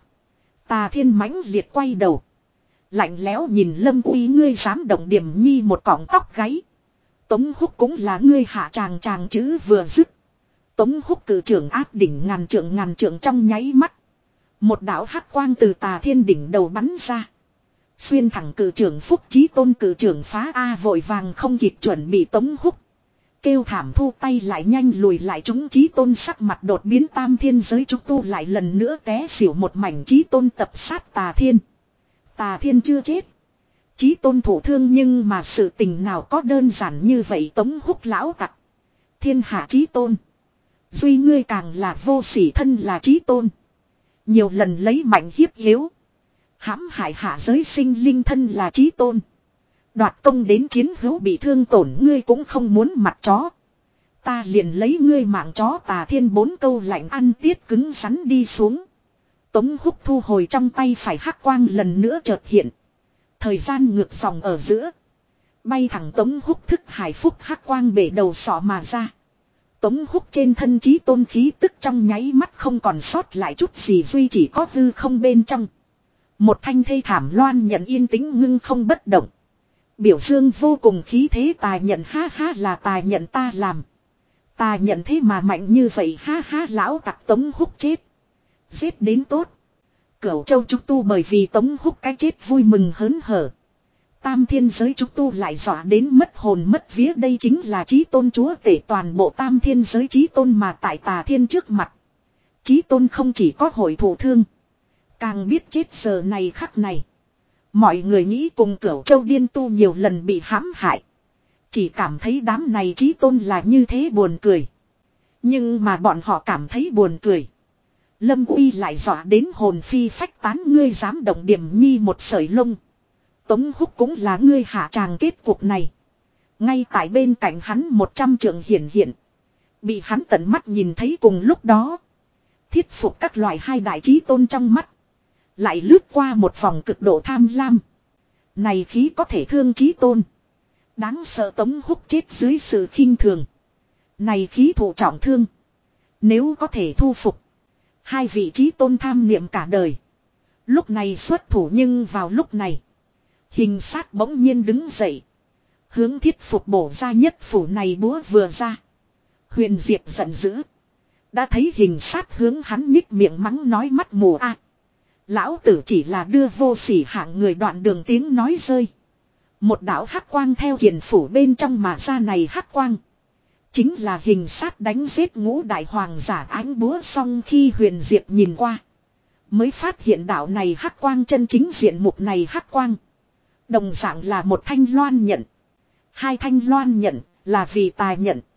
A: Tà Thiên mãnh liệt quay đầu. Lạnh lẽo nhìn Lâm Uy, ngươi dám động Điểm Nhi một cọng tóc gáy. Tống Húc cũng là ngươi hạ tràng tràng chữ vừa dứt. Tống Húc cử trưởng áp đỉnh ngàn trượng ngàn trượng trong nháy mắt. Một đạo hắc quang từ Tà Thiên đỉnh đầu bắn ra. Xuyên thẳng cử trưởng Phúc Chí Tôn cử trưởng phá A vội vàng không kịp chuẩn bị Tống Húc. Kêu thảm thu tay lại nhanh lùi lại chúng Chí Tôn sắc mặt đột biến. Tam thiên giới trúc tu lại lần nữa té xỉu một mảnh. Chí Tôn tập sát Tà Thiên. Tà Thiên chưa chết. Chí Tôn thủ thương nhưng mà sự tình nào có đơn giản như vậy. Tống Húc lão tặc. Thiên hạ Chí Tôn. Duy ngươi càng là vô sỉ, thân là Chí Tôn. Nhiều lần lấy mạnh hiếp yếu. Hãm hại hạ giới sinh linh, thân là Chí Tôn. Đoạt công đến chiến hữu bị thương tổn, ngươi cũng không muốn mặt chó. Ta liền lấy ngươi mạng chó. Tà Thiên bốn câu lạnh ăn tiết cứng rắn đi xuống. Tống Húc thu hồi trong tay phải hắc quang lần nữa chợt hiện. Thời gian ngược dòng ở giữa. Bay thẳng Tống Húc thức hải phúc hắc quang bể đầu sọ mà ra. Tống Húc trên thân Chí Tôn khí tức trong nháy mắt không còn sót lại chút gì, duy chỉ có hư không bên trong. Một thanh thê thảm loan nhận yên tĩnh ngưng không bất động. Biểu dương vô cùng khí thế. Tà nhận ha ha là tà nhận ta làm. Tà nhận thế mà mạnh như vậy ha ha. Lão tặc Tống Húc chết. Giết đến tốt. Cửu Châu trúc tu bởi vì Tống Húc cái chết vui mừng hớn hở. Tam thiên giới trúc tu lại dọa đến mất hồn mất vía. Đây chính là Chí Tôn chúa tể toàn bộ tam thiên giới. Chí Tôn mà tại Tà Thiên trước mặt. Chí Tôn không chỉ có hội thụ thương. Càng biết chết giờ này khắc này. Mọi người nghĩ cùng Cửu Châu điên tu nhiều lần bị hãm hại. Chỉ cảm thấy đám này Chí Tôn là như thế buồn cười. Nhưng mà bọn họ cảm thấy buồn cười. Lâm Uy lại dọa đến hồn phi phách tán. Ngươi dám động Điểm Nhi một sợi lông. Tống Húc cũng là ngươi hạ tràng kết cục này. Ngay tại bên cạnh hắn một trăm trượng hiển hiện. Bị hắn tận mắt nhìn thấy cùng lúc đó. Thiết phục các loại hai đại Chí Tôn trong mắt. Lại lướt qua một vòng cực độ tham lam. Này khí có thể thương Chí Tôn. Đáng sợ Tống Húc chết dưới sự khinh thường. Này khí thụ trọng thương. Nếu có thể thu phục. Hai vị Chí Tôn tham niệm cả đời. Lúc này xuất thủ, nhưng vào lúc này. Hình sát bỗng nhiên đứng dậy. Hướng thiết phục bổ ra nhất phủ này búa vừa ra. Huyền Diệp giận dữ. Đã thấy hình sát hướng hắn nhích miệng mắng nói mắt mù a. Lão tử chỉ là đưa vô sỉ hạng người. Đoạn đường tiếng nói rơi. Một đạo hắc quang theo hiền phủ bên trong mà ra. Này hắc quang chính là hình sát đánh giết ngũ đại hoàng giả ánh búa. Xong khi Huyền Diệp nhìn qua, mới phát hiện đạo này hắc quang chân chính diện mục này hắc quang. Đồng dạng là một thanh loan nhận. Hai thanh loan nhận là vì Tà nhận.